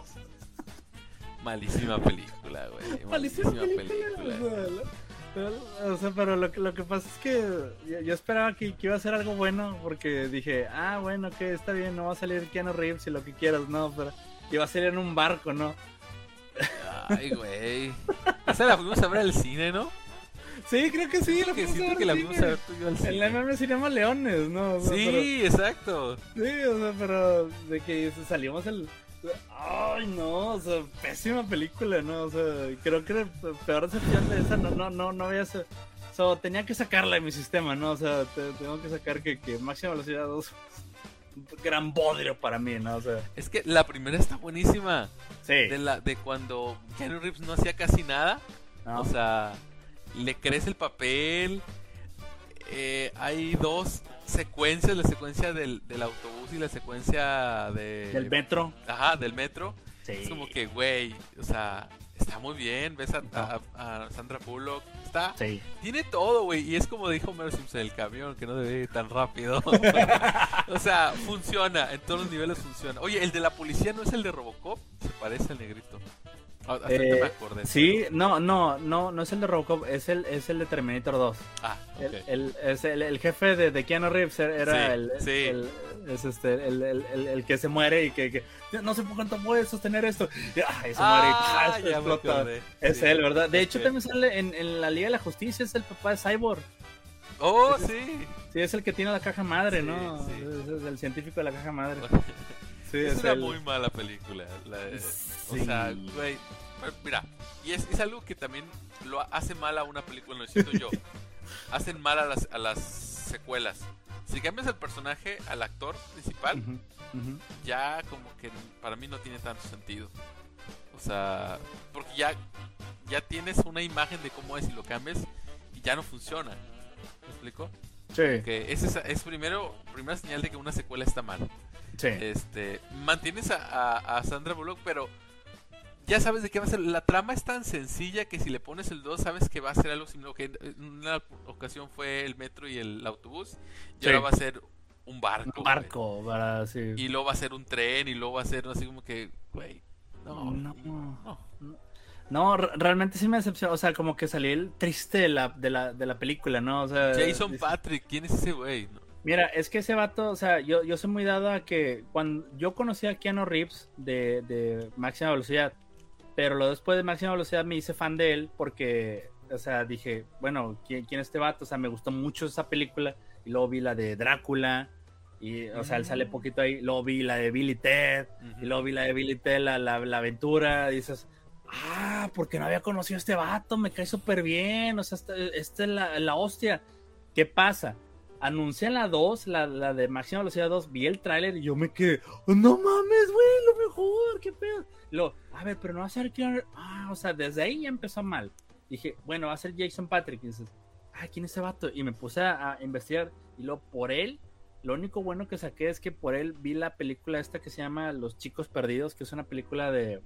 Malísima película, güey. Malísima película. O sea, pero lo que pasa es que yo esperaba que iba a ser algo bueno, porque dije, bueno, que está bien, no va a salir Keanu Reeves y lo que quieras, no, pero iba a salir en un barco, ¿no? Ay, güey. Esa la fuimos a ver al cine, ¿no? Sí, creo que sí. Siento que la fuimos a ver tú y yo al cine. En la MM Cinema Leones, ¿no? O sea, sí, exacto. Sí, o sea, pero de que salimos Ay, no, o sea, pésima película, ¿no? O sea, creo que peor decepción de esa no había... O sea, tenía que sacarla de mi sistema, ¿no? O sea, tengo que sacar que Máxima Velocidad 2 es un gran bodrio para mí, ¿no? O sea... Es que la primera está buenísima. Sí. De cuando Keanu Reeves no hacía casi nada. No. O sea, le crece el papel. Hay dos secuencias, la secuencia del autobús y la secuencia del metro. Ajá, del metro. Sí. Es como que, güey, o sea, está muy bien. Ves a Sandra Bullock. Sí. Tiene todo, güey. Y es como dijo Mero Simpson, el camión, que no debe ir tan rápido. O sea, funciona. En todos los niveles funciona. Oye, el de la policía no es el de Robocop. Se parece al negrito. Hasta ahorita me acordé. Sí, no es el de Robocop, es el de Terminator 2. Ah, ok. El jefe de Keanu Reeves era Sí. el que se muere y que no sé por cuánto puede sostener esto. Y se muere y ya me explota. acordé. Es Sí. él, ¿verdad? De hecho, Ok. también sale en la Liga de la Justicia, es el papá de Cyborg. Oh, sí. Sí, es el que tiene la caja madre, Sí, ¿no? sí. Es el científico de la caja madre. Sí, Es es una él. muy mala película. O Sí. sea, güey. Mira, y es algo que también lo hace mal a una película, lo siento yo. Hacen mal a las secuelas. Si cambias el personaje al actor principal, Ujú, ujú. ya como que para mí no tiene tanto sentido. O sea, porque ya tienes una imagen de cómo es y lo cambias y ya no funciona. ¿Me explico? Sí, Que es primera señal de que una secuela está mal. sí. Mantienes a Sandra Bullock, pero ya sabes de qué va a ser. La trama es tan sencilla que si le pones el 2 sabes que va a ser algo similar. Que en una ocasión fue el metro y el autobús, y Sí. ahora va a ser un barco. Un barco, para sí. Y luego va a ser un tren, y luego va a ser así como que, güey, no. No, realmente sí me decepcionó. O sea, como que salí el triste de la película, ¿no? O sea, Jason Patrick, ¿quién es ese güey? No. mira, es que ese vato, o sea, yo soy muy dado a que cuando yo conocí a Keanu Reeves de Máxima Velocidad, pero luego después de Máxima Velocidad me hice fan de él porque, o sea, dije, bueno, ¿quién es este vato? O sea, me gustó mucho esa película y luego vi la de Drácula y, o sea, él sale poquito ahí, luego vi la de Bill y Ted y luego vi la de Bill y Ted, la aventura, dices, porque no había conocido a este vato, me cae súper bien, o sea, esta es la hostia. ¿Qué pasa? Anuncian la 2, la de Máxima Velocidad 2, vi el tráiler y yo me quedé, oh, no mames, güey, lo mejor, qué pedo. A ver, pero no va a ser Keanu. O sea, desde ahí ya empezó mal. Dije, bueno, va a ser Jason Patrick. Y dices, ¿quién es ese vato? Y me puse a investigar. Y luego por él, lo único bueno que saqué es que por él vi la película esta que se llama Los Chicos Perdidos, que es una película de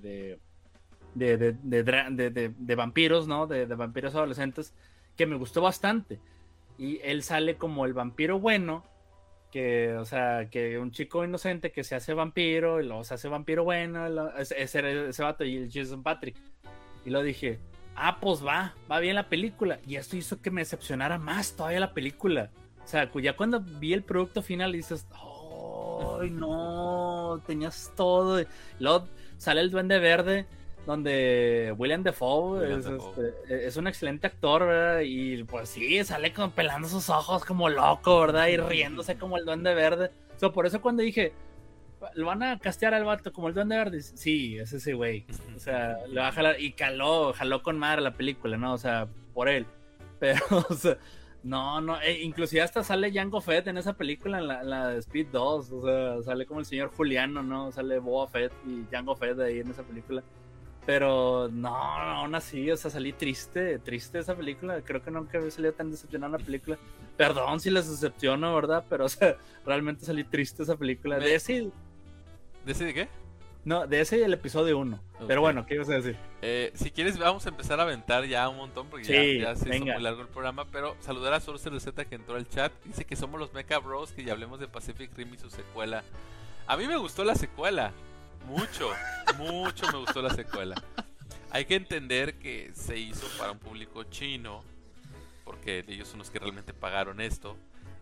vampiros, ¿no? De vampiros adolescentes, que me gustó bastante. Y él sale como el vampiro bueno, que, o sea, que un chico inocente que se hace vampiro, y luego se hace vampiro bueno, ese vato, y el Jason Patrick. Y lo dije, pues va bien la película. Y esto hizo que me decepcionara más todavía la película. O sea, ya cuando vi el producto final dices, ¡ay, no! Tenías todo. Y luego sale el Duende Verde, donde William Dafoe es un excelente actor, ¿verdad? Y pues sí, sale como pelando sus ojos como loco, ¿verdad? Y riéndose como el Duende Verde. O sea, por eso cuando dije, ¿lo van a castear al vato como el Duende Verde? Sí, es ese güey. O sea, le va a jalar. Y jaló con madre la película, ¿no? O sea, por él. Pero, o sea, no, inclusive hasta sale Jango Fett en esa película, en la de Speed 2. O sea, sale como el señor Juliano, ¿no? Sale Boba Fett y Jango Fett ahí en esa película. Pero no, aún así, o sea, salí triste de esa película. Creo que nunca había salido tan decepcionada una película. Perdón si les decepciono, ¿verdad? Pero, o sea, realmente salí triste de esa película. ¿De ese de qué? No, de ese y el episodio 1. Okay. Pero bueno, ¿qué ibas a decir? Si quieres, vamos a empezar a aventar ya un montón, porque ya se hizo muy largo el programa. Pero saludar a Sorcerer Z que entró al chat. Dice que somos los Mecha Bros, que ya hablemos de Pacific Rim y su secuela. A mí me gustó la secuela. Mucho me gustó la secuela. Hay que entender que se hizo para un público chino, porque ellos son los que realmente pagaron esto.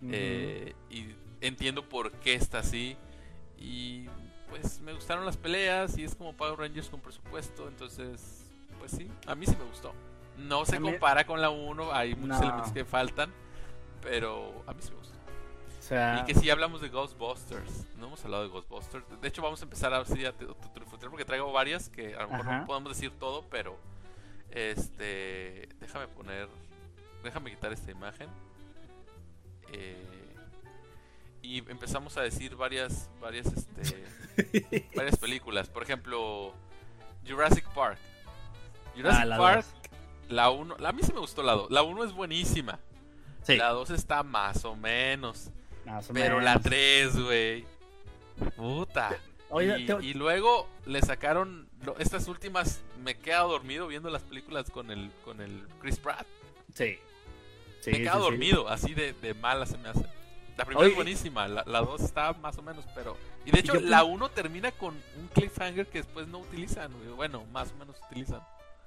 Y entiendo por qué está así. Y pues me gustaron las peleas, y es como Power Rangers con presupuesto. Entonces, pues sí, a mí sí me gustó. No se compara con la 1, hay muchos elementos que faltan, pero a mí sí me gustó. O sea, y que si hablamos de Ghostbusters, no hemos hablado de Ghostbusters. De hecho, vamos a empezar a ver porque traigo varias que a lo mejor no podemos decir todo, pero déjame quitar esta imagen. Y empezamos a decir varias películas. Por ejemplo, Jurassic Park. Jurassic Park, la 1, a mí sí me gustó la 2. La 1 es buenísima. Sí. La 2 está más o menos. Pero la 3, güey. Puta. Oye, y luego le sacaron estas últimas. Me he quedado dormido viendo las películas con el Chris Pratt. Sí. Me he quedado dormido, así de mala se me hace. La primera Oye, es buenísima, la 2 está más o menos, pero... Y de hecho, yo la 1 termina con un cliffhanger que después no utilizan, güey. Bueno, más o menos utilizan.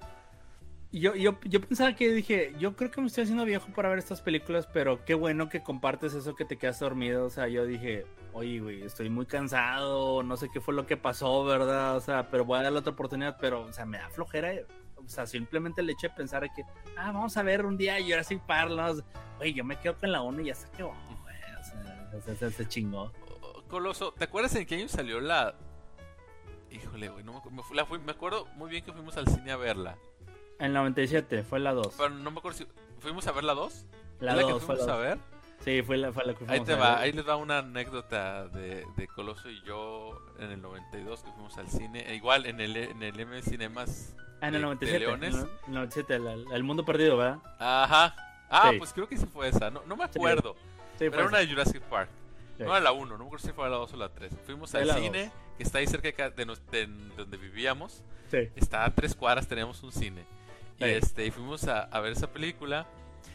yo pensaba que dije, yo creo que me estoy haciendo viejo para ver estas películas, pero qué bueno que compartes eso que te quedas dormido. O sea, yo dije, oye, güey, estoy muy cansado, no sé qué fue lo que pasó, ¿verdad? O sea, pero voy a darle otra oportunidad, pero, o sea, me da flojera. O sea, simplemente el hecho de pensar que, vamos a ver un día Jurassic Park, ¿no? Güey, yo me quedo con la 1 y ya se quedó, güey. O sea, se chingó. Coloso, ¿te acuerdas en qué año salió la...? Híjole, güey, no me acuerdo muy bien que fuimos al cine a verla. En el 97, fue la 2. Pero no me acuerdo si... ¿Fuimos a ver la 2? La ¿La 2 que fuimos a ver? Sí, fue la que fuimos Ahí te a va, ver. ahí les va una anécdota de Coloso y yo en el 92 que fuimos al cine. Igual en el M Cinemas En el de 97. Leones. En el 97, el mundo perdido, ¿verdad? Ajá. Sí. Pues creo que sí fue esa. No me acuerdo. Sí, Pero era una de Jurassic Park. Sí. No era la 1, no me acuerdo si fue la 2 o la 3. Fuimos Fue al la cine, 2. que está ahí cerca de donde vivíamos. Sí. Está a 3 cuadras, teníamos un cine. Sí. Y fuimos a ver esa película.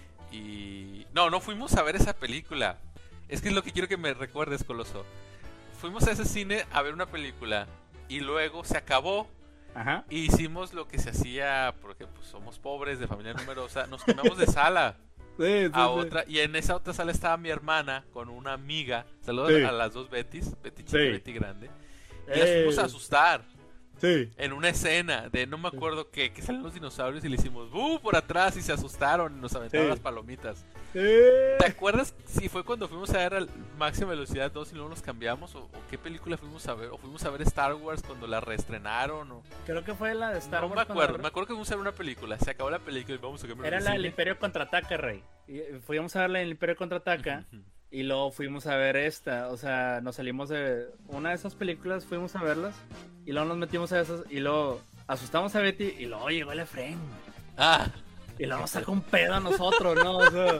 Y... No fuimos a ver esa película. Es que es lo que quiero que me recuerdes, Coloso. Fuimos a ese cine a ver una película. Y luego se acabó. Ajá. Y hicimos lo que se hacía, porque pues, somos pobres, de familia numerosa. Nos cambiamos de sala Sí, a otra. Y en esa otra sala estaba mi hermana con una amiga. Saludos Sí. a las dos Bettys, Betty chica y Sí. Betty grande. Y las fuimos a asustar Sí. en una escena de no me acuerdo qué, que salen los dinosaurios y le hicimos ¡bu! Por atrás y se asustaron y nos aventaron Sí. las palomitas. Sí. ¿Te acuerdas si fue cuando fuimos a ver a Máxima Velocidad 2 y luego nos cambiamos? ¿O qué película fuimos a ver? ¿O fuimos a ver Star Wars cuando la reestrenaron? ¿O? Creo que fue la de Star No Wars. me acuerdo, me acuerdo que fuimos a ver una película. Se acabó la película y vamos a cambiar Era de la del cine. Imperio Contraataca, Rey. Y fuimos a verla en el Imperio Contraataca. Y luego fuimos a ver esta. O sea, nos salimos de una de esas películas, fuimos a verlas. Y luego nos metimos a esas. Y luego asustamos a Betty. Y luego llegó el Efraín. Ah, Y luego nos sacó un pedo a nosotros, ¿no? O sea,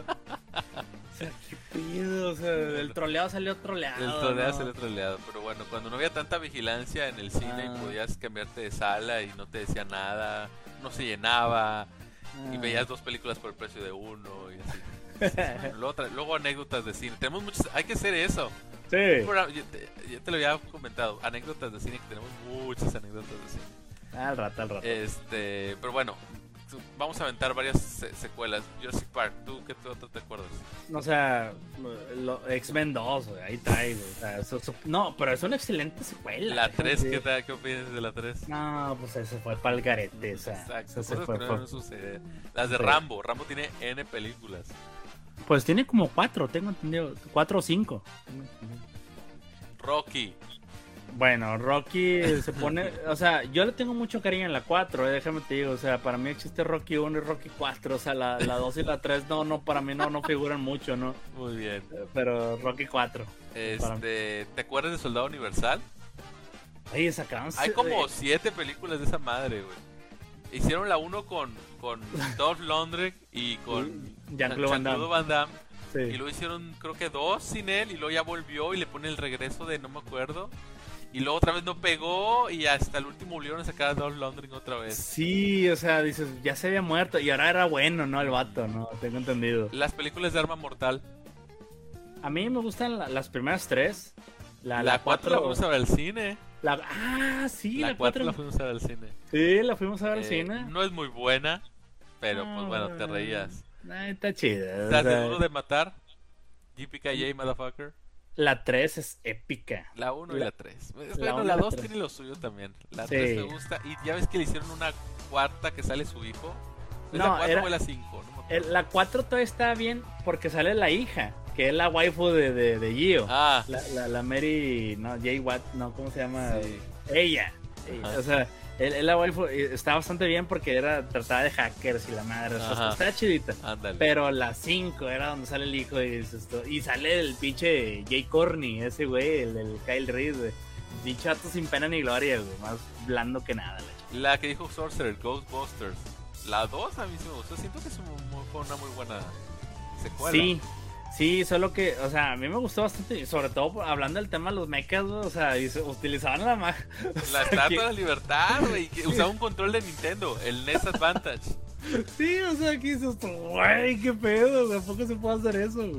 qué pedo. O sea, el troleado salió troleado. el troleado ¿no? salió troleado. Pero bueno, cuando no había tanta vigilancia en el cine y podías cambiarte de sala y no te decía nada, no se llenaba. Y veías 2 películas por el precio de 1 y así. Luego anécdotas de cine. Tenemos muchas. Hay que hacer eso. Sí. Ya te lo había comentado. Anécdotas de cine, que tenemos muchas anécdotas de cine. Al rato. Pero bueno, vamos a aventar varias secuelas. Jurassic Park, ¿tú qué otro te acuerdas? O sea, X-Men 2, güey, ahí trae, güey. O sea, no, pero es una excelente secuela. La 3, Sí. ¿qué opinas de la 3? No, pues ese fue pa'l garete, o sea. Exacto, ese cosas fue- que no fue- deben suceder. Las de Sí. Rambo tiene N películas. Pues tiene como 4, tengo entendido. 4 o 5. Rocky. Bueno, Rocky se pone. O sea, yo le tengo mucho cariño en la 4, déjame te digo. O sea, para mí existe Rocky 1 y Rocky 4. O sea, la 2 y la 3 no, para mí no figuran mucho, ¿no? Muy bien. Pero Rocky 4. ¿Te acuerdas de Soldado Universal? Oye, sacaron. Hay como 7 películas de esa madre, güey. Hicieron la 1 con Dolph Lundgren y con Jean-Claude Van Damme. Sí. Y luego hicieron creo que 2 sin él y luego ya volvió y le pone el regreso de no me acuerdo. Y luego otra vez no pegó y hasta el último volvieron a sacar a Dolph Lundgren otra vez. Sí, o sea, dices, ya se había muerto y ahora era bueno, ¿no? El vato, ¿no? Tengo entendido. Las películas de Arma Mortal. A mí me gustan las primeras 3. La 4 la fuimos a ver al cine. Sí, La 4 la fuimos a ver al cine. Sí, la fuimos a ver al cine. No es muy buena, pero pues bueno, te reías. Está chida. ¿Estás seguro de matar? JPKJ, motherfucker. La 3 es épica. La 1 y la 3. la Bueno, uno y la la 2 tres. tiene lo suyo también. La Sí. 3 me gusta. Y ya ves que le hicieron una cuarta que sale su hijo. ¿Es No, la 4 era- o la 5? No me acuerdo. La 4 todavía está bien porque sale la hija, que es la waifu de Gio. Ah, La Mary, no, Jay Watt, no, ¿cómo se llama? sí. Ella. Ajá. O sea, la waifu está bastante bien porque trataba de hackers y la madre. O sea, Ajá. está chidita. Ándale. Pero la 5 era donde sale el hijo y sale el pinche Jay Courtney, ese güey, el Kyle Reese, güey. Dicho vato sin pena ni gloria, güey. Más blando que nada, La que dijo Sorcerer, Ghostbusters. La 2 a mí sí me gustó. Siento que fue una muy buena secuela. Sí, solo que, o sea, a mí me gustó bastante, sobre todo hablando del tema de los mechas, güey, o sea, utilizaban la magia. La Estatua de la Libertad, güey. Que usaba un control de Nintendo, el NES Advantage. Sí, o sea, aquí dices, güey, qué pedo, güey, ¿a poco se puede hacer eso, güey?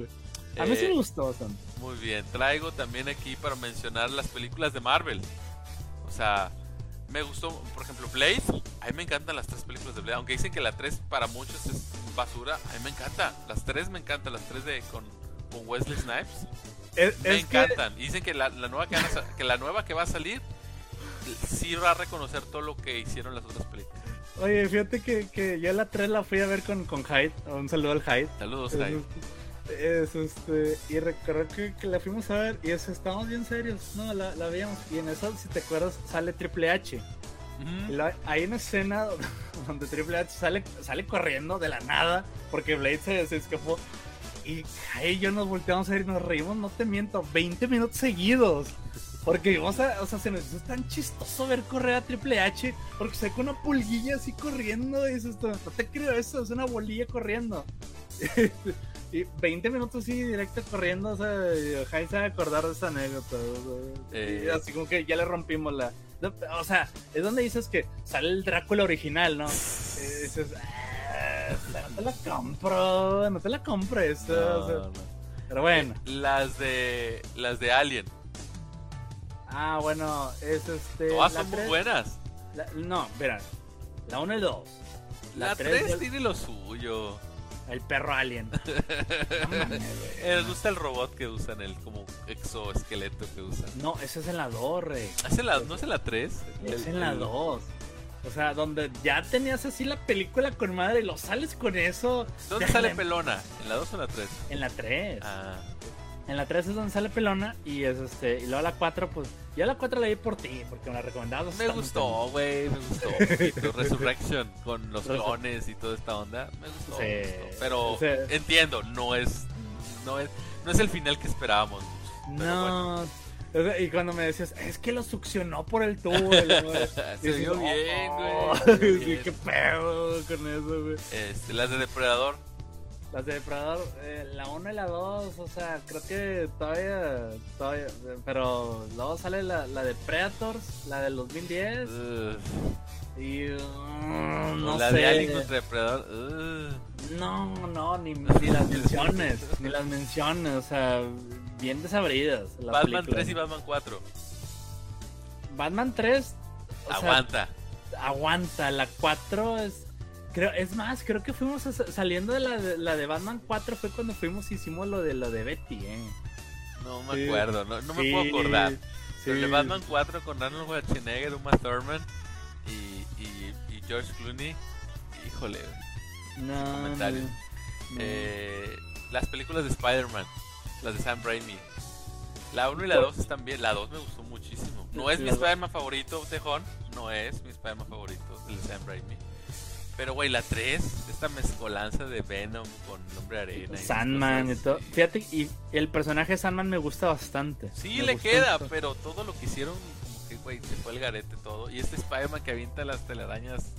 A mí sí me gustó bastante. Muy bien, traigo también aquí para mencionar las películas de Marvel. O sea, me gustó, por ejemplo, Blade. A mí me encantan las 3 películas de Blade. Aunque dicen que la 3 para muchos es basura, a mí me encanta. Las 3 me encantan, las 3 con Wesley Snipes. Me encantan. Y dicen que la nueva que va a salir sí va a reconocer todo lo que hicieron las otras películas. Oye, fíjate que yo la 3 la fui a ver con Hyde. Un saludo al Hyde. Saludos, Hyde. Y recuerdo que la fuimos a ver y estábamos bien serios, no, la veíamos, y en eso, si te acuerdas, sale Triple H. Hay una escena donde Triple H sale corriendo de la nada porque Blade se escapó, y Jai y yo nos volteamos a ver y nos reímos, no te miento, 20 minutos seguidos. Porque, o sea, se nos hizo tan chistoso ver correr a Triple H, porque saca una pulguilla así corriendo y dices, no te creo eso, es una bolilla corriendo. Y 20 minutos así directo corriendo, o sea, Jai se va a acordar de esa anécdota, y así como que ya le rompimos o sea, es donde dices que sale el Drácula original, ¿no? Y dices, no te la compro eso, no, o sea, no. Pero bueno. Las de Alien. Ah, bueno, es todas son muy buenas. No, verán, la 1 y 2. La 3 tiene lo suyo. El perro alien. Me gusta el robot que usan, el como exoesqueleto que usan. No, ese es en la 2, rey. ¿No es en la 3? Es en la 2. O sea, donde ya tenías así la película con madre y lo sales con eso. ¿Dónde sale Pelona? ¿En la 2 o en la 3? En la 3. Ah. En la 3 es donde sale Pelona y es y luego la 4, pues yo la 4 la vi por ti porque me la recomendabas. Me gustó, güey, me gustó. Resurrection con los clones y toda esta onda, me gustó. Sí. Pero entiendo, no es el final que esperábamos. No. Bueno. Y cuando me decías, es que lo succionó por el tubo. Se vio bien, güey. Sí, qué pedo con eso, güey. Las de Depredador. Las de Depredador, la 1 y la 2, o sea, creo que todavía, pero luego sale la de Predators, la del 2010, y no la sé. De Alien contra Depredador, no, ni las menciones, o sea, bien desabridas. Batman películas. 3 y Batman 4. Batman 3, aguanta, la 4 creo que fuimos saliendo de la de Batman 4 fue cuando hicimos lo de Betty, No me acuerdo, no me puedo acordar. Sí. Pero el de Batman 4 con Arnold Schwarzenegger, Uma Thurman y George Clooney, híjole, comentarios. No. Las películas de Spider-Man, las de Sam Raimi. La 1 y la 2 están bien, la 2 me gustó muchísimo. No es mi Spider-Man favorito, Tejón, no es mi Spider-Man favorito, el de Sam Raimi. Pero, güey, la 3, esta mezcolanza de Venom con Hombre Arena. Sandman y todo. Fíjate, y el personaje de Sandman me gusta bastante. Sí, le queda, pero todo lo que hicieron, como que, güey, se fue el garete todo. Y este Spider-Man que avienta las telarañas.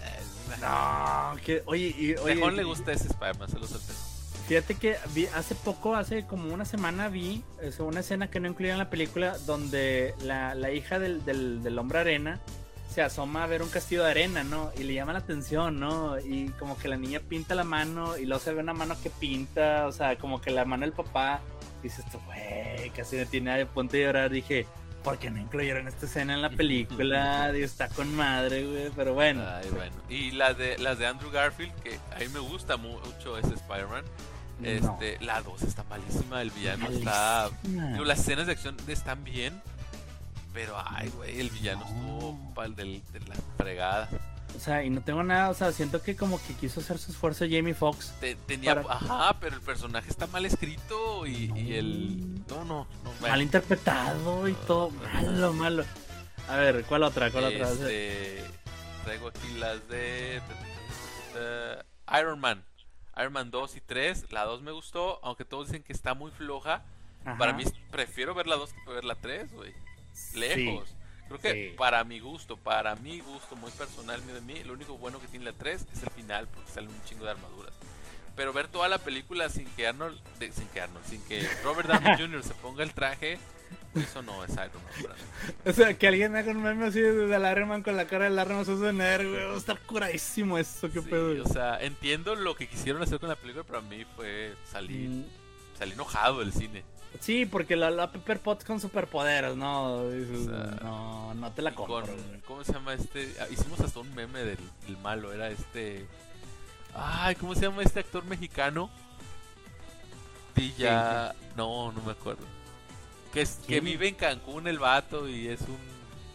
No, que, oye. Mejor le gusta ese Spider-Man, se lo solté. Fíjate que hace como una semana vi una escena que no incluía en la película donde la hija del Hombre Arena se asoma a ver un castillo de arena, ¿no? Y le llama la atención, ¿no? Y como que la niña pinta la mano y luego se ve una mano que pinta, o sea, como que la mano del papá. Y dices, güey, casi me tiene a punto de llorar. Dije, ¿por qué no incluyeron esta escena en la película? Digo, está con madre, güey, pero bueno. Ay, bueno. Y las de Andrew Garfield, que a mí me gusta mucho ese Spider-Man. No. La 2 está malísima, el villano está... Digo, las escenas de acción están bien, pero ay, güey, el villano estuvo de la fregada. O sea, y no tengo nada, o sea, siento que como que quiso hacer su esfuerzo Jamie Foxx. Ajá, pero el personaje está mal escrito y el... No. Mal interpretado y todo, malo. A ver, ¿cuál otra? Traigo aquí las de Iron Man 2 y 3. La 2 me gustó, aunque todos dicen que está muy floja. Ajá. Para mí, prefiero ver la 2 que ver la 3, güey. Lejos. Sí. Creo que para mi gusto muy personal mío de mí, lo único bueno que tiene la 3 es el final, porque salen un chingo de armaduras. Pero ver toda la película sin que Robert Downey Jr. se ponga el traje, eso no es Iron Man para mí. O sea, que alguien haga un meme así de Iron Man con la cara del Iron Man Schwarzenegger, güey, va a estar curadísimo eso, qué pedo. O sea, entiendo lo que quisieron hacer con la película, pero a mí fue salir. salí enojado del cine. Sí, porque la Pepper Potts con superpoderes, ¿no? Dices, O sea, no te la Y compro. con, ¿cómo se llama este? Hicimos hasta un meme del malo, era este... Ay, ¿cómo se llama este actor mexicano? Villa... No me acuerdo. Que vive en Cancún el vato y es un...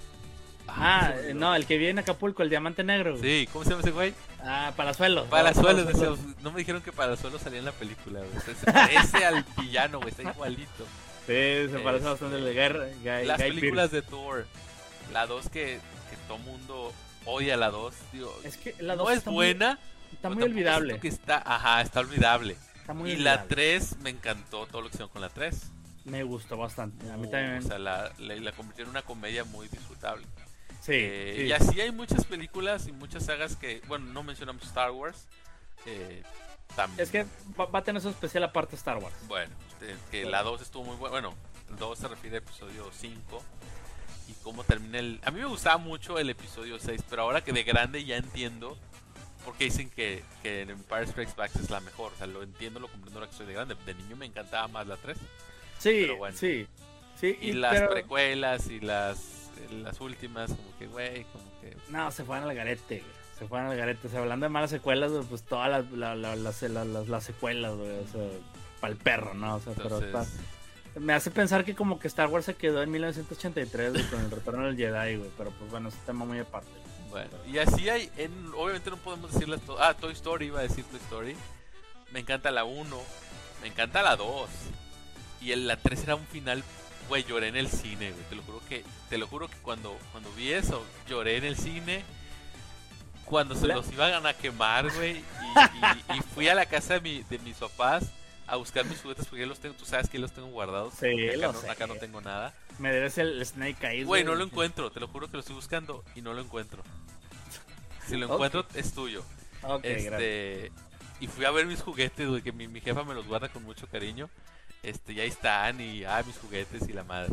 No, el que vive en Acapulco, el Diamante Negro. Güey. Sí, ¿cómo se llama ese güey? Palazuelos. Palazuelos. No me dijeron que Palazuelos salía en la película, güey. O sea, se parece al villano, güey, está igualito. Sí, se parece bastante al de Las Guy películas Pearce. de Thor, la 2 que todo mundo odia la 2, digo, Es que la no 2 es buena, está pero muy tampoco olvidable. siento que está olvidable. Está muy Y olvidable. la 3 me encantó todo lo que hicieron con la 3. Me gustó bastante. A mí también. O sea, la convirtieron en una comedia muy disfrutable. Sí, sí. Y así hay muchas películas y muchas sagas que, bueno, no mencionamos Star Wars. También. Es que va a tener su especial aparte Star Wars. Bueno, que la 2 estuvo muy buena. Bueno, el 2 se refiere a episodio 5. Y cómo termina el... A mí me gustaba mucho el episodio 6, pero ahora que de grande ya entiendo por qué dicen que Empire Strikes Back es la mejor. O sea, lo entiendo, lo comprendo ahora que soy de grande. De niño me encantaba más la 3. Sí, pero bueno. sí. Y las precuelas y las últimas, como que, güey, como que... No, se fueron al garete, güey. Se fueron al garete. O sea, hablando de malas secuelas, güey, pues todas las secuelas, güey. O sea, para el perro, ¿no? O sea, Entonces... pero me hace pensar que como que Star Wars se quedó en 1983, güey, con el retorno del Jedi, güey. Pero pues bueno, es un tema muy aparte. Bueno, y así hay, obviamente no podemos decirles todo. Toy Story, iba a decir Toy Story. Me encanta la 1, me encanta la 2. Y la 3 era un final, güey, lloré en el cine, güey. Te lo juro que cuando vi eso, lloré en el cine. Cuando se los iban a quemar, güey. Y fui a la casa de mis papás a buscar mis juguetes porque los tengo, tú sabes que los tengo guardados. Sí, acá no tengo nada. Me debes el Snake Eyes. Güey, no lo encuentro, te lo juro que lo estoy buscando y no lo encuentro. Si lo encuentro, es tuyo. Ok, gracias. Y fui a ver mis juguetes, güey, que mi jefa me los guarda con mucho cariño. Y ahí están, y mis juguetes y la madre.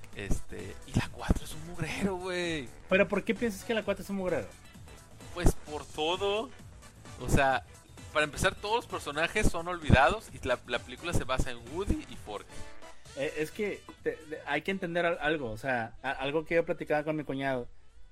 Y la 4 es un mugrero, güey. ¿Pero por qué piensas que la 4 es un mugrero? Pues por todo. O sea, para empezar, todos los personajes son olvidados y la película se basa en Woody y Forky. Es que hay que entender algo, o sea, algo que yo platicaba con mi cuñado,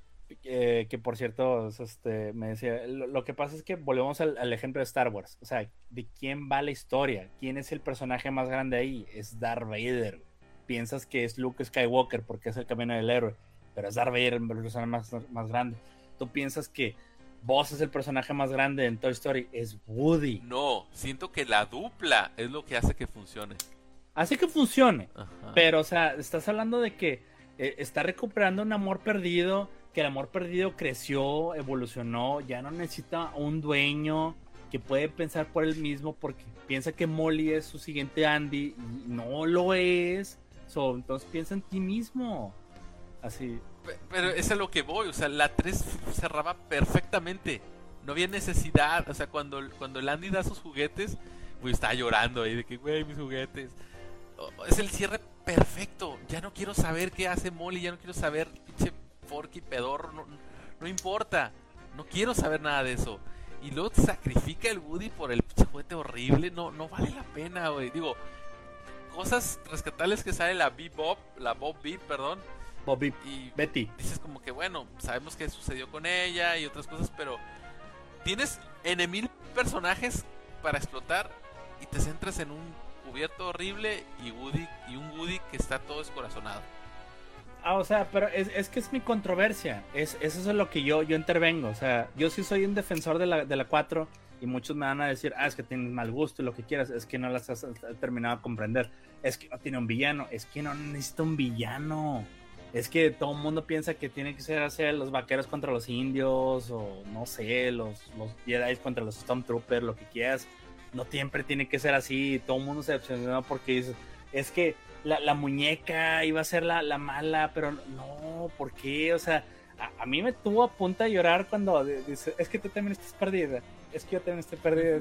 que por cierto, me decía, lo que pasa es que volvemos al ejemplo de Star Wars, o sea, ¿de quién va la historia? ¿Quién es el personaje más grande ahí? Es Darth Vader. Piensas que es Luke Skywalker porque es el camino del héroe, pero es Darth Vader el personaje más grande. Tú piensas que Buzz es el personaje más grande en Toy Story, es Woody. No, siento que la dupla es lo que hace que funcione. Hace que funcione. Ajá. Pero, o sea, estás hablando de que está recuperando un amor perdido, que el amor perdido creció, evolucionó, ya no necesita un dueño que puede pensar por él mismo porque piensa que Molly es su siguiente Andy y no lo es. Entonces piensa en ti mismo. Así. Pero es a lo que voy, o sea, la 3 cerraba perfectamente. No había necesidad, o sea, cuando el Andy da sus juguetes, güey, estaba llorando ahí de que, güey, mis juguetes. Es el cierre perfecto. Ya no quiero saber qué hace Molly, ya no quiero saber pinche Forky pedorro, no importa. No quiero saber nada de eso. Y luego te sacrifica el Woody por el pinche juguete horrible, no vale la pena, güey. Digo, cosas rescatables que sale la Bob Beep, perdón. Bobby Y Betty. dices como que bueno, sabemos qué sucedió con ella y otras cosas, pero tienes N mil personajes para explotar y te centras en un cubierto horrible y un Woody que está todo descorazonado. O sea, pero es que es mi controversia. Eso es lo que yo intervengo. O sea, yo sí soy un defensor de la 4 y muchos me van a decir, es que tienes mal gusto y lo que quieras, es que no las has terminado de comprender. Es que no tiene un villano, es que no necesita un villano. Es que todo el mundo piensa que tiene que ser hacer los vaqueros contra los indios o no sé, los Jedi contra los Stormtroopers, lo que quieras. No siempre tiene que ser así. Todo el mundo se decepcionó porque dice, es que la muñeca iba a ser la mala, pero no, ¿por qué? O sea, a mí me tuvo a punto de llorar cuando dice, es que tú también estás perdida. Es que yo también estoy perdida.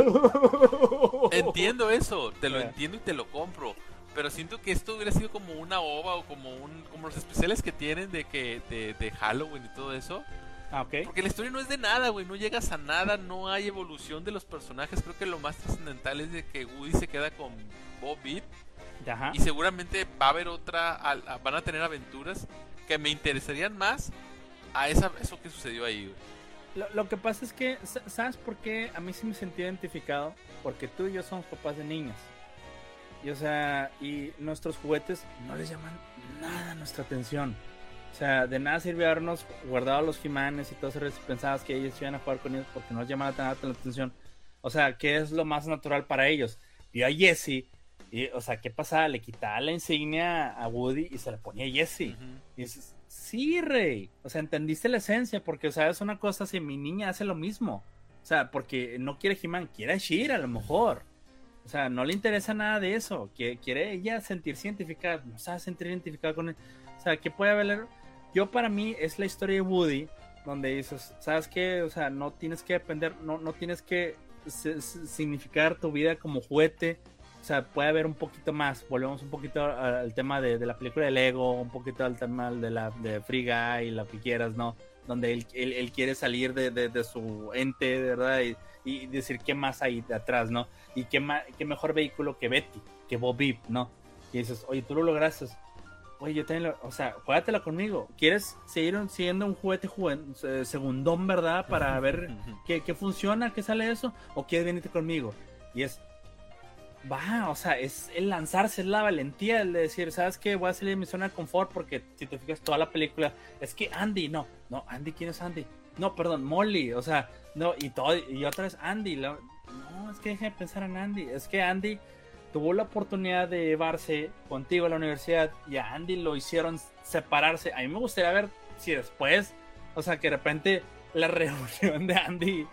Entiendo eso, te lo entiendo y te lo compro. Pero siento que esto hubiera sido como una ova o como los especiales que tienen de Halloween y todo eso. Ah, ok. Porque la historia no es de nada, güey, no llegas a nada, no hay evolución de los personajes. Creo que lo más trascendental es de que Woody se queda con Bo Peep. Ajá. Y seguramente va a haber van a tener aventuras que me interesarían más a eso que sucedió ahí, güey. Lo que pasa es que, ¿sabes por qué a mí sí me sentí identificado? Porque tú y yo somos papás de niñas. Y o sea, y nuestros juguetes no les llaman nada nuestra atención. O sea, de nada sirve habernos guardado los He-Manes y todo eso si pensabas que ellos iban a jugar con ellos porque no les llamaba nada la atención. O sea, ¿qué es lo más natural para ellos? Vio a Jessie y, o sea, ¿qué pasaba? Le quitaba la insignia a Woody y se la ponía a Jessie. Y dices, sí, rey. O sea, entendiste la esencia porque, o sea, es una cosa si mi niña hace lo mismo. O sea, porque no quiere He-Man, quiere a She-Ra a lo mejor. O sea, no le interesa nada de eso. Quiere ella sentirse identificada. No sabe sentir identificada con él. O sea, ¿qué puede haber? Yo para mí es la historia de Woody, donde dices, ¿sabes qué? O sea, no tienes que depender, no tienes que significar tu vida como juguete. O sea, puede haber un poquito más. Volvemos un poquito al tema de la película de Lego, un poquito al tema de Free Guy, lo que quieras, ¿no? Donde él quiere salir de su ente, ¿verdad? Y decir qué más hay de atrás, ¿no? Y qué mejor vehículo que Betty, que Bo Peep, ¿no? Y dices, oye, tú lo lograste. Oye, yo también o sea, juégatela conmigo. ¿Quieres seguir siendo un juguete segundón, verdad? Para ver qué funciona, qué sale de eso. ¿O quieres venirte conmigo? Y o sea, es el lanzarse, es la valentía, el de decir, ¿sabes qué? Voy a salir de mi zona de confort porque si te fijas toda la película, es que Andy, no, Andy, ¿quién es Andy? No, perdón, Molly, o sea, no, y otra vez Andy, no, es que deja de pensar en Andy, es que Andy tuvo la oportunidad de llevarse contigo a la universidad y a Andy lo hicieron separarse. A mí me gustaría ver si después, o sea, que de repente la reunión de Andy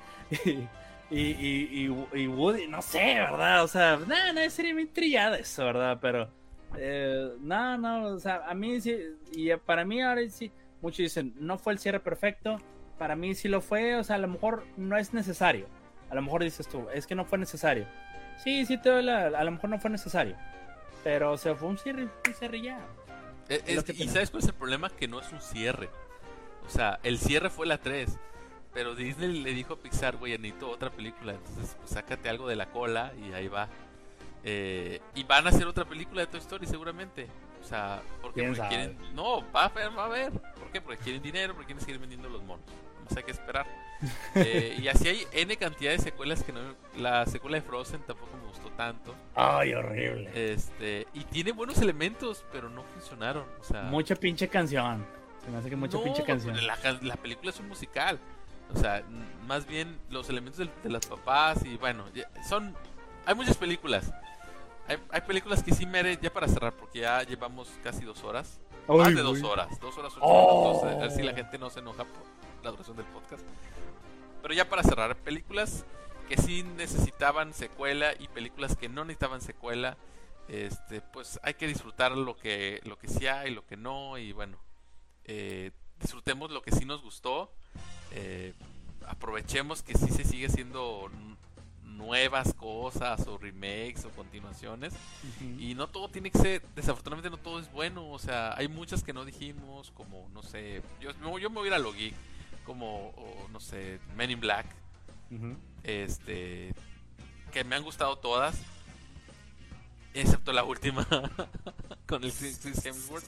y Woody, no sé, ¿verdad? O sea, no, sería muy trillada eso, ¿verdad? Pero, no, o sea, a mí sí, y para mí ahora sí, muchos dicen, no fue el cierre perfecto, para mí sí lo fue, o sea, a lo mejor no es necesario, a lo mejor dices tú, es que no fue necesario. Sí, te doy a lo mejor no fue necesario, pero o sea, fue un cierre ya. Y ¿sabes cuál es el problema? Que no es un cierre. O sea, el cierre fue la 3. Pero Disney le dijo a Pixar, güey, necesito otra película. Entonces, pues, sácate algo de la cola y ahí va. Y van a hacer otra película de Toy Story seguramente. O sea, porque quieren... No, va a haber. ¿Por qué? Porque quieren dinero, porque quieren seguir vendiendo los monos. Vamos hay que esperar. Y así hay N cantidad de secuelas que no... La secuela de Frozen tampoco me gustó tanto. Ay, horrible. Y tiene buenos elementos, pero no funcionaron. O sea, mucha pinche canción. Se me hace que mucha pinche canción. La película es un musical. O sea, más bien los elementos de las papás y bueno, hay muchas películas. Hay películas que sí merecen, ya para cerrar, porque ya llevamos casi 2 horas. Más de 2 horas. 2 horas 8 minutos. A ver si la gente no se enoja por la duración del podcast. Pero ya para cerrar, películas que sí necesitaban secuela y películas que no necesitaban secuela. Pues hay que disfrutar lo que sí hay, lo que no. Y bueno, disfrutemos lo que sí nos gustó. Aprovechemos que sí se sigue haciendo nuevas cosas o remakes o continuaciones. Y no todo tiene que ser, desafortunadamente no todo es bueno. O sea, hay muchas que no dijimos, como no sé, yo me voy a ir a lo geek, como no sé, Men in Black, que me han gustado todas excepto la última con el Chris Hemsworth.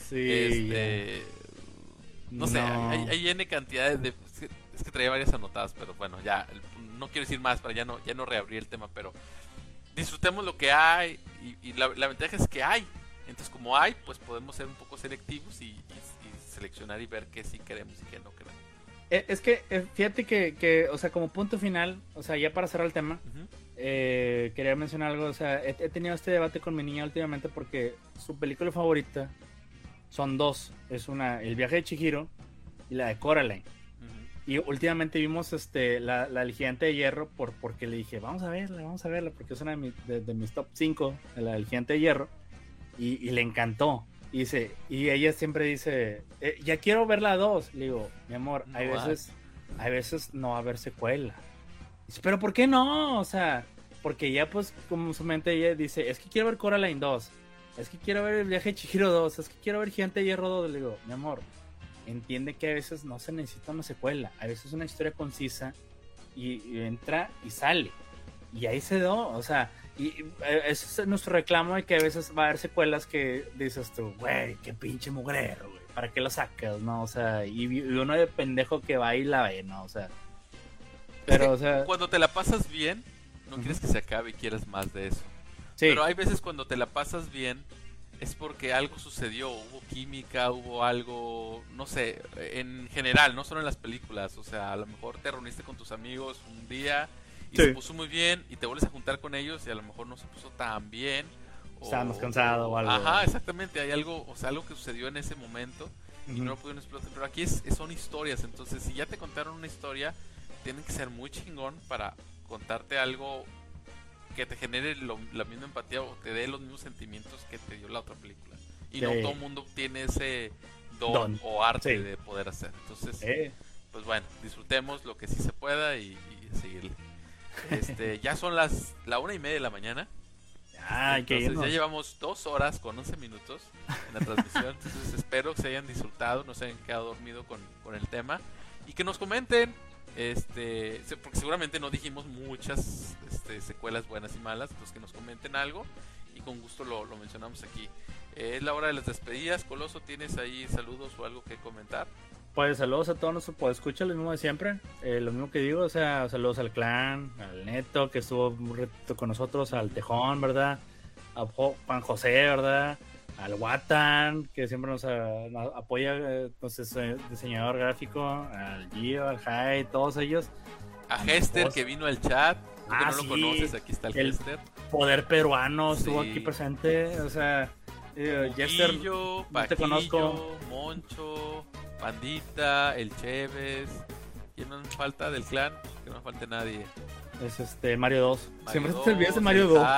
No sé, hay N cantidades de... Es que traía varias anotadas, pero bueno, ya no quiero decir más para ya no reabrir el tema, pero disfrutemos lo que hay y la ventaja es que hay. Entonces, como hay, pues podemos ser un poco selectivos y seleccionar y ver qué sí queremos y qué no queremos. Es que fíjate que, o sea, como punto final, o sea, ya para cerrar el tema, quería mencionar algo. O sea, he tenido este debate con mi niña últimamente porque su película favorita son 2. Es El viaje de Chihiro y la de Coraline. Y últimamente vimos la del Gigante de Hierro porque le dije, vamos a verla, porque es una de mis top 5, la del Gigante de Hierro. Y le encantó. Y ella siempre dice, ya quiero ver la 2. Le digo, mi amor, hay veces no va a haber secuela. Dice, pero ¿por qué no? O sea, porque ya pues como su mente ella dice, es que quiero ver Coraline 2, es que quiero ver el viaje de Chihiro 2, es que quiero ver Gigante de Hierro 2. Le digo, mi amor, entiende que a veces no se necesita una secuela, a veces una historia concisa y entra y sale. Y ahí se dio, o sea, y ese es nuestro reclamo de que a veces va a haber secuelas que dices tú, güey, qué pinche mugrero, güey, ¿para qué lo sacas, no? O sea, y uno de pendejo que va y la ve, ¿no? O sea, pero, o sea... Cuando te la pasas bien, no quieres que se acabe y quieres más de eso. Sí. Pero hay veces cuando te la pasas bien, es porque algo sucedió, hubo química, hubo algo, no sé, en general, no solo en las películas, o sea, a lo mejor te reuniste con tus amigos un día y se puso muy bien y te vuelves a juntar con ellos y a lo mejor no se puso tan bien. Estábamos cansados o algo. Ajá, exactamente, hay algo, o sea, algo que sucedió en ese momento y no lo pudieron explotar, pero aquí son historias, entonces si ya te contaron una historia, tienen que ser muy chingón para contarte algo que te genere la misma empatía o te dé los mismos sentimientos que te dio la otra película. Y no todo el mundo tiene ese don o arte de poder hacer. Entonces, pues bueno, disfrutemos lo que sí se pueda y seguirle. Ya son la 1:30 de la mañana. Entonces ya llevamos 2 horas con 11 minutos en la transmisión. Entonces espero que se hayan disfrutado, no se hayan quedado dormidos con el tema. Y que nos comenten. Porque seguramente no dijimos muchas secuelas buenas y malas, pues que nos comenten algo y con gusto lo mencionamos aquí. Es la hora de las despedidas. Coloso, ¿tienes ahí saludos o algo que comentar? Pues saludos a todos nuestros podescuchas, lo mismo de siempre, lo mismo que digo, o sea, saludos al clan, al Neto que estuvo un rato con nosotros, al Tejón, ¿verdad? A Juan José, ¿verdad? Al Watan, que siempre nos apoya, entonces diseñador gráfico, al Gio, al Jai, todos ellos. A Hester, que vino al chat, que no lo conoces, aquí está el Hester. Poder peruano estuvo aquí presente, o sea, Jester, no te conozco. Moncho, Pandita, el Chévez, ¿quién nos falta del clan? Que no falte nadie. Es Mario 2, siempre te olvidas de Mario 2.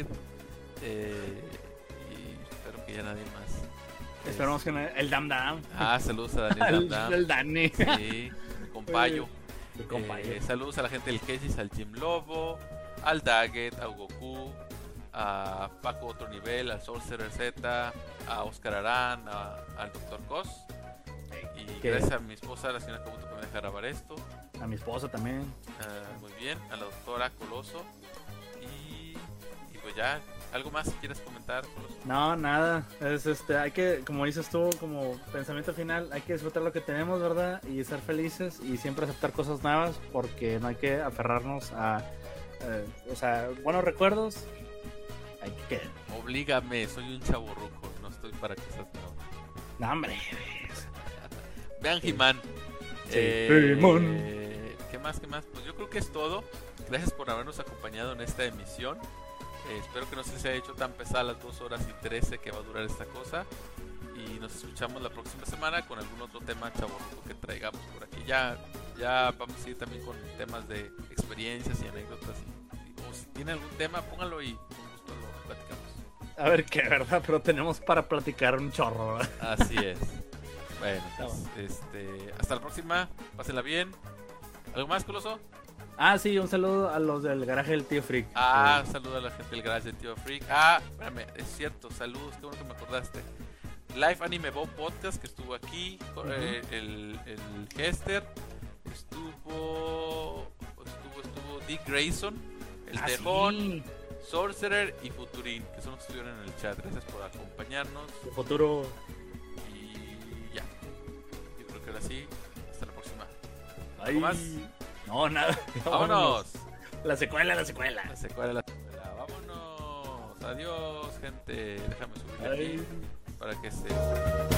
Ya nadie más. Esperamos que el Dam Dam. Saludos a Daniel Dam Dam. El Dani. Sí, compayo. Saludos a la gente del Kesis, al Jim Lobo, al Daggett, a Goku, a Paco Otro Nivel, al Sorcerer Z, a Oscar Arán, al Dr. Cos. Y gracias a mi esposa, la señora Kabuto, que me deja grabar esto. A mi esposa también. Muy bien, a la doctora Coloso. Y pues ya. ¿Algo más que quieras comentar? No, nada. Hay que, como dices tú, como pensamiento final, hay que disfrutar lo que tenemos, ¿verdad? Y ser felices y siempre aceptar cosas nuevas, porque no hay que aferrarnos a, buenos recuerdos. Hay que quedar. Oblígame, soy un chavorruco, no estoy para cosas nuevas. No, hombre. Vean He-Man. Sí. He-Man. ¿Qué más? Pues yo creo que es todo. Gracias por habernos acompañado en esta emisión. Espero que no se les haya hecho tan pesada las 2 horas y 13 que va a durar esta cosa. Y nos escuchamos la próxima semana con algún otro tema chavorruco que traigamos por aquí. Ya vamos a ir también con temas de experiencias y anécdotas. O si tiene algún tema, póngalo y con gusto lo platicamos. A ver qué, ¿verdad? Pero tenemos para platicar un chorro, ¿verdad? Así es. Bueno, pues, hasta la próxima. Pásenla bien. ¿Algo más, Coloso? Sí, un saludo a los del garaje del tío Freak. Un saludo a la gente del garaje del tío Freak. Espérame, es cierto, saludos, qué bueno que me acordaste. Live Anime Bow Podcast, que estuvo aquí, el Hester, estuvo Dick Grayson, el Tejón, sí. Sorcerer y Futurín, que son los que estuvieron en el chat. Gracias por acompañarnos. El futuro. Y ya, yo creo que ahora sí, hasta la próxima. ¿Algo más? No, nada. Vámonos. La secuela. Vámonos. Adiós, gente. Déjame subir aquí para que se...